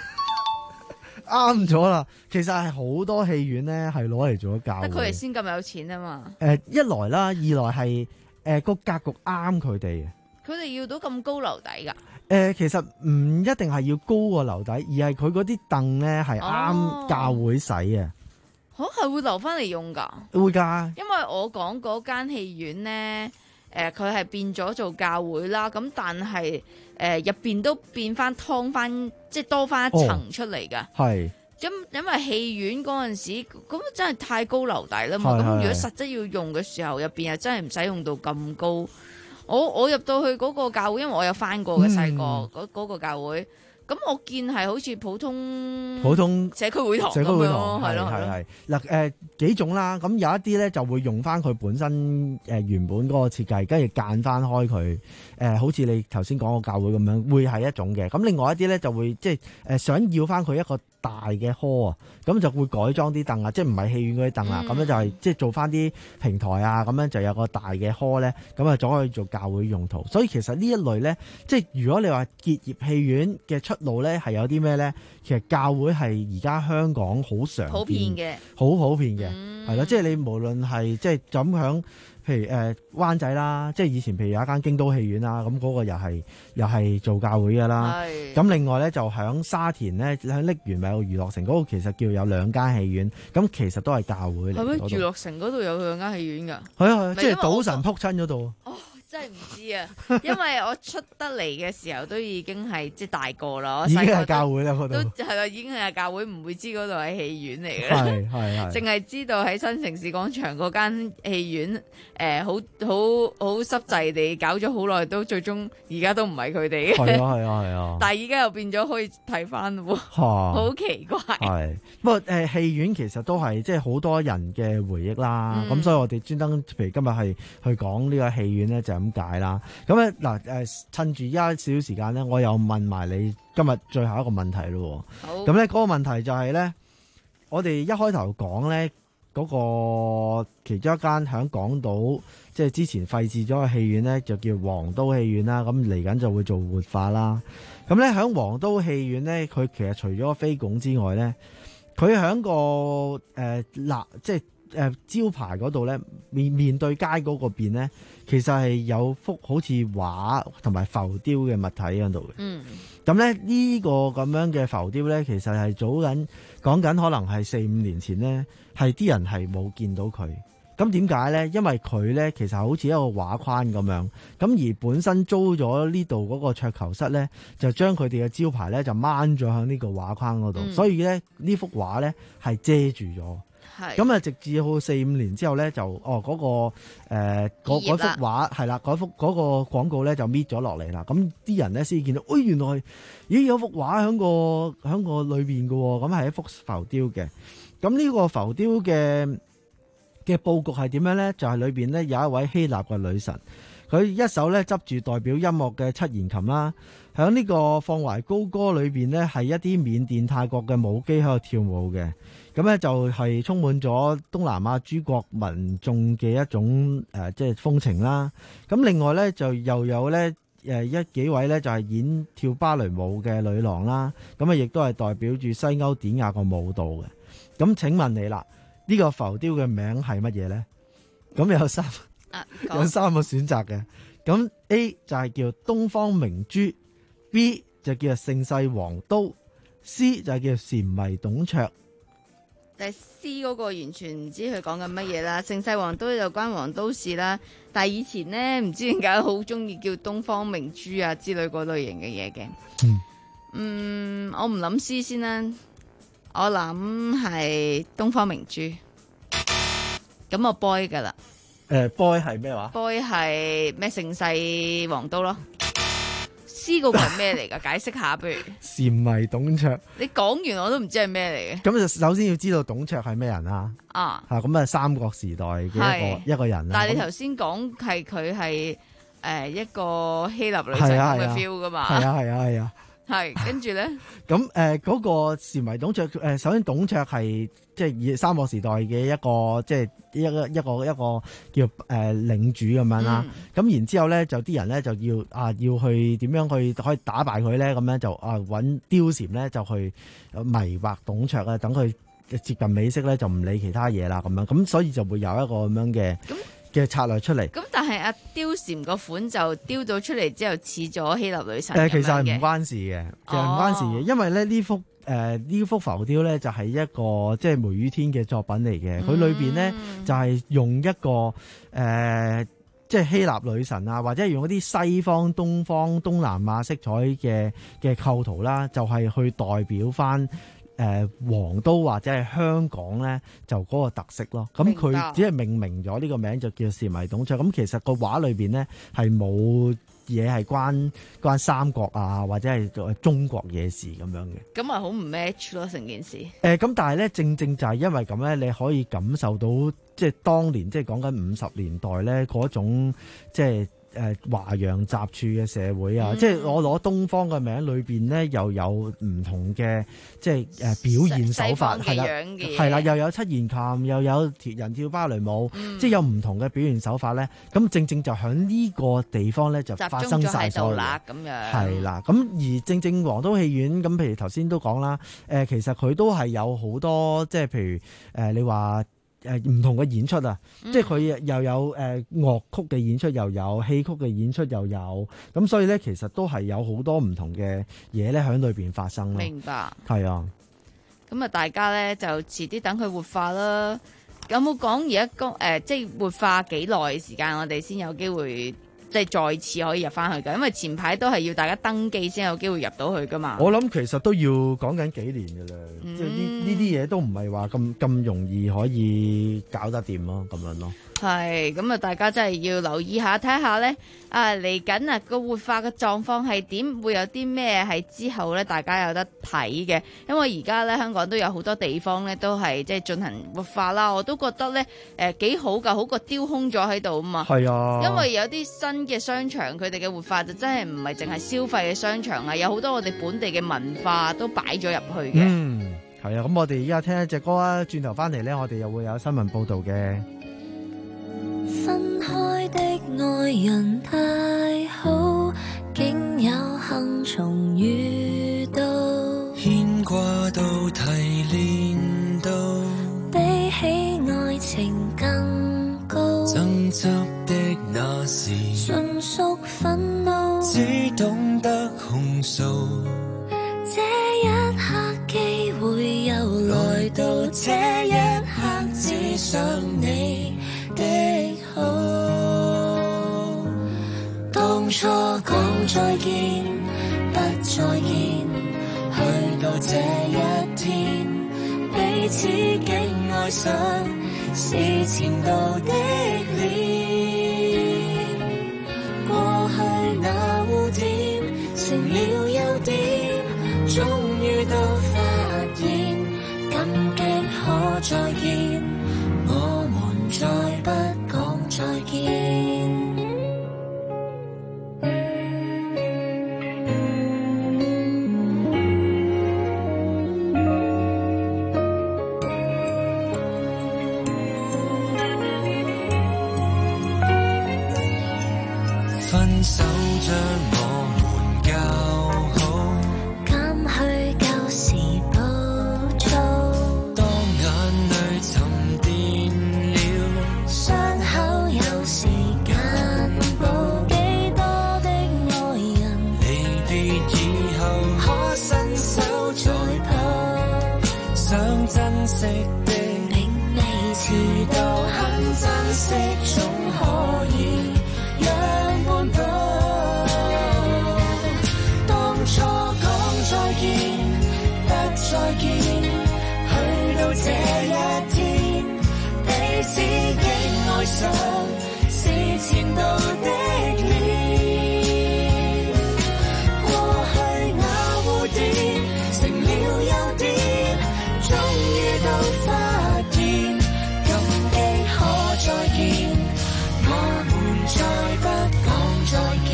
啱咗啦，其實係好多戲院咧係攞嚟做咗教會， 得佢哋先咁有錢啊嘛。 誒、呃，一來啦，二來係誒個格局啱佢哋嘅。 佢哋要到咁高樓底㗎？誒、 呃，其實唔一定係要高過樓底，而係佢嗰啲凳咧係啱教會使嘅。 嚇、哦，係會留翻嚟用㗎？ 會㗎。 因為我講嗰間戲院咧，誒佢係變咗做教會啦，咁但係誒入邊都變翻劏翻，即係多翻一層出嚟㗎。係、哦。咁因為戲院嗰陣時，咁真係太高樓底啦嘛。咁如果實質要用嘅時候，入邊又真係唔使用到咁高。我我入到去嗰個教會，因為我有翻過嘅細個嗰嗰個教會。咁我見係好似普通普通社區會堂社區會堂係咯， 係係嗱誒幾種啦。咁有一啲咧就會用翻佢本身誒原本嗰個設計，跟住間翻開佢誒，好似你頭先講個教會咁樣，會係一種嘅。咁另外一啲咧就會即係誒想要翻佢一個大嘅 hall 啊，咁就會改裝啲凳啊，即係唔係戲院嗰啲凳啊，咁、嗯、樣就係即係做翻啲平台啊，咁樣就有個大嘅 hall 咧，咁啊就可以做教會用途。所以其實呢一類咧，即係如果你話結業戲院嘅出路咧，係有啲咩咧？其實教會係而家香港好常普遍嘅， 好普遍嘅，係、嗯、咯。即係你無論係即係就咁響，譬如誒、呃、灣仔啦，即係以前譬如有一間京都戲院啦，咁、那、嗰個又係又係做教會㗎啦。咁另外咧就響沙田咧，響瀝源咪有娛樂城嗰個，其實叫有兩間戲院，咁其實都係教會嚟。係咩？ 娛樂城嗰度有兩間戲院㗎？ 係啊，即係賭神撲親嗰度。 真係唔知啊，因為我出得嚟嘅時候都已經係即係大個啦， 已經係教會啦嗰度， 都係啦，已經係教會，唔會知嗰度係戲院嚟嘅， 係係係， 淨係知道喺新城市廣場嗰間戲院，誒好好好濕滯地搞咗好耐，都最終而家都唔係佢哋嘅，係啊係啊係啊，但係而家又變咗可以睇翻喎，好奇怪。 係不過誒戲院其實都係即係好多人嘅回憶啦，咁、嗯、所以我哋專登譬如今日係去講呢個戲院咧就。咁解啦，咁咧嗱誒，趁住依家少少時間咧，我又問埋你今日最後一個問題咯。好，咁咧嗰個問題就係咧，我哋一開頭講咧嗰個其中一間響港島，即係之前廢置咗嘅戲院咧，就叫皇都戲院啦。咁嚟緊就會做活化啦。咁咧響皇都戲院咧，佢其實除咗飛拱之外咧，佢響個誒立、呃、即係。誒、呃、招牌嗰度咧，面面對街嗰個邊咧，其實係有幅好似畫同埋浮雕嘅物體喺度嘅。嗯，咁咧呢個咁樣嘅浮雕咧，其實係早緊講緊，可能係四五年前咧，係啲人係冇見到佢。咁點解咧？因為佢咧其實好似一個畫框咁樣，咁而本身租咗呢度嗰個桌球室咧，就將佢哋嘅招牌咧就掹咗喺呢個畫框嗰度、嗯，所以咧呢幅畫咧係遮住咗。咁啊，直至好四五年之後咧，就哦嗰、那個誒嗰、呃、幅畫係啦，嗰幅嗰、那個廣告咧就搣咗落嚟啦。咁啲人咧先見到，哎原來咦有幅畫喺個喺個裏邊嘅喎，咁係一幅浮雕嘅。咁呢個浮雕嘅嘅佈局係點樣咧？就係、是、裏邊咧有一位希臘嘅女神。 佢一手咧執住代表音樂嘅七弦琴啦，響呢個放懷高歌裏邊呢，係一啲緬甸、泰國嘅舞姬喺度跳舞嘅，咁咧就係充滿咗東南亞諸國民眾嘅一種誒、呃、即係風情啦。咁另外咧就又有咧誒一幾位咧就係演跳芭蕾舞嘅女郎啦，咁啊亦都係代表住西歐典雅個舞蹈嘅。咁請問你啦，呢、這個浮雕嘅名係乜嘢咧？咁有三、啊、有三個選擇嘅。咁 A 就係叫東方明珠， B 就叫做盛世皇都， C 就係叫禪迷董卓。 但係 C 嗰個完全唔知佢講緊乜嘢啦，盛世皇都就關皇都事啦。但係以前咧唔知點解好中意叫東方明珠啊之類嗰類型嘅嘢嘅。嗯，嗯，我唔諗 C 先啦，我諗係東方明珠。咁我 boy 噶啦。 誒、呃、boy 係咩話 boy 係咩盛世皇都咯。C 嗰個係咩嚟㗎？解釋下，不如。 禪迷董卓。 你講完我都唔知係咩嚟嘅。 咁就首先要知道董卓係咩人啊？啊，嚇咁啊，三國時代嘅一個一個人啦。 但係你頭先講係佢係誒一個希臘女神咁嘅 feel 㗎嘛？ 係啊係啊係啊。 係，跟住咧。咁誒嗰個禪迷董卓誒，首先董卓係即係以三國時代嘅一個即係一個一個一個叫誒、呃、領主咁樣啦。咁、嗯、然之後咧，就啲人咧就要啊要去點樣去可以打敗佢咧？咁樣就啊揾貂蟬咧就去迷惑董卓啊，等佢接近美色咧就唔理其他嘢啦咁樣。咁所以就會有一個咁樣嘅嘅策略出嚟。咁但係阿貂蟬個款就雕咗出嚟之後似咗希臘女神。誒，其實係唔關事嘅，其實唔關事嘅，因為咧呢幅誒呢幅浮雕咧就係一個即係梅雨天嘅作品嚟嘅。佢裏邊咧就係用一個誒即係希臘女神啊，或者係用一啲西方、東方、東南亞色彩嘅嘅構圖啦，就係去代表翻。誒、呃、皇都或者係香港咧，就嗰個特色咯。咁佢只係命名咗呢個名，就叫禪迷董卓。咁其實個畫裏邊咧係冇嘢係關關三國啊，或者係中國嘢事咁樣嘅。咁咪好唔 match 咯成件事。誒、呃、咁但係咧，正正就係因為咁咧，你可以感受到即係當年即係講緊五十年代咧嗰種即係。誒華洋雜處嘅社會啊，嗯、即係我攞東方嘅名裏邊咧，又有唔同嘅即係誒表現手法，係啦，係啦，又有七弦琴，又有人跳芭蕾舞，嗯、即係有唔同嘅表現手法咧。咁正正就喺呢個地方咧，就發生晒所有嘢咁樣。係啦，咁而正正皇都戲院咁，譬如頭先都講啦，誒、呃、其實佢都係有好多即係譬如誒、呃、你話。誒唔同嘅演出啊，嗯、即係佢又有誒、呃、樂曲嘅演出，又有戲曲嘅演出，又有咁，所以咧其實都係有好多唔同嘅嘢咧喺裏邊發生咯。明白。係啊，咁啊，大家咧就遲啲等佢活化啦。有冇講而家講誒，即係活化幾耐時間，我哋先有機會？即係再次可以入翻去㗎，因為前排都係要大家登記先有機會入到去㗎嘛。我諗其實都要講緊幾年㗎啦，嗯、即係呢呢啲嘢都唔係話咁咁容易可以搞得掂咯，咁樣咯。係，咁啊，大家真係要留意下，睇下咧啊嚟緊啊個活化嘅狀況係點，會有啲咩係之後咧大家有得睇嘅。因為而家咧香港都有好多地方咧都係即係進行活化啦，我都覺得咧誒幾好㗎，好過丟空咗喺度啊嘛。係啊，因為有啲新嘅商場，佢哋嘅活化就真係唔係淨係消費嘅商場啊，有好多我哋本地嘅文化都擺咗入去嘅。嗯，係啊，咁我哋而家聽一隻歌啊，轉頭翻嚟咧，我哋又會有新聞報導嘅。分開的愛人太好，竟有幸重遇到，牽掛到提煉到，比起愛情更高。爭執的那時，純屬憤怒，只懂得控訴。這一刻機會又來到，這一刻只想你的好，當初講再見不再見，去到這一天，彼此竟愛上是前度的臉，過去那污點成了優點，終於都發現感激可再見，我們再不講再見。 將我們教好， 減去舊時暴躁， 當眼淚沉澱了， 傷口有時間報，幾多的愛人離別以後可伸手再抱， 想珍惜的並未遲到，很珍惜總可以讓伴步。當初講再見不再見，去到這一天，彼此的愛上是前度的臉。過去那污點成了優點，終於都發現感激可再見，我們再不講再見。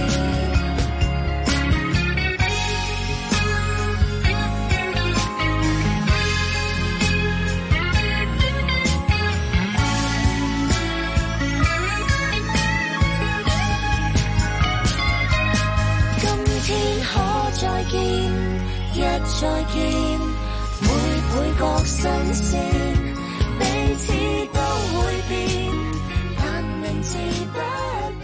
今天可再見，一再見，每倍覺新鮮，彼此都會變，但名字不變。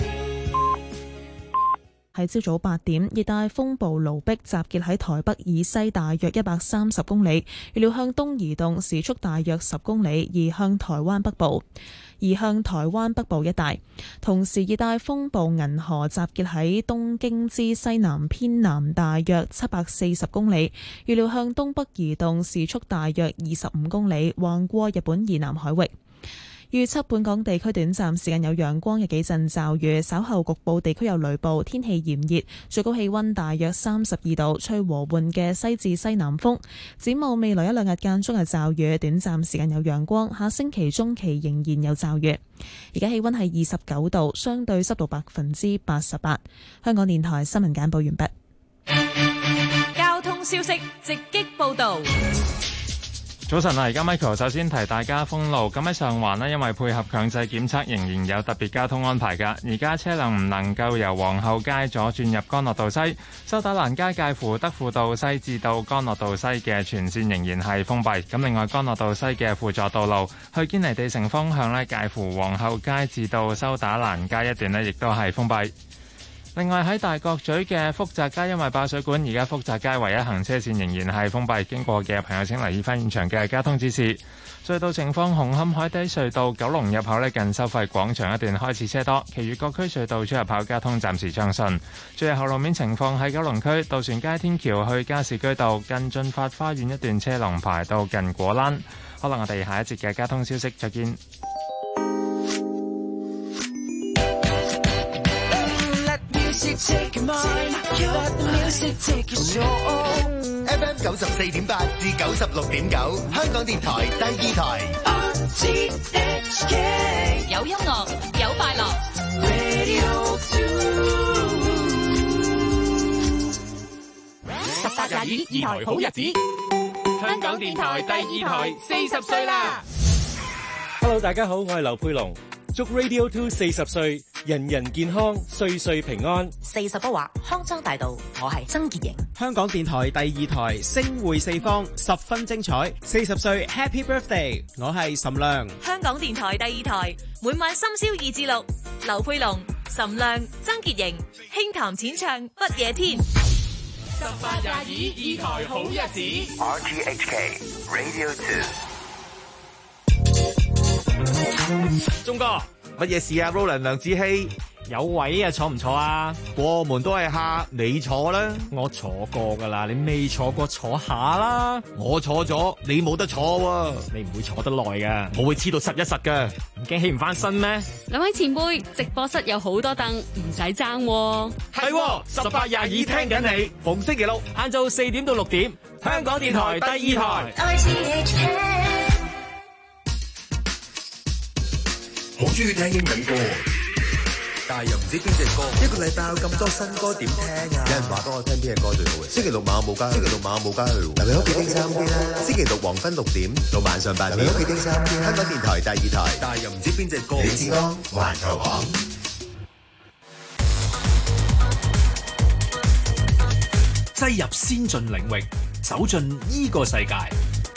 喺朝早八點，熱帶風暴盧碧集結喺台北以西大約一百三十公里，預料向東移動，時速大約十公里，移向台灣北部。移向台灣北部一帶，同時熱帶風暴銀河集結喺東京之西南偏南大約七百四十公里，預料向東北移動，時速大約二十五公里，橫過日本以南海域。預測本港地區短暫時間有陽光，有幾陣驟雨，稍後局部地區有雷暴，天氣炎熱，最高氣溫大約三十二度，吹和緩嘅西至西南風。展望未來一兩日間中有驟雨，短暫時間有陽光，下星期中期仍然有驟雨。而家氣溫係二十九度，相對濕度百分之八十八。香港電台新聞簡報完畢。 交通消息直擊報道。 早晨啊！而家 Michael 首先提大家封路。咁喺上環呢，因為配合強制檢測，仍然有特別交通安排㗎。而家車輛唔能夠由皇后街左轉入干諾道西，修打蘭街介乎德輔道西至到干諾道西嘅全線仍然係封閉。咁另外，干諾道西嘅輔助道路去堅尼地城方向呢，介乎皇后街至到修打蘭街一段呢，亦都係封閉。另外喺大角咀嘅福澤街，因為爆水管，而家福澤街唯一行車線仍然係封閉，經過嘅朋友請留意翻現場嘅交通指示。隧道情況：紅磡海底隧道九龍入口呢，近收費廣場一段開始車多，其餘各區隧道出入口交通暫時暢順。最後路面情況喺九龍區渡船街天橋去加士居道近進發花園一段車龍排到近果欄。可能我哋下一節嘅交通消息再見。 Take mine, let the music take your soul. F M 九十四點八至九十六點九，香港電台第二台。R T H K 有音樂，有快樂。 Radio Two 十八廿二，二台好日子。香港電台第二台四十歲啦！ Hello， 大家好，我係劉佩龍，祝 Radio Two 四十歲。人人健康，歲歲平安。 四十不惑，康莊大道。我係曾潔瑩。 香港電台第二台，星匯四方，十分精彩。四十歲 Happy Birthday！ 我係岑亮。 香港電台第二台，每晚深宵二至六，劉佩龍、岑亮、曾潔瑩，輕談淺唱不夜天。 十八廿二，二台好日子。 R T H K Radio Two。 鐘哥。乜嘢事啊 Roland 梁子希？有位啊，坐唔坐啊？過門都係客，你坐啦。我坐過噶啦，你未坐過坐下啦。我坐咗，你冇得坐喎、啊。你唔會坐得耐噶，我會黐到實一實噶。唔驚起唔翻身咩？ 兩位前輩，直播室有好多凳，唔使爭。 係十八廿二聽緊你，逢星期六晏晝四點到六點，香港電台第二台。 R T H K 好中意聽英文歌，但係又唔知邊隻歌。一個禮拜有咁多新歌點聽啊？有人話俾我聽邊隻歌最好嘅。星期六晚冇街，星期六晚冇街去。留喺屋企聽收音機啦。星期六黃昏六點到晚上八點，留喺屋企聽收音機。香港電台第二台，但係又唔知邊隻歌。李志安環球行。 擠入先進領域，走進呢個世界。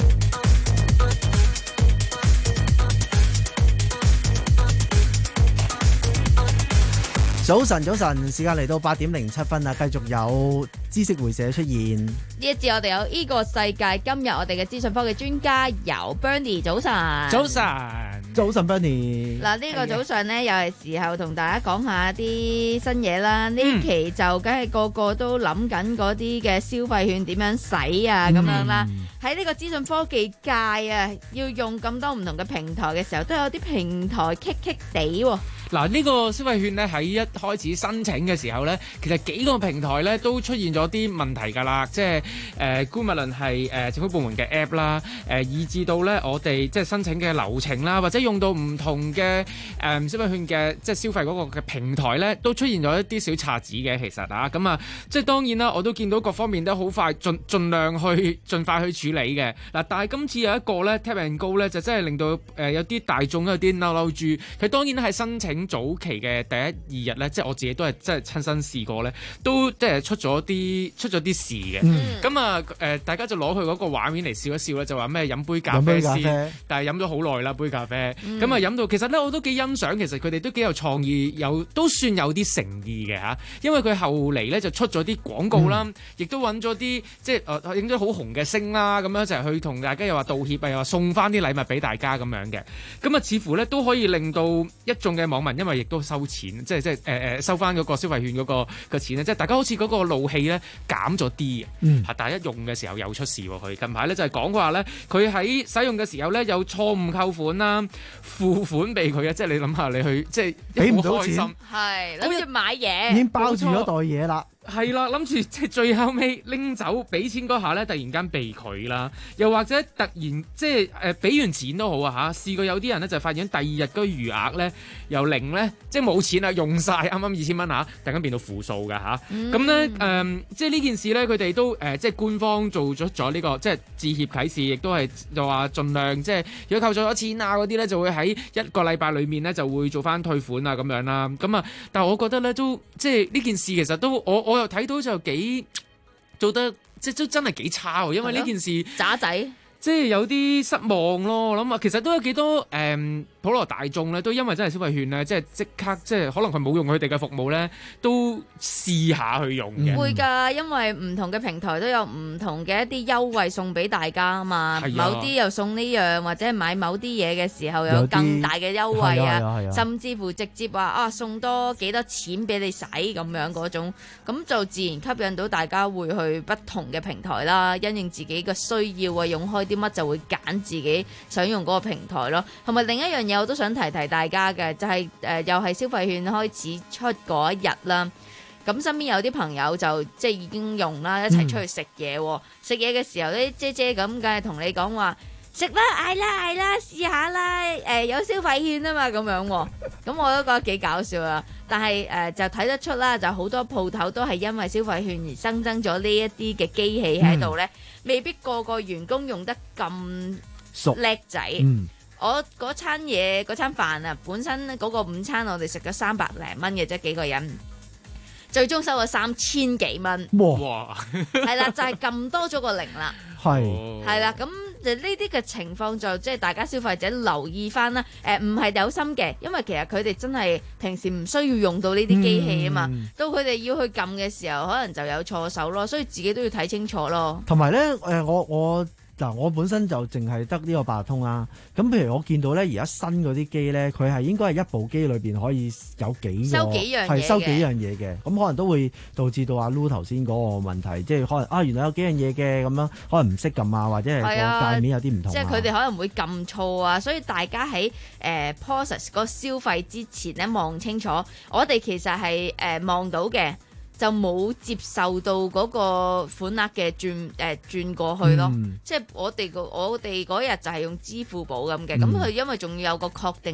早晨，早晨，時間嚟到八點零七分啦，繼續有知識會社出現。 呢一節我哋有呢個世界，今日我哋嘅資訊科技專家有 Bernie， 早晨。 早晨， 早晨 Bernie。 嗱，呢個早上呢，又係時候同大家講下啲新嘢啦。呢、嗯、期就梗係個個都諗緊嗰啲嘅消費券點樣使啊，咁、嗯、樣啦。喺呢個資訊科技界啊，要用咁多唔同嘅平台嘅時候，都有啲平台棘棘地喎。 嗱，呢個消費券咧喺一開始申請嘅時候咧，其實幾個平台咧都出現咗啲問題㗎啦，即係誒，無論係誒政府部門嘅 app 啦，誒以至到咧我哋即係申請嘅流程啦，或者用到唔同嘅誒、呃、消費券嘅即係消費嗰個嘅平台咧，都出現咗一啲小岔子嘅，其實啊，咁啊，即係當然啦，我都見到各方面都好快盡盡量去盡快去處理嘅。嗱，但係今次有一個咧 Tap and Go 咧，就真係令到誒、呃、有啲大眾有啲嬲嬲住，佢當然係申請早期嘅第一二日咧，即係我自己都係真係親身試過咧，都即係出咗啲出咗啲事嘅。咁、嗯、啊誒，大家就攞佢嗰個畫面嚟笑一笑咧，就話咩飲杯咖啡先，但係飲咗好耐啦杯咖啡。咁啊飲到其實咧我都幾欣賞，其實佢哋都幾有創意，有都算有啲誠意嘅嚇。因為佢後嚟咧就出咗啲廣告啦，亦、嗯、都揾咗啲即係誒影咗好紅嘅星啦，咁樣就係去同大家又話道歉啊，又話送翻啲禮物俾大家咁樣嘅。咁啊似乎咧都可以令到一眾嘅網民因為亦都收錢，即係即係誒誒收翻嗰個消費券嗰個嘅錢咧，即係大家好似嗰個怒氣咧減咗啲嘅，嗯，係但係一用嘅時候又出事喎。佢近排咧就係講話咧，佢喺使用嘅時候咧有錯誤扣款啦，付款俾佢嘅，即係你諗下你去即係俾唔到錢， 係諗住買嘢， 已經包住咗袋嘢啦。 係啦，諗住即係最後尾拎走俾錢嗰下咧，突然間被拒啦，又或者突然即係誒俾完錢都好啊嚇，試過有啲人咧就發現第二日嗰個餘額咧由零咧即係冇錢啦，用晒啱啱二千蚊嚇，突然間變到負數㗎嚇，咁咧誒即係呢件事咧佢哋都誒、呃、即係官方做咗咗呢個即係致歉啟事，亦都係就話盡量即係如果扣咗咗錢啊嗰啲咧就會喺一個禮拜裡面咧就會做翻退款啊咁樣啦，咁啊但係我覺得咧都即係呢件事其實都我我。我又睇到就幾做得即係都真係幾差喎，因為呢件事渣仔， 即係有啲失望咯。我諗啊，其實都有幾多誒、嗯、普羅大眾咧，都因為真係消費券咧，即係即刻即係可能佢冇用佢哋嘅服務咧，都試下去用嘅。 會㗎，因為唔同嘅平台都有唔同嘅一啲優惠送俾大家啊嘛。某啲又送呢樣，或者係買某啲嘢嘅時候有更大嘅優惠啊，啊啊甚至乎直接話啊送多幾多錢俾你使咁樣嗰種，咁就自然吸引到大家會去不同嘅平台啦，因應自己嘅需要啊，用開啲乜就會揀自己想用嗰個平台咯。同埋另一樣嘢我都想提提大家嘅，就係、是、誒、呃、又係消費券開始出嗰一日啦。咁身邊有啲朋友就即係已經用啦，一齊出去食嘢、嗯。食嘢嘅時候咧，姐姐咁梗係同你講話食啦，嗌啦嗌啦，試下啦。誒、呃、有消費券啊嘛，咁樣。咁我都覺得幾搞笑啊。但係誒、呃、就睇得出啦，就好多鋪頭都係因為消費券而新增咗呢一啲嘅機器喺度咧，未必個個員工用得咁叻仔。嗯、我嗰餐嘢嗰餐飯啊，本身嗰個午餐我哋食咗三百零蚊嘅啫，幾個人。最終收咗三千幾蚊，哇！係啦，就係、是、撳多咗個零啦，係係啦，咁就呢啲嘅情況就即係大家消費者留意翻啦。誒唔係有心嘅，因為其實佢哋真係平時唔需要用到呢啲機器啊嘛，嗯、到佢哋要去撳嘅時候，可能就有錯手咯，所以自己都要睇清楚咯。同埋咧，誒我我。嗱，我本身就淨係得呢個八達通啊。咁譬如我見到咧，而家新嗰啲機咧，佢係應該係一部機裏邊可以有幾個收幾樣嘢嘅，係收幾樣嘢嘅。咁可能都會導致到阿 Lu 頭先嗰個問題，即係可能啊，原來有幾樣嘢嘅咁樣，可能唔識撳啊，或者係個界面有啲唔同、啊。即係佢哋可能會撳錯啊，所以大家喺誒、呃、process 個消費之前咧望清楚。我哋其實係誒望到嘅。就冇接受到嗰個款額嘅轉誒、呃、轉過去咯，嗯、即係我哋個我哋嗰日就係用支付寶咁嘅，咁佢、嗯、因為仲要有個確定密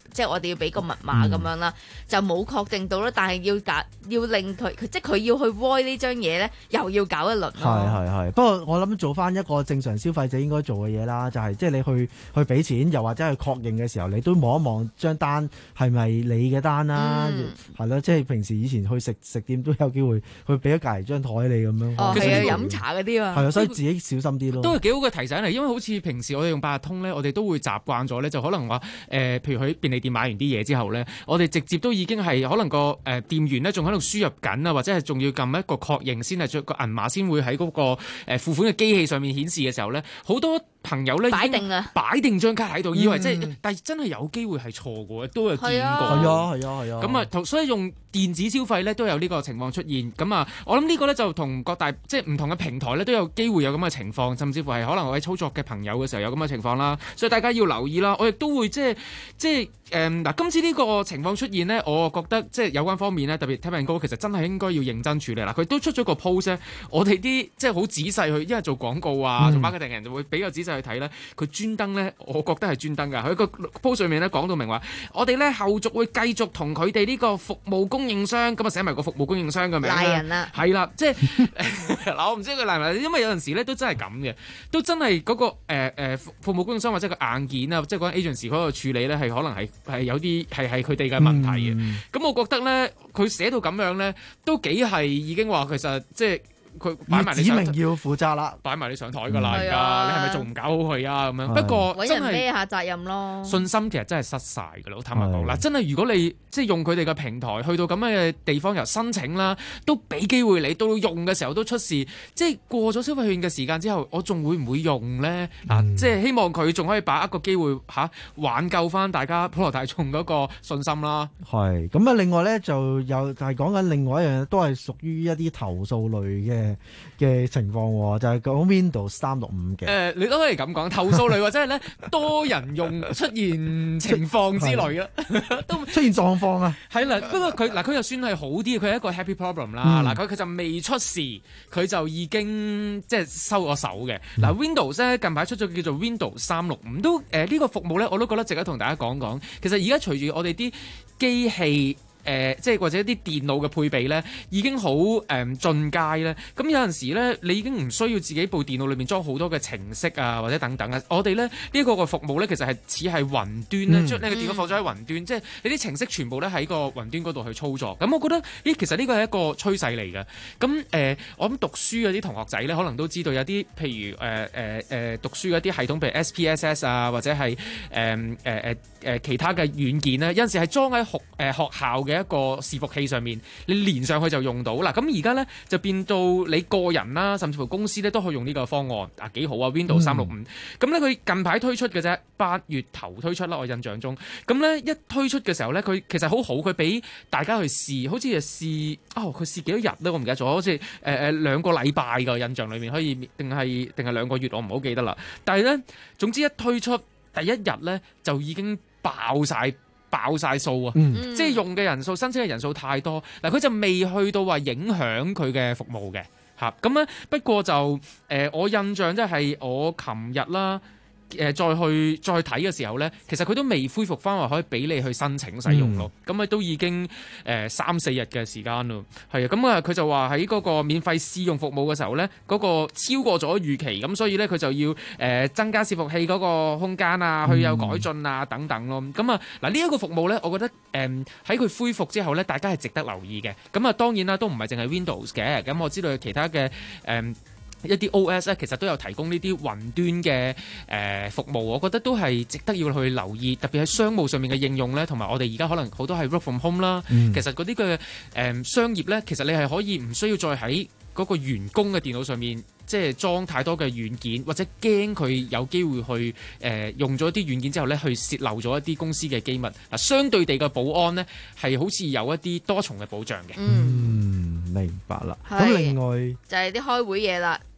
即係我哋要俾個密碼咁樣啦，嗯、就冇確定到啦。但係要搞要令佢，即係佢要去 void 呢張嘢咧，又要搞一輪咯。 係係係，不過我諗做翻一個正常消費者應該做嘅嘢啦，就係即係你去去俾錢，又或者去確認嘅時候，你都望一望張單係咪你嘅單啦，係咯、嗯，即係平時以前去食食店都有機會去俾咗隔離張台你咁樣。 哦， 其實飲茶嗰啲啊， 係啊，所以自己小心啲咯。 都係幾好嘅提醒嚟，因為好似平時我哋用八達通咧，我哋都會習慣咗咧，就可能話誒、呃，譬如喺便利店買完啲嘢之後咧，我哋直接都已經係可能個誒、呃、店員咧仲喺度輸入緊啊，或者係仲要撳一個確認先係著個銀碼先會喺嗰、那個誒、呃、付款嘅機器上面顯示嘅時候咧，好多朋友咧擺定啊， 擺定張卡喺度，以為即係、 嗯， 但係真係有機會係錯嘅，都有見過。 係啊，係啊，係啊。 咁啊，所以用電子消費咧都有呢個情況出現。咁啊，我諗呢個咧就同各大即係唔同嘅平台咧都有機會有咁嘅情況，甚至乎係可能我喺操作嘅朋友嘅時候有咁嘅情況啦。所以大家要留意啦。我亦都會即係即係誒嗱，今次呢個情況出現呢，我覺得即係有關方面呢，特別 Tap and Go 其實真係應該要認真處理啦。佢都出咗個 post 咧，我哋啲即係好仔細去，因為做廣告啊，做 marketing 人就會比較仔細去睇咧。佢專登咧，我覺得係專登㗎。佢個 post 上面咧講到明話，我哋咧後續會繼續同佢哋呢個服務供應商咁啊寫埋個服務供應商嘅名賴人啦， 係啦，即係嗱，我唔知佢賴唔賴，因為有陣時咧都真係咁嘅，都真係嗰、嗰個誒、呃、服務供應商或者個硬件啊，即係嗰 agency 嗰個處理咧係可能係係有啲係係佢哋嘅問題嘅。咁、嗯、我覺得咧，佢寫到咁樣咧，都幾係已經話其實即係。佢擺埋你上， 指明要負責啦， 擺埋你上台㗎啦，而家、嗯、你係咪仲唔搞好佢啊？咁樣不過真係孭下責任咯， 信心其實真係失晒㗎啦。我坦白講嗱，真係如果你即係用佢哋嘅平台去到咁嘅地方，由申請啦，都俾機會你到用嘅時候都出事，即係過咗消費券嘅時間之後，我仲會唔會用咧？嗱、嗯，即係希望佢仲可以把握個機會嚇、啊、挽救翻大家普羅大眾嗰個信心啦。 係咁啊！另外咧就又係講緊另外一樣嘢，都係屬於一啲投訴類嘅嘅情況，就係、是、講 Windows 三六五嘅。誒、 呃，你都可以咁講，投訴類或者係咧多人用出現情況之類啊，都出現狀況啊。 係啦，不過佢嗱佢又算係好啲，佢係一個 happy problem 啦。嗱、嗯，佢佢就未出事，佢就已經即係收咗手嘅。嗱、嗯、Windows 咧近排出咗叫做 Windows 三六五，都誒呢、呃這個服務咧，我都覺得值得同大家講講。其實而家隨住我哋啲機器。誒、呃，即係或者啲電腦嘅配備咧，已經好誒、嗯、進階咧。咁有陣時咧，你已經唔需要自己部電腦裏面裝好多嘅程式啊，或者等等啊。我哋咧呢一、這個個服務咧，其實係似係雲端咧，將、嗯、你個電腦放咗喺雲端，嗯、即係你啲程式全部咧喺個雲端嗰度去操作。咁我覺得，咦，其實呢個係一個趨勢嚟嘅。咁誒、呃，我諗讀書嗰啲同學仔咧，可能都知道有啲譬如誒誒誒讀書嗰啲系統，譬如 S P S S 啊，或者係誒誒誒誒其他嘅軟件咧，有陣時係裝喺學誒學校嘅一個伺服器上面，你連上去就用到啦。咁而家咧就變到你個人啦，甚至乎公司咧都可以用呢個方案啊，幾好啊 Windows 三六五。咁咧佢近排推出嘅啫，八月頭推出啦，我印象中。咁咧一推出嘅時候咧，佢其實好好，佢俾大家去試，好似係試哦，佢試幾多日咧？我唔記得咗，好似誒誒兩個禮拜嘅印象裏面可以，定係定係兩個月，我唔好記得啦。但係咧，總之一推出第一日咧，就已經爆晒。爆晒數啊！嗯、即係用嘅人數、申請嘅人數太多，嗱佢就未去到話影響佢嘅服務嘅嚇。咁咧不過就誒、呃，我印象即係我琴日啦。誒、呃、再去再睇嘅時候咧，其實佢都未恢復翻話可以俾你去申請使用咯。咁、嗯、啊都已經誒、呃、三四日嘅時間咯。係啊，咁啊佢就話喺嗰個免費試用服務嘅時候咧，嗰、那個超過咗預期，咁所以咧佢就要誒、呃、增加伺服器嗰個空間啊，去有改進啊等等咯。咁啊嗱呢一個服務咧，我覺得誒喺佢恢復之後咧，大家係值得留意嘅。咁啊當然啦，都唔係淨係 Windows 嘅。咁我知道有其他嘅誒。呃一啲 O S 咧，其實都有提供呢啲雲端嘅誒、呃、服務，我覺得都係值得要去留意，特別喺商務上面嘅應用咧，同埋我哋而家可能好多係 work from home 啦、嗯。其實嗰啲嘅誒商業咧，其實你係可以唔需要再喺嗰個員工嘅電腦上面，即係裝太多嘅軟件，或者驚佢有機會去誒、呃、用咗啲軟件之後咧，去洩漏咗一啲公司嘅機密。嗱，相對地嘅保安咧，係好似有一啲多重嘅保障嘅。 嗯，明白啦。咁另外就係、是、啲開會嘢啦。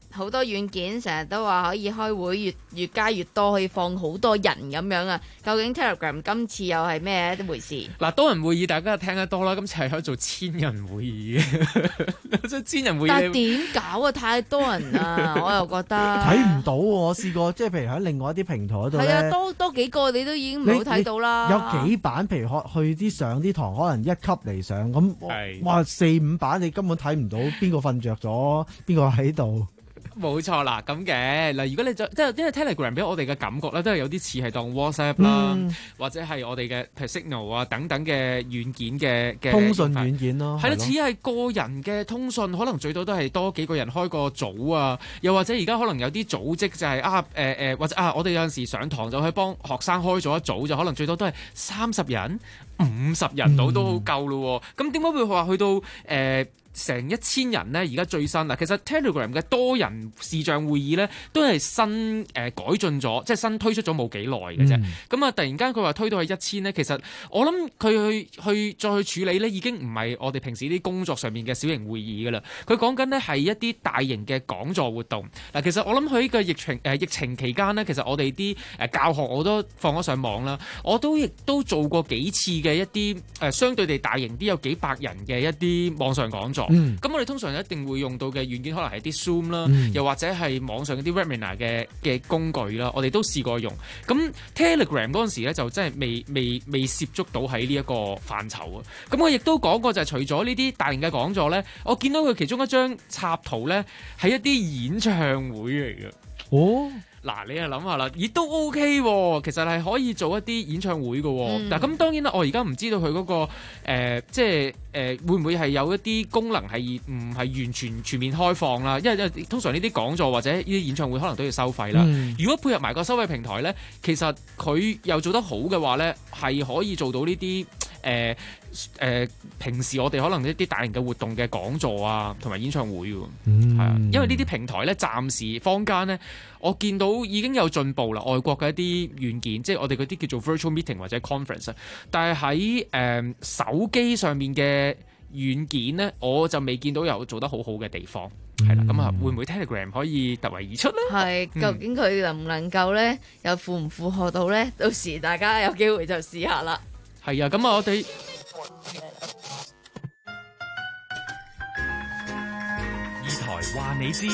好多軟件成日都話可以開會越越加越多，可以放好多人咁樣啊。究竟 Telegram 今次又係咩一回事？嗱， 多人會議大家聽得多啦，今次係可以做千人會議嘅，即係千人會議。 但係點搞啊？太多人啊！我又覺得睇唔到喎。我試過即係譬如喺另外一啲平台度咧， 係啊，多多幾個你都已經唔好睇到啦。 有幾版，譬如去啲上啲堂，可能一級嚟上咁，哇四五版你根本睇唔到邊個瞓着咗，邊個喺度。 冇錯啦，咁嘅嗱，如果你就即係因為 Telegram 俾我哋嘅感覺咧，都係有啲似係當 WhatsApp 啦，嗯、或者係我哋嘅譬如 Signal 啊等等嘅軟件嘅嘅通訊軟件咯， 係啦，似係個人嘅通訊，可能最多都係多幾個人開個組啊，又或者而家可能有啲組織就係、是、啊誒誒、呃，或者啊我哋有陣時上堂就去幫學生開咗一組，就可能最多都係三十人、五十人到都好夠咯。咁點解會話去到誒？呃成一千人呢，而家最新嗱，其實 Telegram 嘅多人視像會議呢，都係新誒、呃、改進咗，即係新推出咗冇幾耐嘅啫。咁啊、嗯，突然間佢話推到去一千呢，其實我諗佢去去再去處理呢，已經唔係我哋平時啲工作上面嘅小型會議噶啦。佢講緊呢係一啲大型嘅講座活動嗱。其實我諗喺呢個疫情誒、呃、疫情期間呢，其實我哋啲誒教學我都放咗上網啦，我都亦都做過幾次嘅一啲誒、呃、相對地大型啲有幾百人嘅一啲網上講座。咁、嗯、我哋通常一定會用到嘅軟件可能係啲 Zoom 啦、嗯，又或者係網上嗰啲 Webinar 嘅嘅工具啦，我哋都試過用。咁 Telegram 嗰陣時咧就真係未未未涉足到喺呢一個範疇啊。咁我亦都講過就係除咗呢啲大型嘅講座咧，我見到佢其中一張插圖咧係一啲演唱會嚟嘅。哦。嗱，你又諗下啦，亦都 OK 喎，其實係可以做一啲演唱會嘅。嗱、嗯，咁當然啦，我而家唔知道佢嗰、嗰個、呃、即係誒、呃、會唔會係有一啲功能係唔係完全全面開放啦？因為因為通常呢啲講座或者呢啲演唱會可能都要收費啦。嗯、如果配合埋個收費平台咧，其實佢又做得好嘅話咧，係可以做到呢啲誒誒平時我哋可能一啲大型嘅活動嘅講座啊，同埋演唱會喎。係啊、嗯，因為呢啲平台咧，暫時坊間咧。我見到已經有進步啦，外國嘅一啲軟件，即係我哋嗰啲叫做 virtual meeting 或者 conference， 但係喺誒手機上面嘅軟件咧，我就未見到有做得好好嘅地方，係啦、嗯，咁啊會唔會 Telegram 可以突圍而出咧？係， 究竟佢能唔能夠咧，又負唔負荷到咧？到時大家有機會就試下啦。 係啊，咁啊我哋二台話你知。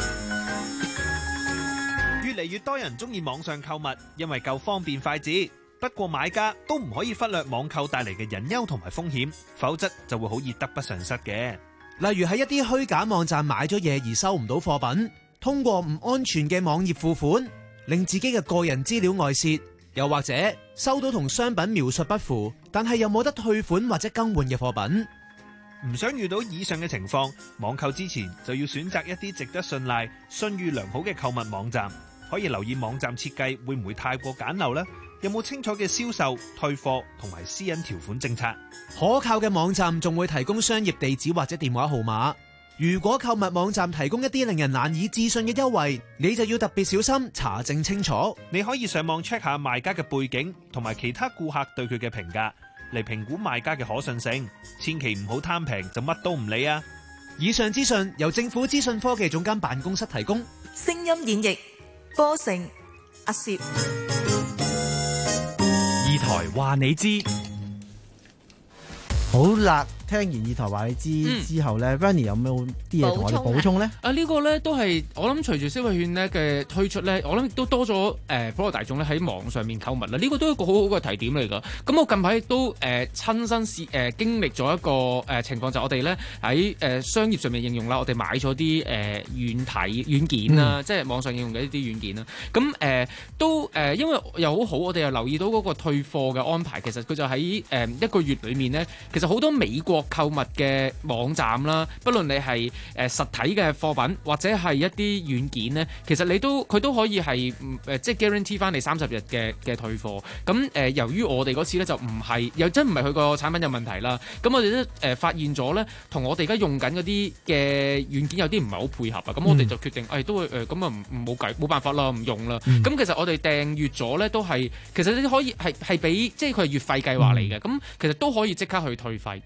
越嚟越多人中意網上購物，因為夠方便快捷。不過買家都唔可以忽略網購帶嚟嘅隱憂同埋風險，否則就會好易得不償失嘅。 例如喺一啲虛假網站買咗嘢而收唔到貨品，通過唔安全嘅網頁付款，令自己嘅個人資料外泄，又或者收到同商品描述不符，但係又冇得退款或者更換嘅貨品。 唔想遇到以上嘅情況，網購之前就要選擇一啲值得信賴、信譽良好嘅購物網站。可以留意網站設計會唔會太過簡陋呢？有冇清楚嘅銷售、退貨同埋私隱條款政策？ 可靠嘅網站仲會提供商業地址或者電話號碼。如果購物網站提供一啲令人難以置信嘅優惠，你就要特別小心查證清楚。 你可以上網 check 下賣家嘅背景同埋其他顧客對佢嘅評價，嚟評估賣家嘅可信性。千祈唔好貪平就乜都唔理啊！ 以上資訊由政府資訊科技總監辦公室提供。 聲音演繹波成阿攝， 二台話你知。 好啦，聽完二台話你知之後咧 Vanny 有冇啲嘢同我哋補充咧？ 啊，呢個咧都係我諗隨住消費券咧嘅推出咧，我諗亦都多咗誒普羅大眾咧喺網上面購物啦。呢個都係一個好好嘅提點嚟㗎。咁我近排亦都誒親身試誒經歷咗一個誒情況，就係我哋咧喺誒商業上面應用啦，我哋買咗啲誒軟體軟件啦，即係網上應用嘅一啲軟件啦。咁誒都誒因為又好好，我哋又留意到嗰個退貨嘅安排。其實佢就喺誒一個月裡面咧，其實好多美國購物嘅網站啦，不論你係誒實體嘅貨品或者係一啲軟件咧，其實你都佢都可以係誒即係 guarantee 翻你三十日嘅嘅退貨。咁誒由於我哋嗰次咧就唔係又真唔係佢個產品有問題啦，咁我哋都誒發現咗咧，同我哋而家用緊嗰啲嘅軟件有啲唔係好配合啊。咁我哋就決定誒、哎、都會誒咁啊唔冇計冇辦法啦，唔用啦。咁、嗯、其實我哋訂閲咗咧都係其實你可以係係俾即係佢係月費計劃嚟嘅，咁、嗯、其實都可以即刻去退費。係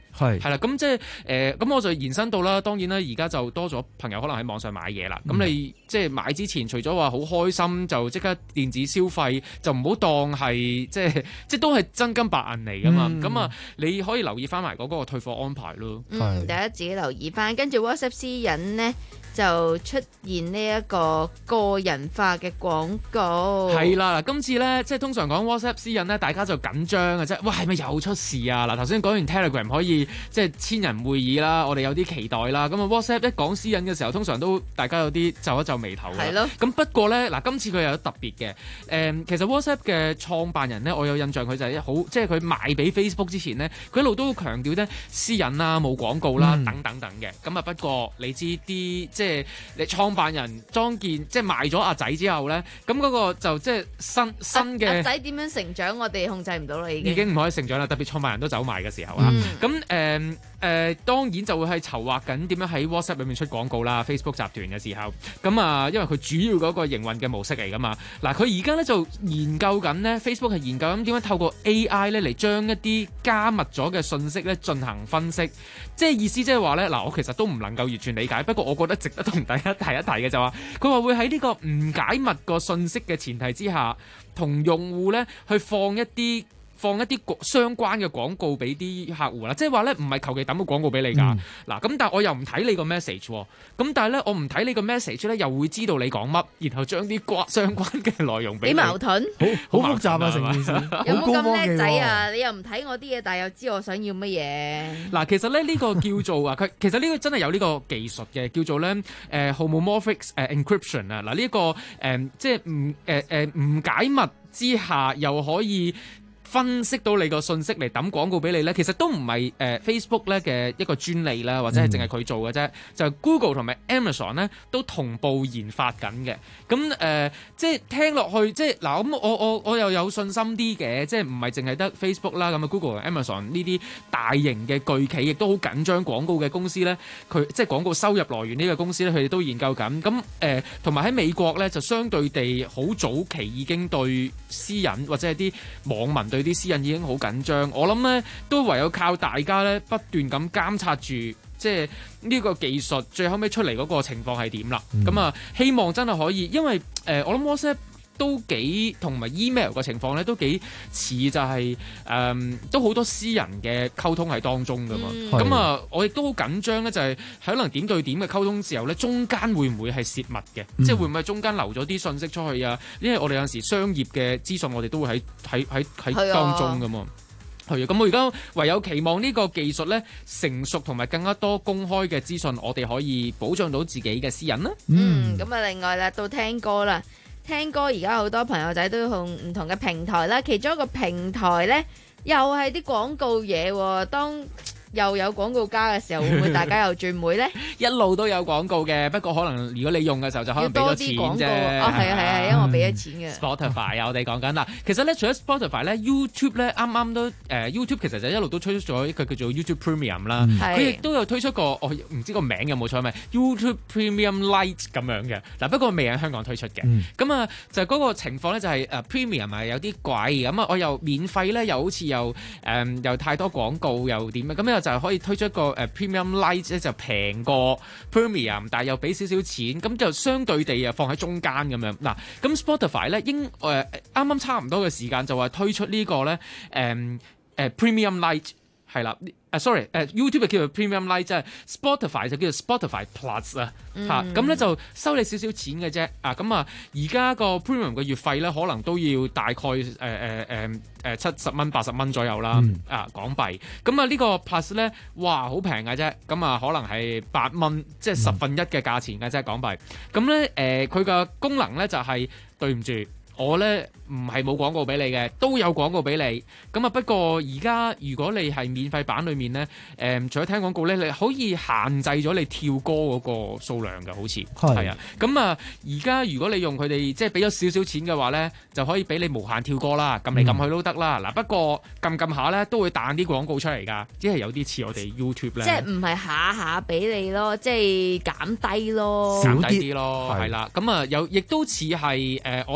係啦，咁即係誒，咁、呃、我就延伸到啦。當然啦，而家就多咗朋友可能喺網上買嘢啦。咁、嗯、你即係買之前，除咗話好開心就即刻電子消費，就唔好當係即係即係都係真金白銀嚟噶嘛。咁、嗯、啊，你可以留意翻埋嗰個退貨安排咯。 嗯，大家自己留意翻。跟住 WhatsApp 私隱呢，就出現呢一個個人化嘅廣告。 係啦，今次咧即係通常講 WhatsApp 私隱咧，大家就緊張嘅啫。哇，係咪又出事啊？嗱，頭先講完 Telegram 可以即係千人會議啦，我哋有啲期待啦。咁啊 WhatsApp 一講私隱嘅時候，通常都大家有啲皺一皺眉頭嘅。係咯。咁不過咧，嗱今次佢有特別嘅。誒、嗯，其實 WhatsApp 嘅創辦人咧，我有印象佢就係好，即係佢賣俾 Facebook 之前咧，佢一路都強調咧私隱啦、冇廣告啦、嗯、等等等嘅。咁啊不過你知啲即係你創辦人莊健即係賣咗阿仔之後咧，咁嗰個就即係新新嘅阿仔點樣成長，我哋控制唔到啦，已經已經唔可以成長啦。特別創辦人都走埋嘅時候啊，咁誒誒當然就會係籌劃緊點樣喺 WhatsApp 裏面出廣告啦。Facebook 集團嘅時候，咁啊因為佢主要嗰個營運嘅模式嚟噶嘛。嗱佢而家咧就研究緊咧 Facebook 係研究緊點樣透過 A I 咧嚟將一啲加密咗嘅信息咧進行分析，即係意思即係話咧嗱，我其實都唔能夠完全理解，不過我覺得值得同大家提一提嘅就話，佢話會喺呢個唔解密個信息嘅前提之下，同用戶咧去放一啲放一啲相關嘅廣告俾啲客戶啦，即係話咧唔係求其抌個廣告俾你㗎。嗱、嗯，咁但係我又唔睇你個 message，咁但係咧我唔睇你個 message 咧，又會知道你講乜，然後將啲關相關嘅內容俾你。幾矛盾， 好好複雜啊成件事。 有冇咁叻仔啊？你又唔睇我啲嘢，但係又知我想要乜嘢？ 嗱，其實咧呢個叫做啊，佢其實呢個真係有呢個技術嘅，叫做咧誒、呃、homomorphic 誒、呃、encryption 啊。嗱呢一個誒、呃、即係唔誒誒唔解密之下又可以分析到你個信息嚟抌廣告俾你咧，其實都唔係誒 Facebook 咧嘅一個專利啦，或者係淨係佢做嘅啫、嗯。就係 Google 同埋 Amazon 咧都同步研發緊嘅。咁誒、呃，即係聽落去，即係嗱咁，我我我又有信心啲嘅，即係唔係淨係得 Facebook 啦，咁啊 Google 同 Amazon 呢啲大型嘅巨企，亦都好緊張廣告嘅公司咧，佢即係廣告收入來源呢個公司咧，佢哋都研究緊。咁誒，同埋喺美國咧，就相對地好早期已經對私隱或者係啲網民對啲私隱已經好緊張，我諗咧都唯有靠大家咧不斷咁監察住，即係呢個技術最後尾出嚟嗰個情況係點啦。咁、嗯、啊，希望真係可以，因為誒、呃、我諗 WhatsApp 都幾同埋 email 嘅情況咧都幾似，就係、是、誒、呃、都好多私人嘅溝通喺當中噶嘛。咁、嗯、啊，我亦都好緊張咧，就係可能點對點嘅溝通時候咧，中間會唔會係泄密嘅、嗯？即係會唔會中間留咗啲信息出去啊？因為我哋有陣時商業嘅資訊，我哋都會喺喺喺喺當中噶嘛。係啊，咁我而家唯有期望呢個技術咧成熟同埋更加多公開嘅資訊，我哋可以保障到自己嘅私隱啦。 嗯，咁啊，另外啦，到聽歌啦。聽歌而家好多朋友仔都用唔同嘅平台啦，其中一個平台呢，又係啲廣告嘢，當又有廣告加嘅時候，會唔會大家又轉會呢？ 一路都有廣告嘅，不過可能如果你用嘅時候就可能俾咗錢啫。 哦，係啊係啊，因為我俾咗錢嘅。 Spotify 啊，我哋講緊啦。其實咧，除咗 Spotify 咧 ，YouTube 咧啱啱都誒、呃、YouTube 其實就一路都推出咗一個叫做 YouTube Premium 啦。佢、嗯、亦都有推出過，我唔知個名有冇錯，係咪 YouTube Premium Lite 咁樣嘅？嗱，不過未喺香港推出嘅。咁、嗯、啊，就嗰個情況咧，就係誒 Premium 係有啲貴，咁啊，我又免費咧，又好似又誒、呃、又太多廣告又點啊？咁又就係可以推出一個誒 Premium Lite 咧，就平過 Premium， 但係又俾少少錢，咁就相對地啊放喺中間咁樣。嗱，咁 Spotify 咧應誒啱啱差唔多嘅時間就話推出呢個咧誒誒 Premium Lite 係啦。Uh, sorry，誒、uh, YouTube 叫做 Premium Lite， 即係 Spotify 就叫做 Spotify Plus 啊，嚇咁咧就收你少少錢嘅啫，啊咁啊而家個 Premium 嘅月費咧可能都要大概誒誒誒誒七十蚊八十蚊左右啦，嗯、啊港幣，咁啊呢個 Plus 咧哇好平嘅啫，咁啊可能係八蚊，即係十分一嘅價錢嘅啫港幣，咁咧誒佢嘅功能咧就係、是、對唔住。我咧唔係冇廣告俾你嘅，都有廣告俾你。咁啊，不過而家如果你係免費版裏面咧，誒、呃，除咗聽廣告咧，你可以限制咗你跳歌嗰個數量嘅，好似係啊。咁啊，而家如果你用佢哋即係俾咗少少錢嘅話咧，就可以俾你無限跳歌啦，撳嚟撳去都得啦。嗱、嗯，不過撳撳下咧都會彈啲廣告出嚟㗎，即係有啲似我哋 YouTube 咧。 即係唔係下下俾你咯，即係減低咯， 減低啲咯，係啦。咁啊，有亦都似係誒，我諗似係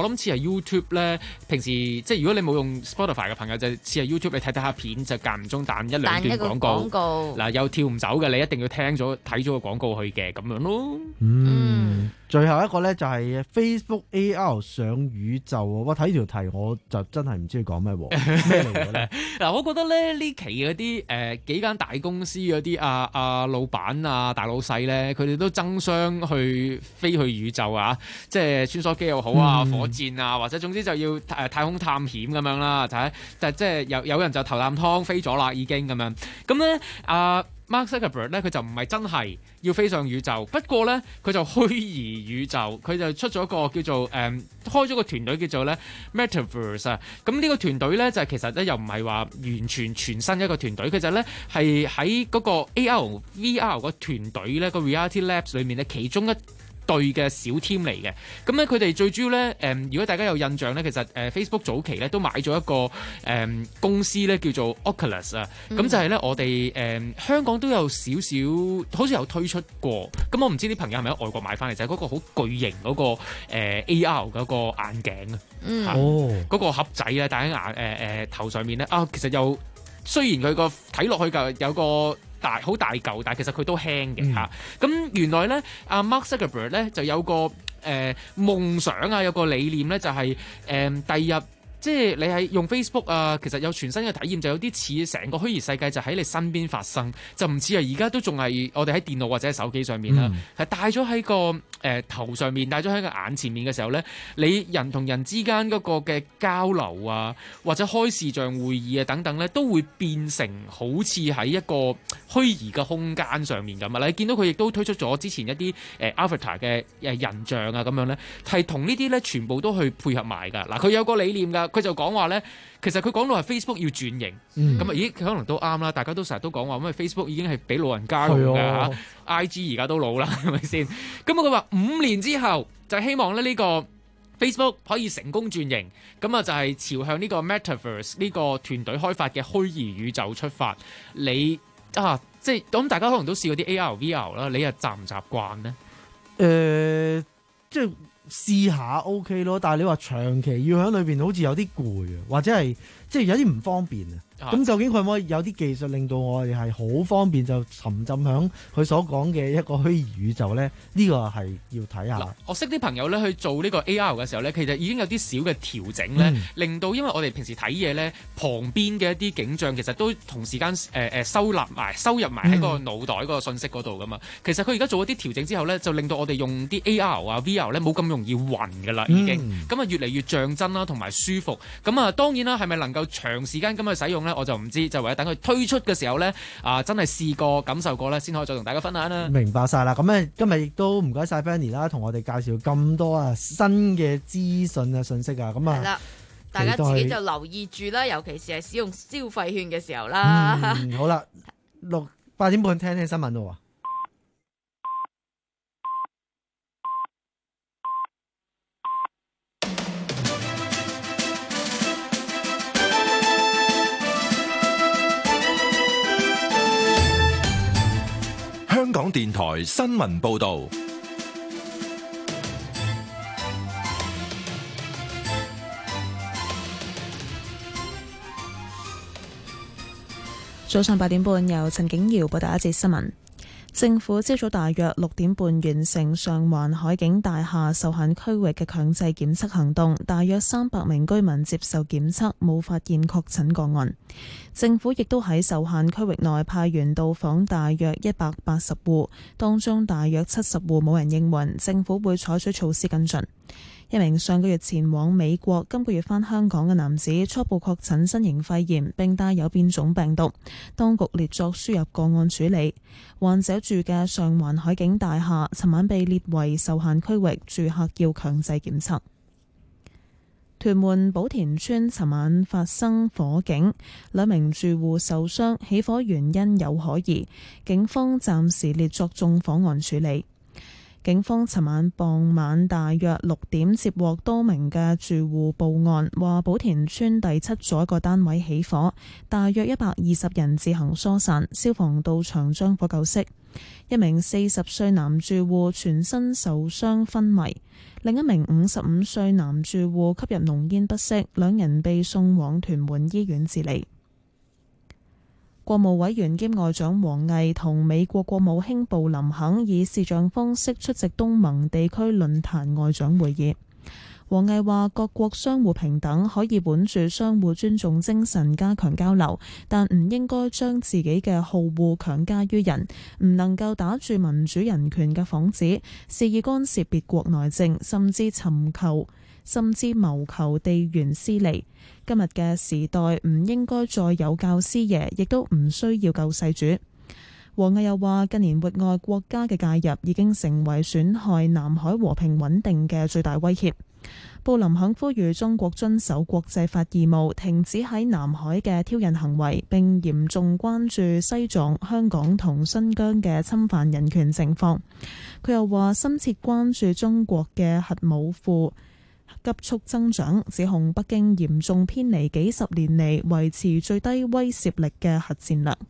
YouTube 咧，平時即係如果你冇用 Spotify 嘅朋友，就試下 YouTube 你睇睇下片，就間唔中彈一兩段廣告。 廣告嗱，又跳唔走嘅，你一定要聽咗睇咗個廣告去嘅咁樣咯。 嗯，最後一個咧就係 Facebook A R 上宇宙。我睇條題我就真係唔知佢講咩喎，咩嚟嘅咧？ 嗱，我覺得咧呢期嗰啲誒幾間大公司嗰啲啊啊老闆啊大老細咧，佢哋都爭相去飛去宇宙啊，即係穿梭機又好啊，嗯、火箭啊，或者總之就要誒太空探險咁樣啦，就係但係即係有有人就頭啖湯飛咗啦，已經咁樣。咁咧啊 Mark Zuckerberg 咧，佢就唔係真係要飛上宇宙，不過咧佢就虛擬宇宙，佢就出咗個叫做誒、嗯、開咗個團隊叫做咧 Metaverse 啊。咁呢個團隊咧就係、其實咧又唔係話完全全新一個團隊，其實咧係喺嗰個 A R V R 個團隊咧個 Reality Labs 裏面咧其中一對嘅小 team 嚟嘅。咁咧佢哋最主要咧誒、嗯，如果大家有印象咧，其實誒、呃、Facebook 早期咧都買咗一個誒、嗯、公司咧叫做 Oculus 啊、嗯，咁就係咧我哋誒、嗯、香港都有少少好似有推出過，咁我唔知啲朋友係咪喺外國買翻嚟，就係、是、嗰個好巨型嗰、那個、呃、A R 嗰個眼鏡啊， 嗯， 嗰、哦那個盒仔咧戴喺眼誒誒頭上面咧啊，其實又雖然佢個睇落去就有個大好大嚿，但係其實佢都輕嘅嚇。咁、嗯、原來咧，阿 Mark Zuckerberg 咧就有個誒、呃、夢想啊，有個理念咧就係誒第二日。即係你係用 Facebook 啊，其實有全新嘅體驗，就有啲似成個虛擬世界就喺你身邊發生，就唔似啊而家都仲係我哋喺電腦或者喺手機上面啦，係、嗯、戴咗喺個誒、呃、頭上面，戴咗喺個眼前面嘅時候咧，你人同人之間嗰個嘅交流啊，或者開視像會議啊等等咧，都會變成好似喺一個虛擬嘅空間上面咁啊！你見到佢亦都推出咗之前一啲誒、呃、Avatar 嘅誒人像啊咁樣咧，係同呢啲咧全部都去配合埋㗎。嗱，佢有個理念㗎。佢就講話咧，其實佢講到係 Facebook 要轉型，咁、嗯、啊，咦，佢可能都啱啦。大家都成日都講話，因為 Facebook 已經係俾老人家用㗎嚇 ，I G 而家都老啦，係咪先？咁啊，佢話五年之後就希望咧呢個 Facebook 可以成功轉型，咁啊就係朝向呢個 Metaverse 呢個團隊開發嘅虛擬宇宙出發。你啊，即係咁，大家可能都試過啲 A R V R 啦，你又習唔習慣呢？ 誒、呃，即係。試下 OK 咯，但係你話長期要喺裏邊好似有啲攰啊，或者係即係有啲唔方便啊。咁究竟佢可唔可以有啲技術令到我哋係好方便就沉浸響佢所講嘅一個虛擬宇宙咧？呢、這個係要睇下。 我識啲朋友咧去做呢個 A R 嘅時候咧，其實已經有啲小嘅調整咧、嗯，令到因為我哋平時睇嘢咧，旁邊嘅一啲景象其實都同時間誒誒收納埋、收入埋喺個腦袋嗰個信息嗰度噶嘛。其實佢而家做一啲調整之後咧，就令到我哋用啲 A R 啊 V R 咧冇咁容易暈噶啦，已經咁啊、嗯、越嚟越像真啦，同埋舒服。咁啊當然啦，係咪能夠長時間咁去使用咧？我就唔知，就為咗等佢推出嘅時候咧，啊真係試過感受過咧，先可以再同大家分享啦。 明白晒啦，咁咧今日亦都唔該晒 Fanny 啦，同我哋介紹咁多啊新嘅資訊啊信息啊，咁啊係啦， 大家自己就留意住啦，尤其是係使用消費券嘅時候啦。 嗯、好啦，六八點半聽聽新聞咯。 香港電台新聞報道。 早上八點半，由陳景瑤報道一節新聞。政府朝早大約六點半完成上環海景大廈受限區域嘅強制檢測行動，大約三百名居民接受檢測，冇發現確診個案。政府亦都喺受限區域內派員到訪大約一百八十戶，當中大約七十戶冇人應門，政府會採取措施跟進。一名上個月前往美國、今個月返香港嘅男子初步確診新型肺炎，並帶有變種病毒，當局列作輸入個案處理。患者住嘅上環海景大廈尋晚被列為受限區域，住客要強制檢測。屯門寶田村尋晚發生火警，兩名住戶受傷，起火原因有可疑，警方暫時列作縱火案處理。警方尋晚傍晚大約六點接獲多名嘅住戶報案，話寶田村第七座一個單位起火，大約一百二十人自行疏散，消防到場將火救熄。 一名四十歲男住戶全身受傷昏迷，另一名五十五歲男住戶吸入濃煙不適，兩人被送往屯門醫院治理。國務委員兼外長王毅同美國國務卿布林肯以視像方式出席東盟地區論壇外長會議。王毅話：各國相互平等，可以本住相互尊重精神加強交流，但唔應該將自己嘅好惡強加於人，唔能夠打住民主人權嘅幌子，肆意干涉別國內政，甚至尋求甚至謀求地緣私利。今日嘅時代唔應該再有教師爺，亦都唔需要救世主。王毅又話：近年域外國家嘅介入已經成為損害南海和平穩定嘅最大威脅。布林肯呼籲中國遵守國際法義務，停止喺南海嘅挑釁行為，並嚴重關注西藏、香港同新疆嘅侵犯人權情況。佢又話：深切關注中國嘅核武庫急速增長，指控北京嚴重偏離幾十年嚟維持最低威懾力嘅核戰略。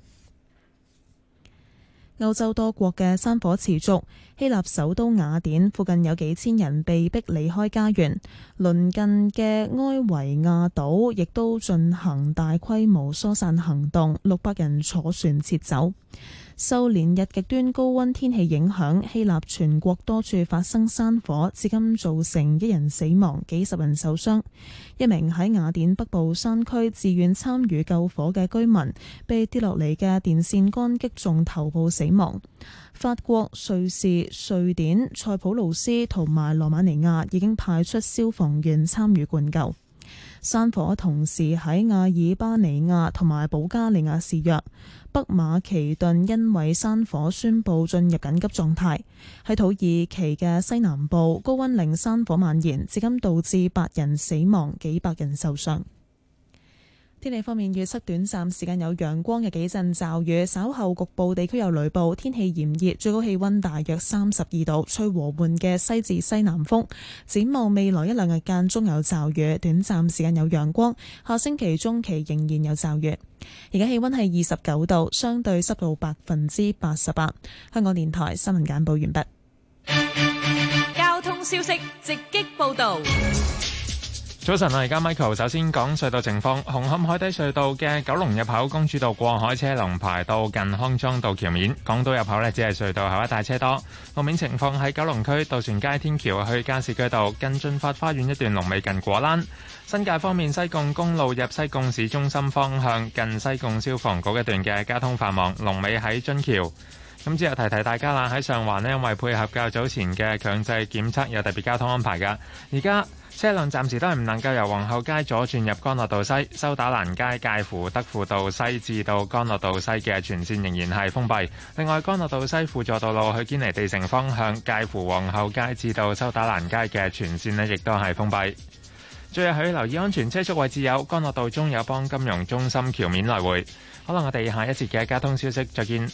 歐洲多國嘅山火持續，希臘首都雅典附近有幾千人被逼離開家園，鄰近嘅埃維亞島亦都進行大規模疏散行動，六百人坐船撤走。受連日極端高溫天氣影響，希臘全國多處發生山火，至今造成一人死亡，幾十人受傷。一名喺雅典北部山區自願參與救火嘅居民，被跌落嚟嘅電線桿擊中頭部死亡。法國、瑞士、瑞典、塞浦路斯同埋羅馬尼亞已經派出消防員參與灌救。山火同時喺阿爾巴尼亞同埋保加利亞肆虐，北馬其頓因為山火宣布進入緊急狀態。喺土耳其嘅西南部，高溫令山火蔓延，至今導致八人死亡，幾百人受傷。天氣方面，預測短暫時間有陽光嘅幾陣驟雨，稍後局部地區有雷暴，天氣炎熱，最高氣溫大約三十二度，吹和緩嘅西至西南風。展望未來一兩日間中有驟雨，短暫時間有陽光，下星期中期仍然有驟雨。而家氣溫係二十九度，相對濕度百分之八十八。香港電台新聞簡報完畢。 交通消息直擊報道。 早晨啊，而家 Michael 首先講隧道情況。紅磡海底隧道嘅九龍入口公主道過海車龍排到近康莊道橋面，港島入口呢只係隧道口一帶車多。路面情況喺九龍區渡船街天橋去加士居道近駿發花園一段龍尾近果欄。新界方面，西貢公路入西貢市中心方向近西貢消防局一段嘅交通繁忙，龍尾喺津橋。咁之後提提大家啦，喺上環呢，因為配合較早前嘅強制檢測有特別交通安排㗎。而家車輛暫時都係唔能夠由皇后街左轉入干諾道西，修打蘭街介乎德輔道西至到干諾道西嘅全線仍然係封閉。另外，干諾道西輔助道路去堅尼地城方向介乎皇后街至到修打蘭街嘅全線呢亦都係封閉。最後，要留意安全車速位置有干諾道中友邦金融中心橋面來回。可能我哋下一節嘅交通消息再見。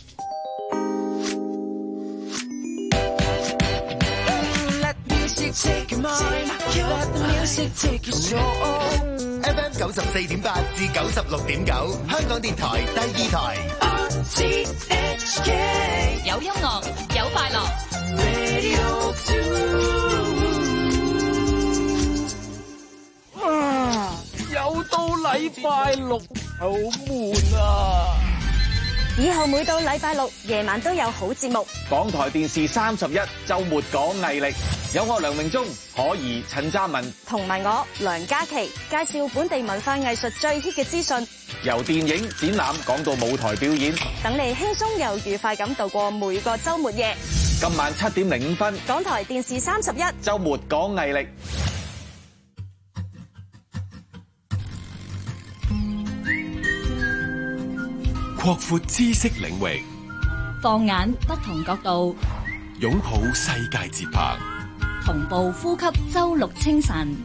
Take your mind, let the music take your soul. F M 九十四點八至九十六點九，香港電台第二台。R T H K 有音樂，有快樂。 Radio two。 啊！又到禮拜六，好悶啊！ 以後每到禮拜六夜晚都有好節目。 港台電視三十一週末講毅力，有我梁榮忠、可怡、陳嘉文同埋我梁嘉琪介紹本地文化藝術最 hit 嘅資訊， 由電影展覽講到舞台表演， 等你輕鬆又愉快咁度過每個週末夜。 今晚七點零五分， 港台電視三十一週末講毅力。 擴闊知識領域， 放眼不同角度， 擁抱世界節拍， 同步呼吸周六清晨。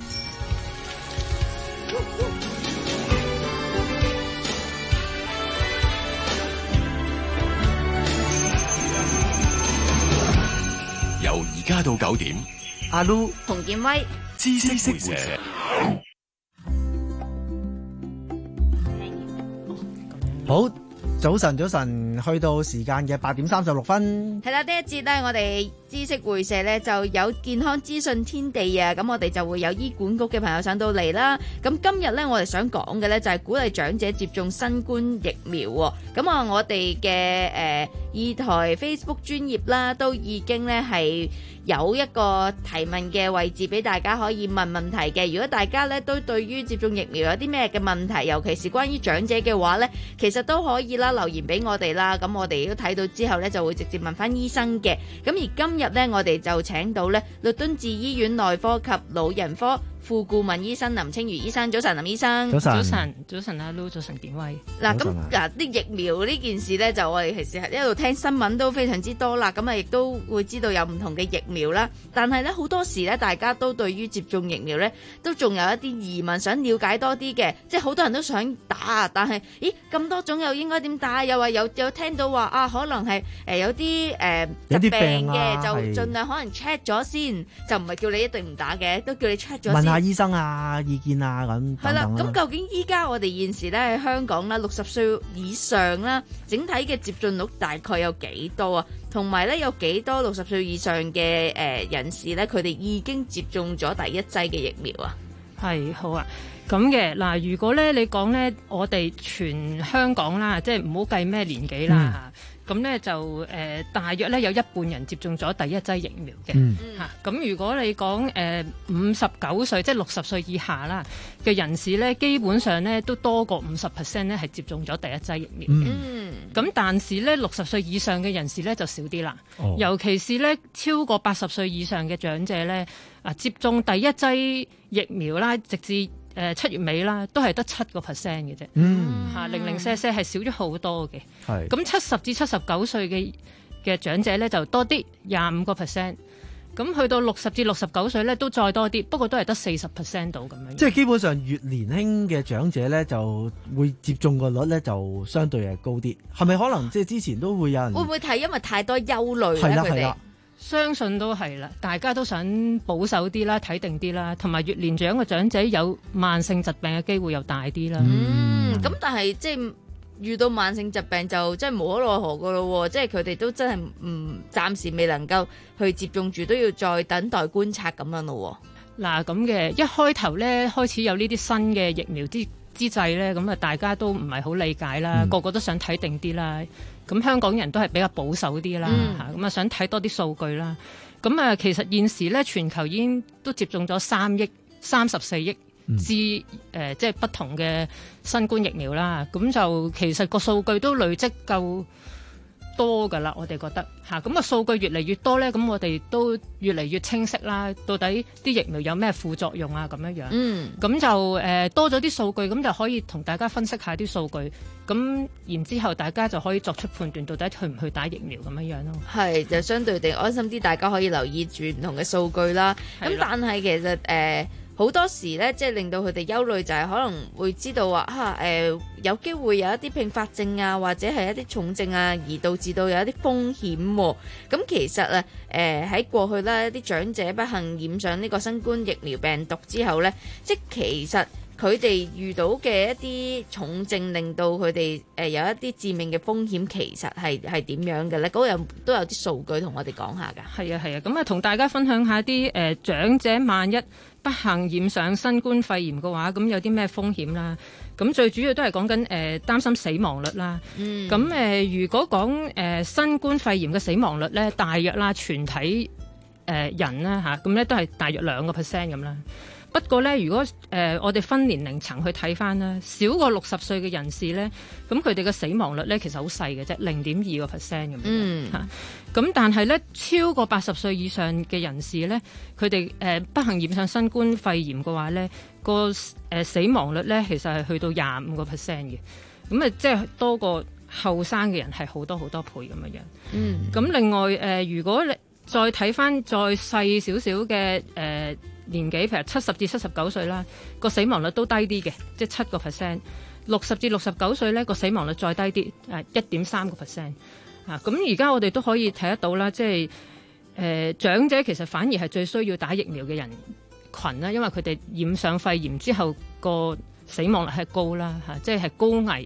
由而家到九點， 阿 Lu 洪建威知識會社。 好。 早晨，早晨，去到時間嘅八點三十六分。 係啦，呢一節咧，我哋知識會社咧就有健康資訊天地啊，咁我哋就會有醫管局嘅朋友上到嚟啦。咁今日咧，我哋想講嘅咧就係鼓勵長者接種新冠疫苗喎。咁啊，我哋嘅誒二台 Facebook 專頁啦，都已經咧係有一個提問嘅位置俾大家可以問問題嘅。如果大家咧都對於接種疫苗有啲咩嘅問題，尤其是關於長者嘅話咧，其實都可以啦留言俾我哋啦。咁我哋都睇到之後咧，就會直接問翻醫生嘅。咁而今日咧，我哋就請到咧律敦治醫院內科及老人科副顧問醫生林清如醫生。早晨，林醫生。 早晨，早晨，早晨阿 Lu， 早晨健威。 嗱，咁嗱啲疫苗呢件事咧，就我哋其實係一路聽新聞都非常之多啦。咁啊，亦都會知道有唔同嘅疫苗啦。但係咧，好多時咧，大家都對於接種疫苗咧，都仲有一啲疑問，想了解多啲嘅。即係好多人都想打，但係咦咁多種又應該點打？又話有有聽到話啊，可能係誒有啲誒疾病嘅，就盡量可能 check 咗先，就唔係叫你一定唔打嘅，都叫你 check 咗先。 問下醫生啊，意見啊咁。 係啦，咁究竟依家我哋現時咧喺香港啦，六十歲以上啦，整體嘅接種率大概有幾多啊？同埋咧有幾多六十歲以上嘅誒人士咧，佢哋已經接種咗第一劑嘅疫苗啊？ 係好啊，咁嘅嗱，如果咧你講咧，我哋全香港啦，即係唔好計咩年紀啦嚇，咁咧、嗯、就誒、呃、大約咧有一半人接種咗第一劑疫苗嘅嚇。咁、嗯、如果你講誒五十九歲，即係六十歲以下啦嘅人士咧，基本上咧都多過五十 percent 咧係接種咗第一劑疫苗嘅。咁、嗯、但是咧六十歲以上嘅人士咧就少啲啦，哦、尤其是咧超過八十歲以上嘅長者咧，啊接種第一劑疫苗啦，直至誒、呃、七月尾啦，都係得七個 percent 嘅啫，嚇零零舍舍係少咗好多嘅。係咁七十至七十九歲嘅嘅長者咧就多啲，廿五個 percent。咁去到六十至六十九歲咧都再多啲，不過都係得四十 percent 度咁樣。 即係基本上越年輕嘅長者咧，就會接種個率咧就相對係高啲。係咪可能即係之前都會有人？ 會唔會係因為太多憂慮咧？佢哋相信都係啦，大家都想保守啲啦，睇定啲啦，同埋越年長嘅長者有慢性疾病嘅機會又大啲啦。 嗯，咁、嗯、但係即係遇到慢性疾病就真係無可奈何噶咯，即係佢哋都真係唔暫時未能夠去接種住，都要再等待觀察咁樣咯。 嗱咁嘅一開頭咧開始有呢啲新嘅疫苗之之際咧，咁啊大家都唔係好理解啦，嗯、個個都想睇定啲啦。咁香港人都係比較保守啲啦，嚇咁啊想睇多啲數據啦。咁啊其實現時咧全球已經都接種咗三億三十四億支誒、嗯呃，即係不同嘅新冠疫苗啦。咁就其實個數據都累積夠多㗎啦，我哋覺得嚇。咁個數據越嚟越多咧，咁我哋都越嚟越清晰啦。到底啲疫苗有咩副作用啊？咁樣樣，嗯，咁就誒、呃、多咗啲數據，咁就可以同大家分析下啲數據。咁然之後，大家就可以作出判斷，到底去唔去打疫苗咁樣樣咯。係， 就相對地安心啲，大家可以留意住唔同嘅數據啦。咁但係其實誒。呃好多時咧，即係令到佢哋憂慮，就係可能會知道話嚇誒，有機會有一啲併發症啊，或者係一啲重症啊，而導致到有一啲風險、啊。咁其實啊，誒、呃、喺過去咧，啲長者不幸染上呢個新冠疫苗病毒之後咧，即係其實佢哋遇到嘅一啲重症，令到佢哋誒有一啲致命嘅風險，其實係係點樣嘅咧？嗰、那個有都有啲數據同我哋講下㗎。係啊係啊，咁啊同大家分享下啲誒、呃、長者萬一不幸染上新冠肺炎嘅話，咁有啲咩風險啦？咁最主要都係講緊誒擔心死亡率啦。嗯。咁誒、呃，如果講誒、呃、新冠肺炎嘅死亡率咧，大約啦全體誒、呃、人啦嚇，咁、啊、咧都係大約兩個 percent 咁啦。不過咧，如果誒、呃、我哋分年齡層去睇翻啦，少過六十歲嘅人士咧，咁佢哋嘅死亡率咧其實好細嘅啫，零點二個 percent 咁樣嚇。咁、嗯啊、但係咧，超過八十歲以上嘅人士咧，佢哋誒不幸染上新冠肺炎嘅話咧，個誒、呃、死亡率咧其實係去到廿五個 percent 嘅。咁啊，即係多過後生嘅人係好多好多倍咁樣樣。嗯。咁另外誒、呃，如果你再睇翻再細少少嘅誒。呃年紀譬如七十至七十九歲啦，個死亡率都低啲嘅，即係七個 percent。六十至六十九歲咧，個死亡率再低啲，誒一點三個 percent。啊，咁而家我哋都可以睇得到啦，即係誒、呃、長者其實反而係最需要打疫苗嘅人群啦，因為佢哋染上肺炎之後個死亡率係高啦，嚇、啊，即係係高危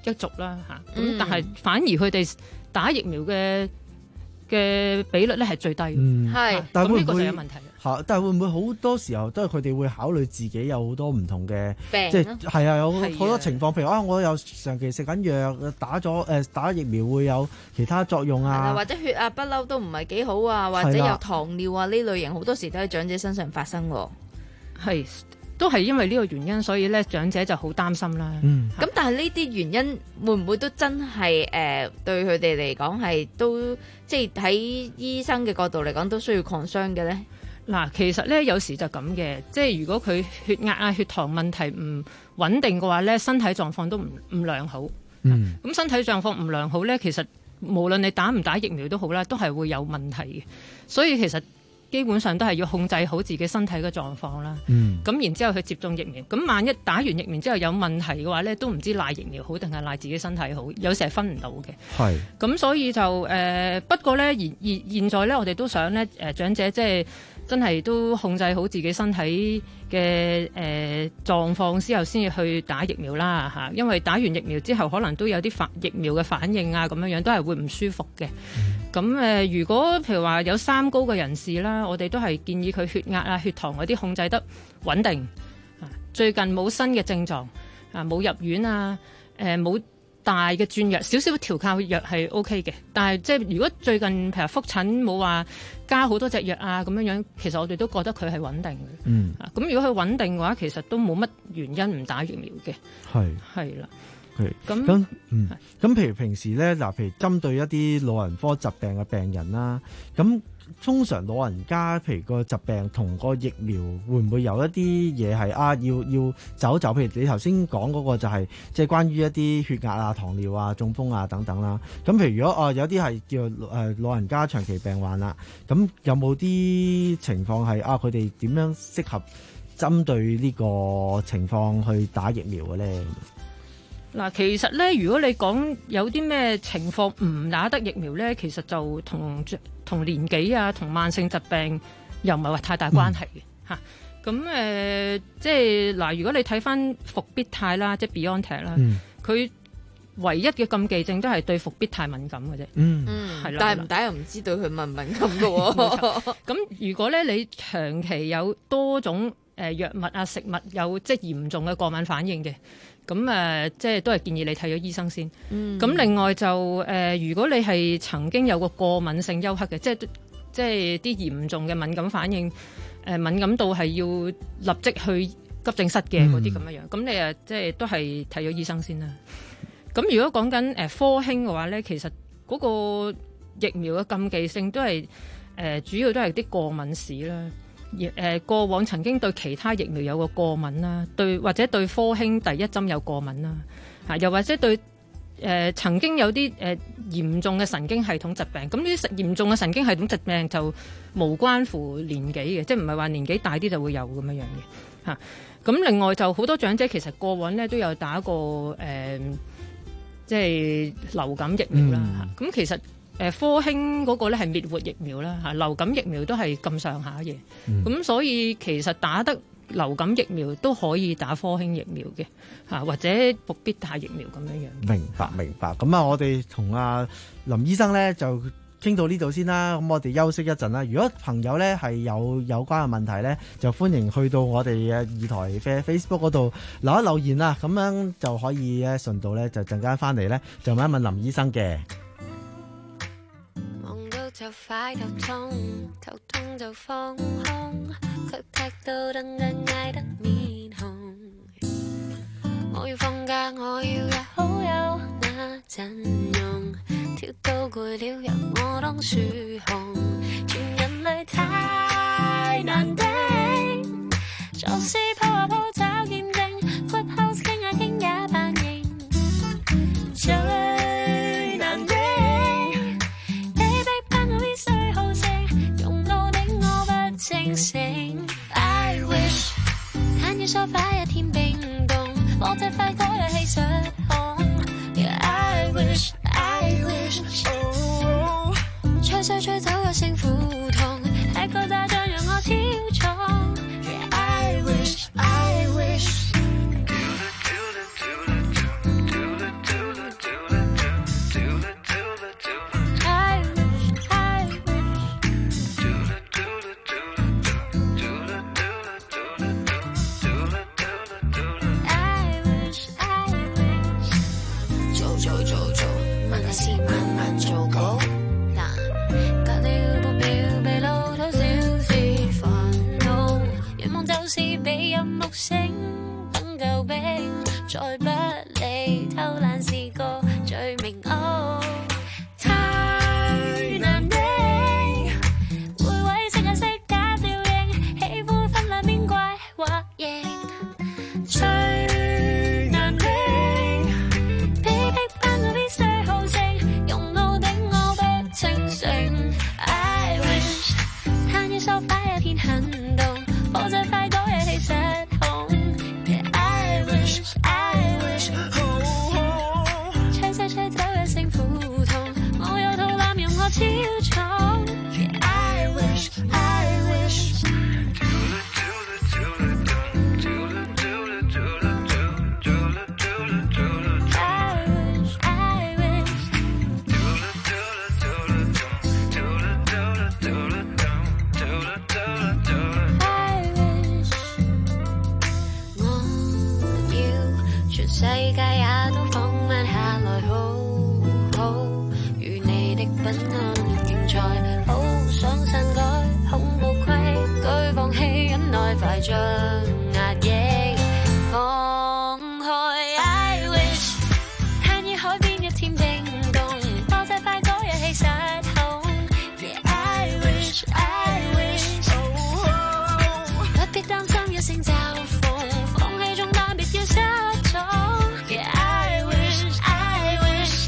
一族啦嚇，咁、嗯、但係反而佢哋打疫苗嘅嘅比率咧係最低嘅，係、嗯，咁呢個就有問題。 嚇！但係會唔會好多時候都係佢哋會考慮自己有好多唔同嘅病， 即係係啊，有好多情況，譬如啊，我有長期食緊藥，打咗誒、呃、打疫苗會有其他作用啊， 或者血壓不嬲都唔係幾好啊，或者有糖尿啊呢類型，好多時都喺長者身上發生喎。 係，都係因為呢個原因，所以咧長者就好擔心啦。 嗯， 咁但係呢啲原因會唔會都真係誒、呃、對佢哋嚟講係都即係喺醫生嘅角度嚟講都需要concern嘅咧？ 嗱，其實咧有時就咁嘅，即係如果佢血壓啊、血糖問題唔穩定嘅話咧，身體狀況都唔唔良好。 嗯， 咁身體狀況唔良好咧，其實無論你打唔打疫苗都好啦，都係會有問題嘅。所以其實基本上都係要控制好自己身體嘅狀況啦。 嗯， 咁然之後去接種疫苗。咁萬一打完疫苗之後有問題嘅話咧，都唔知賴疫苗好定係賴自己身體好，有時係分唔到嘅。 係。咁所以就誒、呃，不過咧現現現在咧，我哋都想咧誒、呃、長者即係。真係都控制好自己身體嘅誒狀況之後，先至去打疫苗啦嚇。因為打完疫苗之後，可能都有啲反疫苗嘅反應啊，咁樣樣都係會唔舒服嘅。咁誒、呃，如果譬如話有三高嘅人士啦，我哋都係建議佢血壓啊、血糖嗰啲控制得穩定。最近冇新嘅症狀啊，冇入院啊，誒、呃、冇大嘅轉藥，少少調校藥係 O K 嘅。但係即係如果最近譬如覆診冇話加好多隻藥啊咁樣樣，其實我哋都覺得佢係穩定嘅。 嗯， 咁、啊、如果佢穩定嘅話，其實都冇乜原因唔打疫苗嘅。 係係啦。 咁咁嗯，咁譬如平時咧，嗱，譬如針對一啲老人科疾病嘅病人啦，咁通常老人家譬如個疾病同個疫苗會唔會有一啲嘢係啊要要走走？譬如你頭先講嗰個就係即係關於一啲血壓啊、糖尿啊、中風啊等等啦。咁譬如如果啊有啲係叫誒老人家長期病患啦，咁有冇啲情況係啊佢哋點樣適合針對呢個情況去打疫苗嘅咧？ 嗱，其實咧，如果你講有啲咩情況唔打得疫苗咧，其實就同同年紀啊、同慢性疾病又唔係話太大關係嘅嚇。咁、嗯、誒、呃，即係嗱，如果你睇翻復必泰啦，即係 BioNTech 啦，佢、嗯、唯一嘅禁忌症都係對復必泰敏感嘅啫。 嗯，係啦，但係唔打又唔知對佢敏唔敏感嘅喎。 咁如果咧你長期有多種誒藥物啊、食物有即係嚴重嘅過敏反應嘅。咁誒、呃，即係都係建議你睇咗醫生先。咁、嗯、另外就誒、呃，如果你係曾經有個過敏性休克嘅，即係即係啲嚴重嘅敏感反應，誒、呃、敏感到係要立即去急症室嘅嗰啲咁樣樣。咁、嗯、你誒即係都係睇咗醫生先啦。咁如果講緊誒科興嘅話咧，其實嗰個疫苗嘅禁忌性都係誒、呃、主要都係啲過敏史啦。誒、呃、過往曾經對其他疫苗有個過敏啦，對或者對科興第一針有過敏啦，嚇又或者對誒、呃、曾經有啲誒、呃、嚴重嘅神經系統疾病，咁呢啲嚴重嘅神經系統疾病就無關乎年紀嘅，即係唔係話年紀大啲就會有咁樣樣嘅嚇。咁另外就好多長者其實過往咧都有打過誒、呃，即係流感疫苗啦嚇。咁、嗯、其實誒科興嗰個咧係滅活疫苗啦嚇，流感疫苗都係咁上下嘅，咁、嗯、所以其實打得流感疫苗都可以打科興疫苗嘅嚇，或者復必泰疫苗咁樣樣。 明白明白，咁啊，我哋同阿林醫生咧就傾到呢度先啦。咁我哋休息一陣啦。如果朋友咧係有有關嘅問題咧，就歡迎去到我哋嘅二台 Facebook 嗰度留一留言啦。咁樣就可以咧順道咧就陣間翻嚟咧就問一問林醫生嘅。 就快頭痛，頭痛就放空，卻踢到燈燈嗌得面紅。我要放假，我要也好有那陣容，跳到攰了由我當樹熊，全人類太難頂，做事鋪下鋪找見證 ，Club House 傾下傾也扮型，最難頂。清醒 I wish 攤於梳化一天冰凍，放隻快歌一起失控 Yeah I wish I wish oh 吹水吹走一聲苦痛，吃個炸醬讓我超重 Yeah I wish I wish 醒，等救兵，再不理偷懶是個罪名。哦，太難的，會為識顏色假調型，喜歡分兩邊怪或型。最難的，被逼班嗰啲寫好情，用腦頂我不清醒。I wish 攤於梳化一片行動，火箭快多嘢氣失控。Yeah, I wish I wish 吹晒吹走一聲苦痛，我有肚腩用我超重。Yeah, I wish I wish世界也都放慢下來，好好與你的不安現在，好想篡改恐怖規矩，放棄忍耐，快將壓抑放開。I wish 攤於海邊一天冰凍，多謝快多嘢氣失控。Yeah, I wish I wish 不必擔心一聲嘲諷，放棄重擔別要失蹤。Yeah, I wish, I wish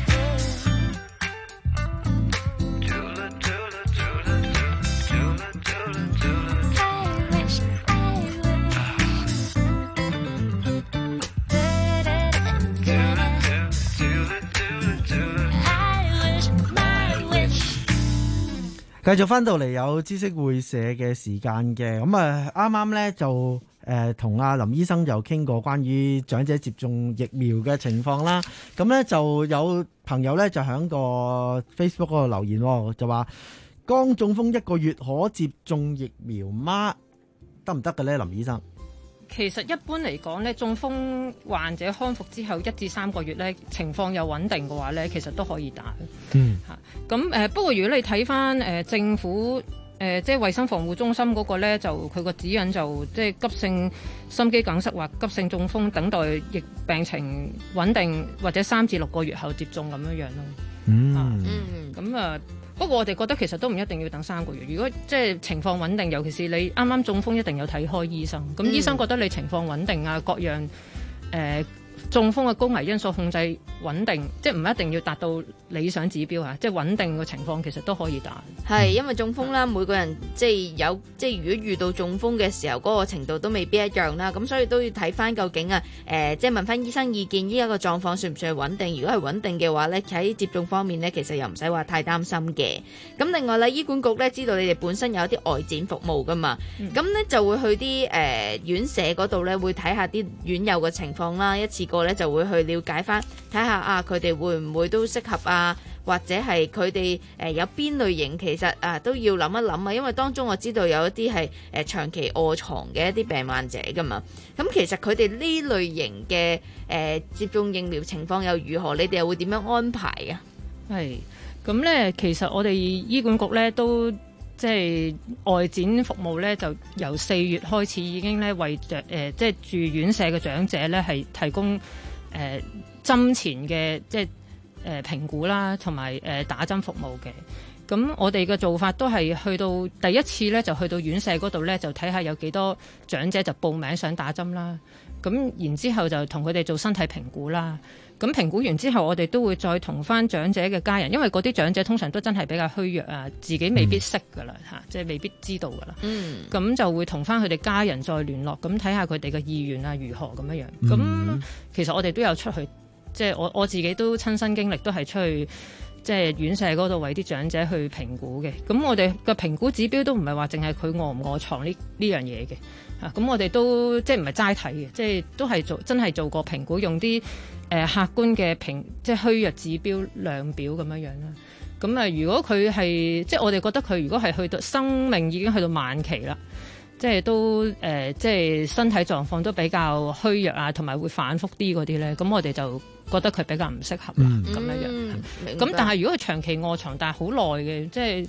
繼續翻到嚟有知識會社嘅時間嘅，咁啊啱啱咧就誒同阿林醫生就傾過關於長者接種疫苗嘅情況啦。咁咧就有朋友咧就喺個 Facebook 嗰度留言，就話剛中風一個月可接種疫苗嗎？得唔得嘅咧，林醫生？ 其實一般嚟講咧，中風患者康復之後一至三個月咧，情況又穩定嘅話咧，其實都可以打。 嗯， 嚇咁誒。不過如果你睇翻誒政府誒、呃、即係衛生防護中心嗰個咧，就佢個指引就即係急性心肌梗塞或急性中風等待疫病情穩定或者三至六個月後接種咁樣樣咯。 嗯嗯，咁啊。不過我哋覺得其實都唔一定要等三個月，如果即係情況穩定，尤其是你啱啱中風，一定有睇開醫生。咁醫生覺得你情況穩定啊，各樣誒、呃、中風嘅高危因素控制穩定，即係唔一定要達到理想指標啊，即係穩定嘅情況其實都可以打。 係因為中風啦，每個人即係有即係如果遇到中風嘅時候，嗰、那個程度都未必一樣啦。咁所以都要睇翻究竟啊誒、呃，即係問翻醫生意見，依家個狀況算唔算係穩定？如果係穩定嘅話咧，喺接種方面咧，其實又唔使話太擔心嘅。咁另外咧，醫管局咧知道你哋本身有一啲外展服務噶嘛，咁咧、嗯、就會去啲誒、呃、院舍嗰度咧，會睇下啲院友嘅情況啦，一次過咧就會去了解翻，睇下啊佢哋會唔會都適合啊？或者係佢哋誒有邊類型，其實啊都要諗一諗啊，因為當中我知道有一啲係誒長期臥床嘅一啲病患者噶嘛。咁其實佢哋呢類型嘅誒、呃、接種疫苗情況又如何？你哋又會點樣安排啊？ 係咁咧，其實我哋醫管局咧都即係外展服務咧，就由四月開始已經咧為誒、呃、即係住院舍嘅長者咧係提供誒、呃、針前嘅即係。誒、呃、評估啦，同埋誒打針服務嘅。咁我哋嘅做法都係去到第一次咧，就去到院舍嗰度咧，就睇下有幾多長者就報名想打針啦。咁然之後就同佢哋做身體評估啦。咁評估完之後，我哋都會再同翻長者嘅家人，因為嗰啲長者通常都真係比較虛弱啊，自己未必識噶啦嚇，即係未必知道噶啦。嗯。咁就會同翻佢哋家人再聯絡，咁睇下佢哋嘅意願啊如何咁樣樣。咁、嗯、其實我哋都有出去。即係我我自己都親身經歷，都係出去即係院舍嗰度為啲長者去評估嘅。咁我哋嘅評估指標都唔係話淨係佢臥唔臥床呢呢樣嘢嘅。啊，咁我哋都即係唔係齋睇嘅，即係都係做真係做過評估，用啲誒、呃、客觀嘅評即係虛弱指標量表咁樣樣啦。咁啊，如果佢係即係我哋覺得佢如果係去到生命已經去到晚期啦。即係都誒、呃，即係身體狀況都比較虛弱啊，同埋會反覆啲嗰啲咧，咁我哋就覺得佢比較唔適合啦，咁樣樣。咁但係如果佢長期臥床，但係好耐嘅，即係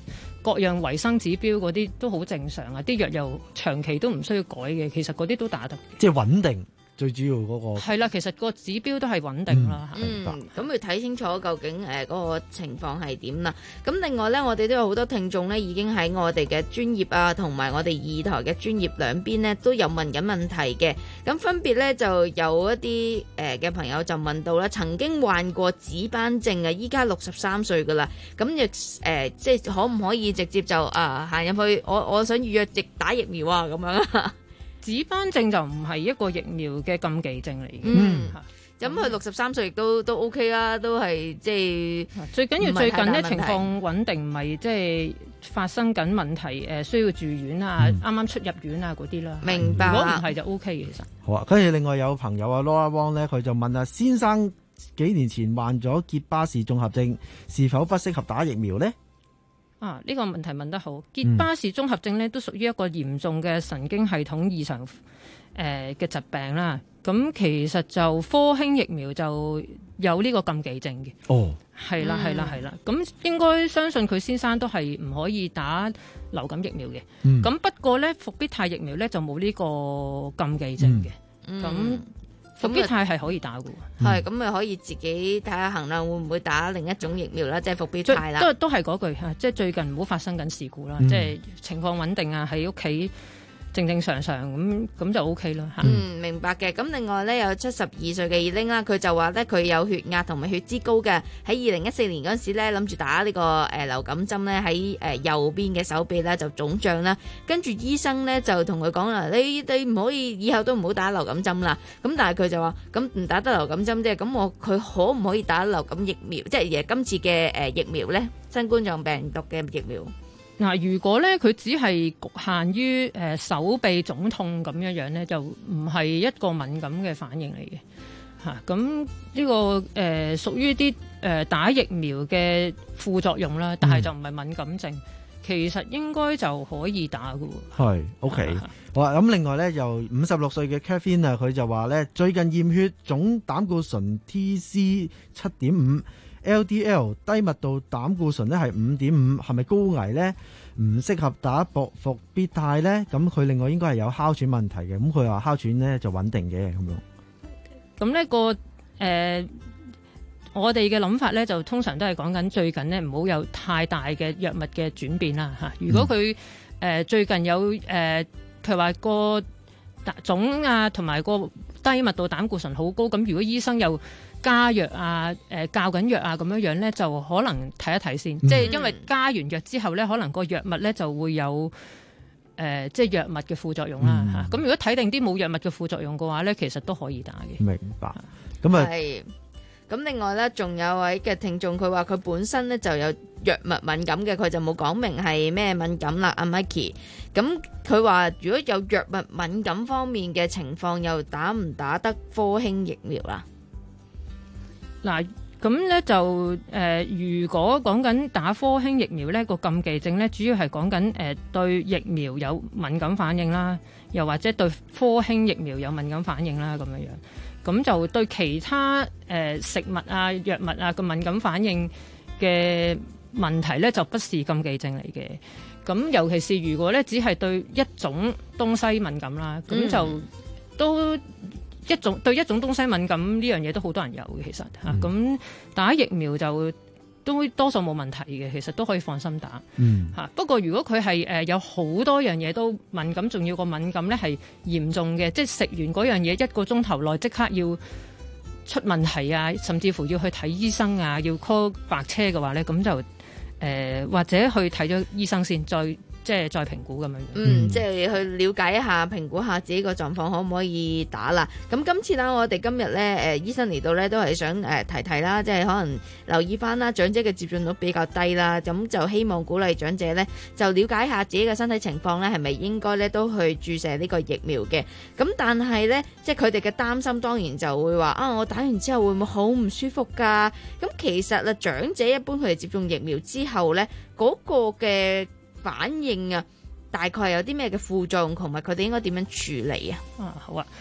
各樣維生指標嗰啲都好正常啊，啲藥又長期都唔需要改嘅，其實嗰啲都打得。 即係穩定。最主要嗰個係啦，其實個指標都係穩定啦。 嗯，咁要睇清楚究竟誒嗰個情況係點啦。咁另外呢，我哋都有好多聽眾呢，已經喺我哋嘅專頁啊，同埋我哋二台嘅專頁兩邊呢，都有問緊問題嘅。咁分別呢，就有一啲誒嘅朋友就問到啦，曾經患過紫斑症啊，依家六十三歲噶啦，咁亦誒即係可唔可以直接就啊行入去？我我想預約疫打疫苗啊咁樣啊。 紫斑症就唔係一個疫苗嘅禁忌症嚟嘅。 嗯，咁佢六十三歲亦都都 OK 啦，都係即係最緊要最近呢情況穩定，唔係即係發生緊問題誒，需要住院啊，啱啱、嗯、出入院啊嗰啲啦。 明白。 如果唔係就 OK 嘅，其實。 好啊，跟住另外有朋友啊 Laura Wong 咧，佢就問啊，先生幾年前患咗傑巴氏綜合症，是否不適合打疫苗呢？ 啊！呢、這個問題問得好。傑巴氏綜合症咧都屬於一個嚴重嘅神經系統異常誒嘅、呃、疾病啦。咁其實就科興疫苗就有呢個禁忌症嘅。 哦， 係啦係啦係啦。咁應該相信佢先生都係唔可以打流感疫苗嘅。咁、嗯、不過咧，復必泰疫苗咧就冇呢個禁忌症嘅。咁、嗯復必泰係可以打嘅， 係咁咪可以自己睇下衡量會唔會打另一種疫苗啦，即係復必泰啦。 都都係嗰句嚇，即係最近唔好發生緊事故啦，嗯、即係情況穩定啊，喺屋企正正常常咁咁就 O K 啦嚇。 嗯，明白嘅。咁另外咧有七十二歲嘅二玲啦，佢就話咧佢有血壓同埋血脂高嘅，喺二零一四年嗰陣時咧諗住打呢個誒流感針咧，喺誒右邊嘅手臂咧就腫脹啦，跟住醫生咧就同佢講啦，你你唔可以以後都唔好打流感針啦。咁但係佢就話咁唔打得流感針啫，咁我佢可唔可以打流感疫苗？即係今次嘅誒疫苗咧，新冠狀病毒嘅疫苗。 嗱，如果咧佢只係局限於誒、呃、手臂腫痛咁樣樣咧，就唔係一個敏感嘅反應嚟嘅嚇。咁、啊、呢、這個誒、呃、屬於啲誒打疫苗嘅副作用啦，但係就唔係敏感症，嗯、其實應該就可以打嘅喎。係 OK，好啊。咁另外咧，由五十六歲嘅 Catherine 啊，佢就話咧最近驗血總膽固醇 T C 七點五。L D L 低密度膽固醇咧係五點五，係咪高危呢？唔適合打博復必泰呢？咁佢另外應該係有哮喘問題嘅，咁佢話哮喘呢就穩定嘅咁樣。 咁呢、那個誒、呃，我哋嘅諗法呢，就通常都係講緊最近呢唔好有太大嘅藥物嘅轉變啦嚇。如果佢誒、呃、最近有誒，譬如話個總啊同埋個低密度膽固醇好高，咁如果醫生又加藥啊，誒、呃、教緊藥啊，咁樣樣咧，就可能睇一睇先。嗯、即係因為加完藥之後咧，可能個藥物咧就會有誒、呃，即係藥物嘅副作用啦嚇。咁、嗯啊、如果睇定啲冇藥物嘅副作用嘅話咧，其實都可以打嘅。 明白。咁啊， 係。咁另外咧，仲有位嘅聽眾，佢話佢本身咧就有藥物敏感嘅，佢就冇講明係咩敏感啦。阿 Mikey，咁佢話如果有藥物敏感方面嘅情況，又打唔打得科興疫苗啦？ 嗱，咁咧就誒、呃，如果講緊打科興疫苗咧，個禁忌症咧，主要係講緊誒對疫苗有敏感反應啦，又或者對科興疫苗有敏感反應啦，咁樣樣，咁就對其他誒、呃、食物啊、藥物啊個敏感反應嘅問題咧，就不是禁忌症嚟嘅。咁尤其是如果咧只係對一種東西敏感啦，咁就、嗯、都。一種對一種東西敏感呢樣嘢都好多人有嘅，其實嚇咁、嗯啊、打疫苗就都多數冇問題嘅，其實都可以放心打嚇、嗯啊。不過如果佢係誒有好多樣嘢都敏感，仲要個敏感咧係嚴重嘅，即係食完嗰樣嘢一個鐘頭內即刻要出問題啊，甚至乎要去睇醫生啊，要 call 白車嘅話咧，咁就誒、呃、或者去睇咗醫生先，再。即係再評估咁樣， 嗯，即係去了解一下、評估下自己個狀況可唔可以打啦。咁今次啦，我哋今日咧，誒醫生嚟到咧都係想誒提提啦，即係可能留意翻啦，長者嘅接種率比較低啦，咁就希望鼓勵長者咧就了解下自己嘅身體情況咧，係咪應該咧都去注射呢個疫苗嘅。咁但係咧，即係佢哋嘅擔心當然就會話啊，我打完之後會唔會好唔舒服㗎？咁其實啊，長者一般佢哋接種疫苗之後咧，嗰個嘅反應啊，大概有啲咩嘅副作用，同埋佢哋應該點樣處理啊？ 啊，好啊。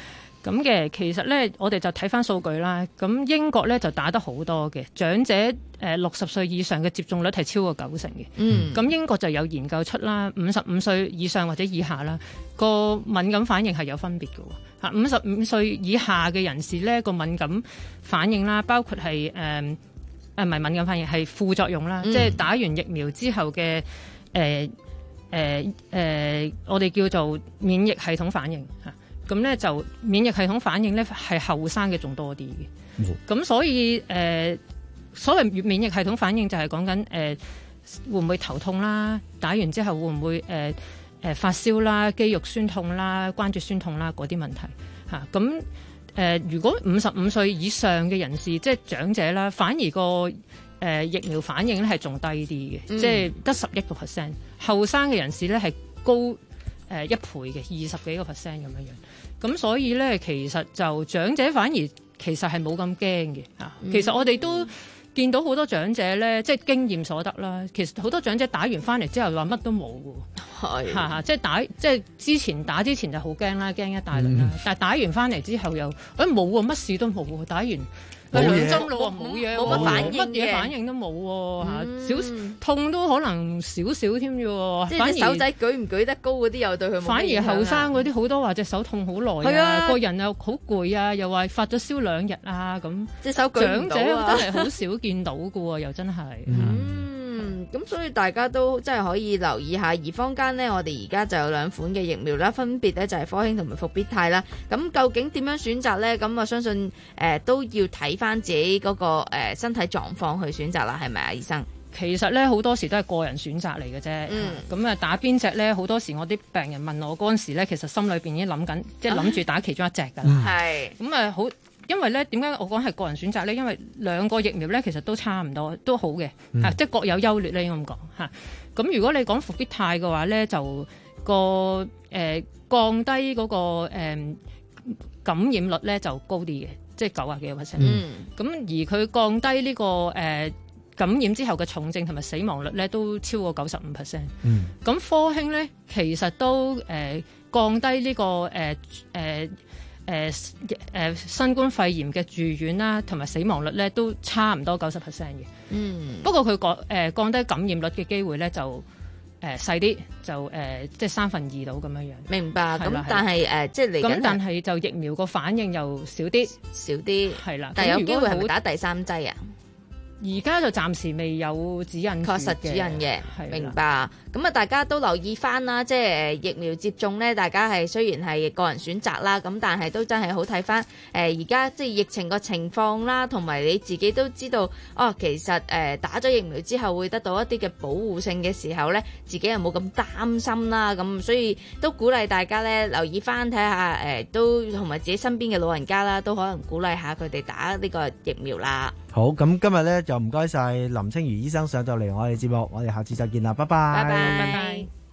咁嘅其實咧，我哋就睇翻數據啦。咁英國咧就打得好多嘅長者，誒六十歲以上嘅接種率係超過九成嘅。 嗯， 咁英國就有研究出啦，五十五歲以上或者以下啦，個敏感反應係有分別嘅喎。嚇，五十五歲以下嘅人士咧，個敏感反應啦，包括係誒誒唔係敏感反應，係副作用啦， 嗯、 即係打完疫苗之後嘅誒誒誒，我哋叫做免疫系統反應嚇。咁咧就免疫系統反應咧係後生嘅仲多啲嘅，咁、嗯、所以誒、呃、所謂免疫系統反應就係講緊誒會唔會頭痛啦，打完之後會唔會誒誒、呃、發燒啦、肌肉酸痛啦、關節酸痛啦嗰啲問題嚇。咁、啊、誒、呃、如果五十五歲以上嘅人士即係長者啦，反而個誒、呃、疫苗反應咧係仲低啲嘅，嗯、即係得十一個 percent。後生嘅人士咧係高誒、呃、一倍嘅，二十幾個 percent 咁樣樣。咁所以咧，其實就長者反而其實係冇咁驚嘅嚇。其實我哋都見到好多長者咧，即係經驗所得啦。其實好多長者打完翻嚟之後話乜都冇嘅，嚇嚇，即係打即係之前打之前就好驚啦，驚一大輪啦。嗯、但係打完翻嚟之後又誒冇喎，乜事都冇喎，打完。兩針咯喎，冇嘢，冇乜反應，乜嘢反應都冇喎嚇，少痛都可能少少添啫喎。 即係隻手仔舉唔舉得高嗰啲又對佢冇。 反而後生嗰啲好多話隻手痛好耐啊，個人又好攰啊，又話發咗燒兩日啊咁。隻手舉唔到啊！長者真係好少見到㗎喎，又真係。 嗯，咁所以大家都真係可以留意下，而坊間呢，我哋而家就有兩款嘅疫苗啦，分別咧就係科興同埋復必泰啦。咁究竟點樣選擇呢？咁我相信誒、呃、都要睇翻自己嗰、那個誒、呃、身體狀況去選擇啦，係咪啊，醫生？ 其實咧好多時都係個人選擇嚟嘅啫。咁啊、嗯、打邊隻咧，好多時我啲病人問我嗰陣時咧，其實心裏邊已經諗緊，即係諗住打其中一隻㗎啦。係咁啊好。因為咧，點解我講係個人選擇咧？因為兩個疫苗咧，其實都差唔多，都好嘅嚇、嗯啊，即係各有優劣咧，應該咁講嚇。咁、啊、如果你講復必泰嘅話咧，就個誒、呃、降低嗰、那個、呃、感染率咧就高啲嘅，即係九啊幾個 percent。嗯。咁而佢降低呢、這個誒、呃、感染之後嘅重症同埋死亡率咧，都超過九十五 percent。嗯。咁科興咧，其實都誒、呃、降低呢、這個誒誒。呃呃誒誒、呃呃、新冠肺炎嘅住院啦，同埋死亡率咧都差唔多九十 percent 嘅。嗯，不過佢降誒降低感染率嘅機會咧就誒細啲，就誒、呃、即係三分二度咁樣樣。 明白。咁但係誒、呃、即係嚟緊。咁但係就疫苗個反應又少啲， 少啲係啦。 但係有機會係咪打第三劑啊？ 而家就暫時未有指引， 確實指引嘅，明白。咁啊，大家都留意翻啦，即係疫苗接種咧，大家係雖然係個人選擇啦，咁但係都真係好睇翻誒而家即係疫情個情況啦，同埋你自己都知道哦，其實誒、呃、打咗疫苗之後會得到一啲嘅保護性嘅時候咧，自己又冇咁擔心啦，咁所以都鼓勵大家咧留意翻睇下誒，都同埋自己身邊嘅老人家啦，都可能鼓勵下佢哋打呢個疫苗啦。 好，咁今日咧就唔該晒林清如醫生上到嚟我哋節目，我哋下次再見啦，拜拜。 拜拜。拜拜。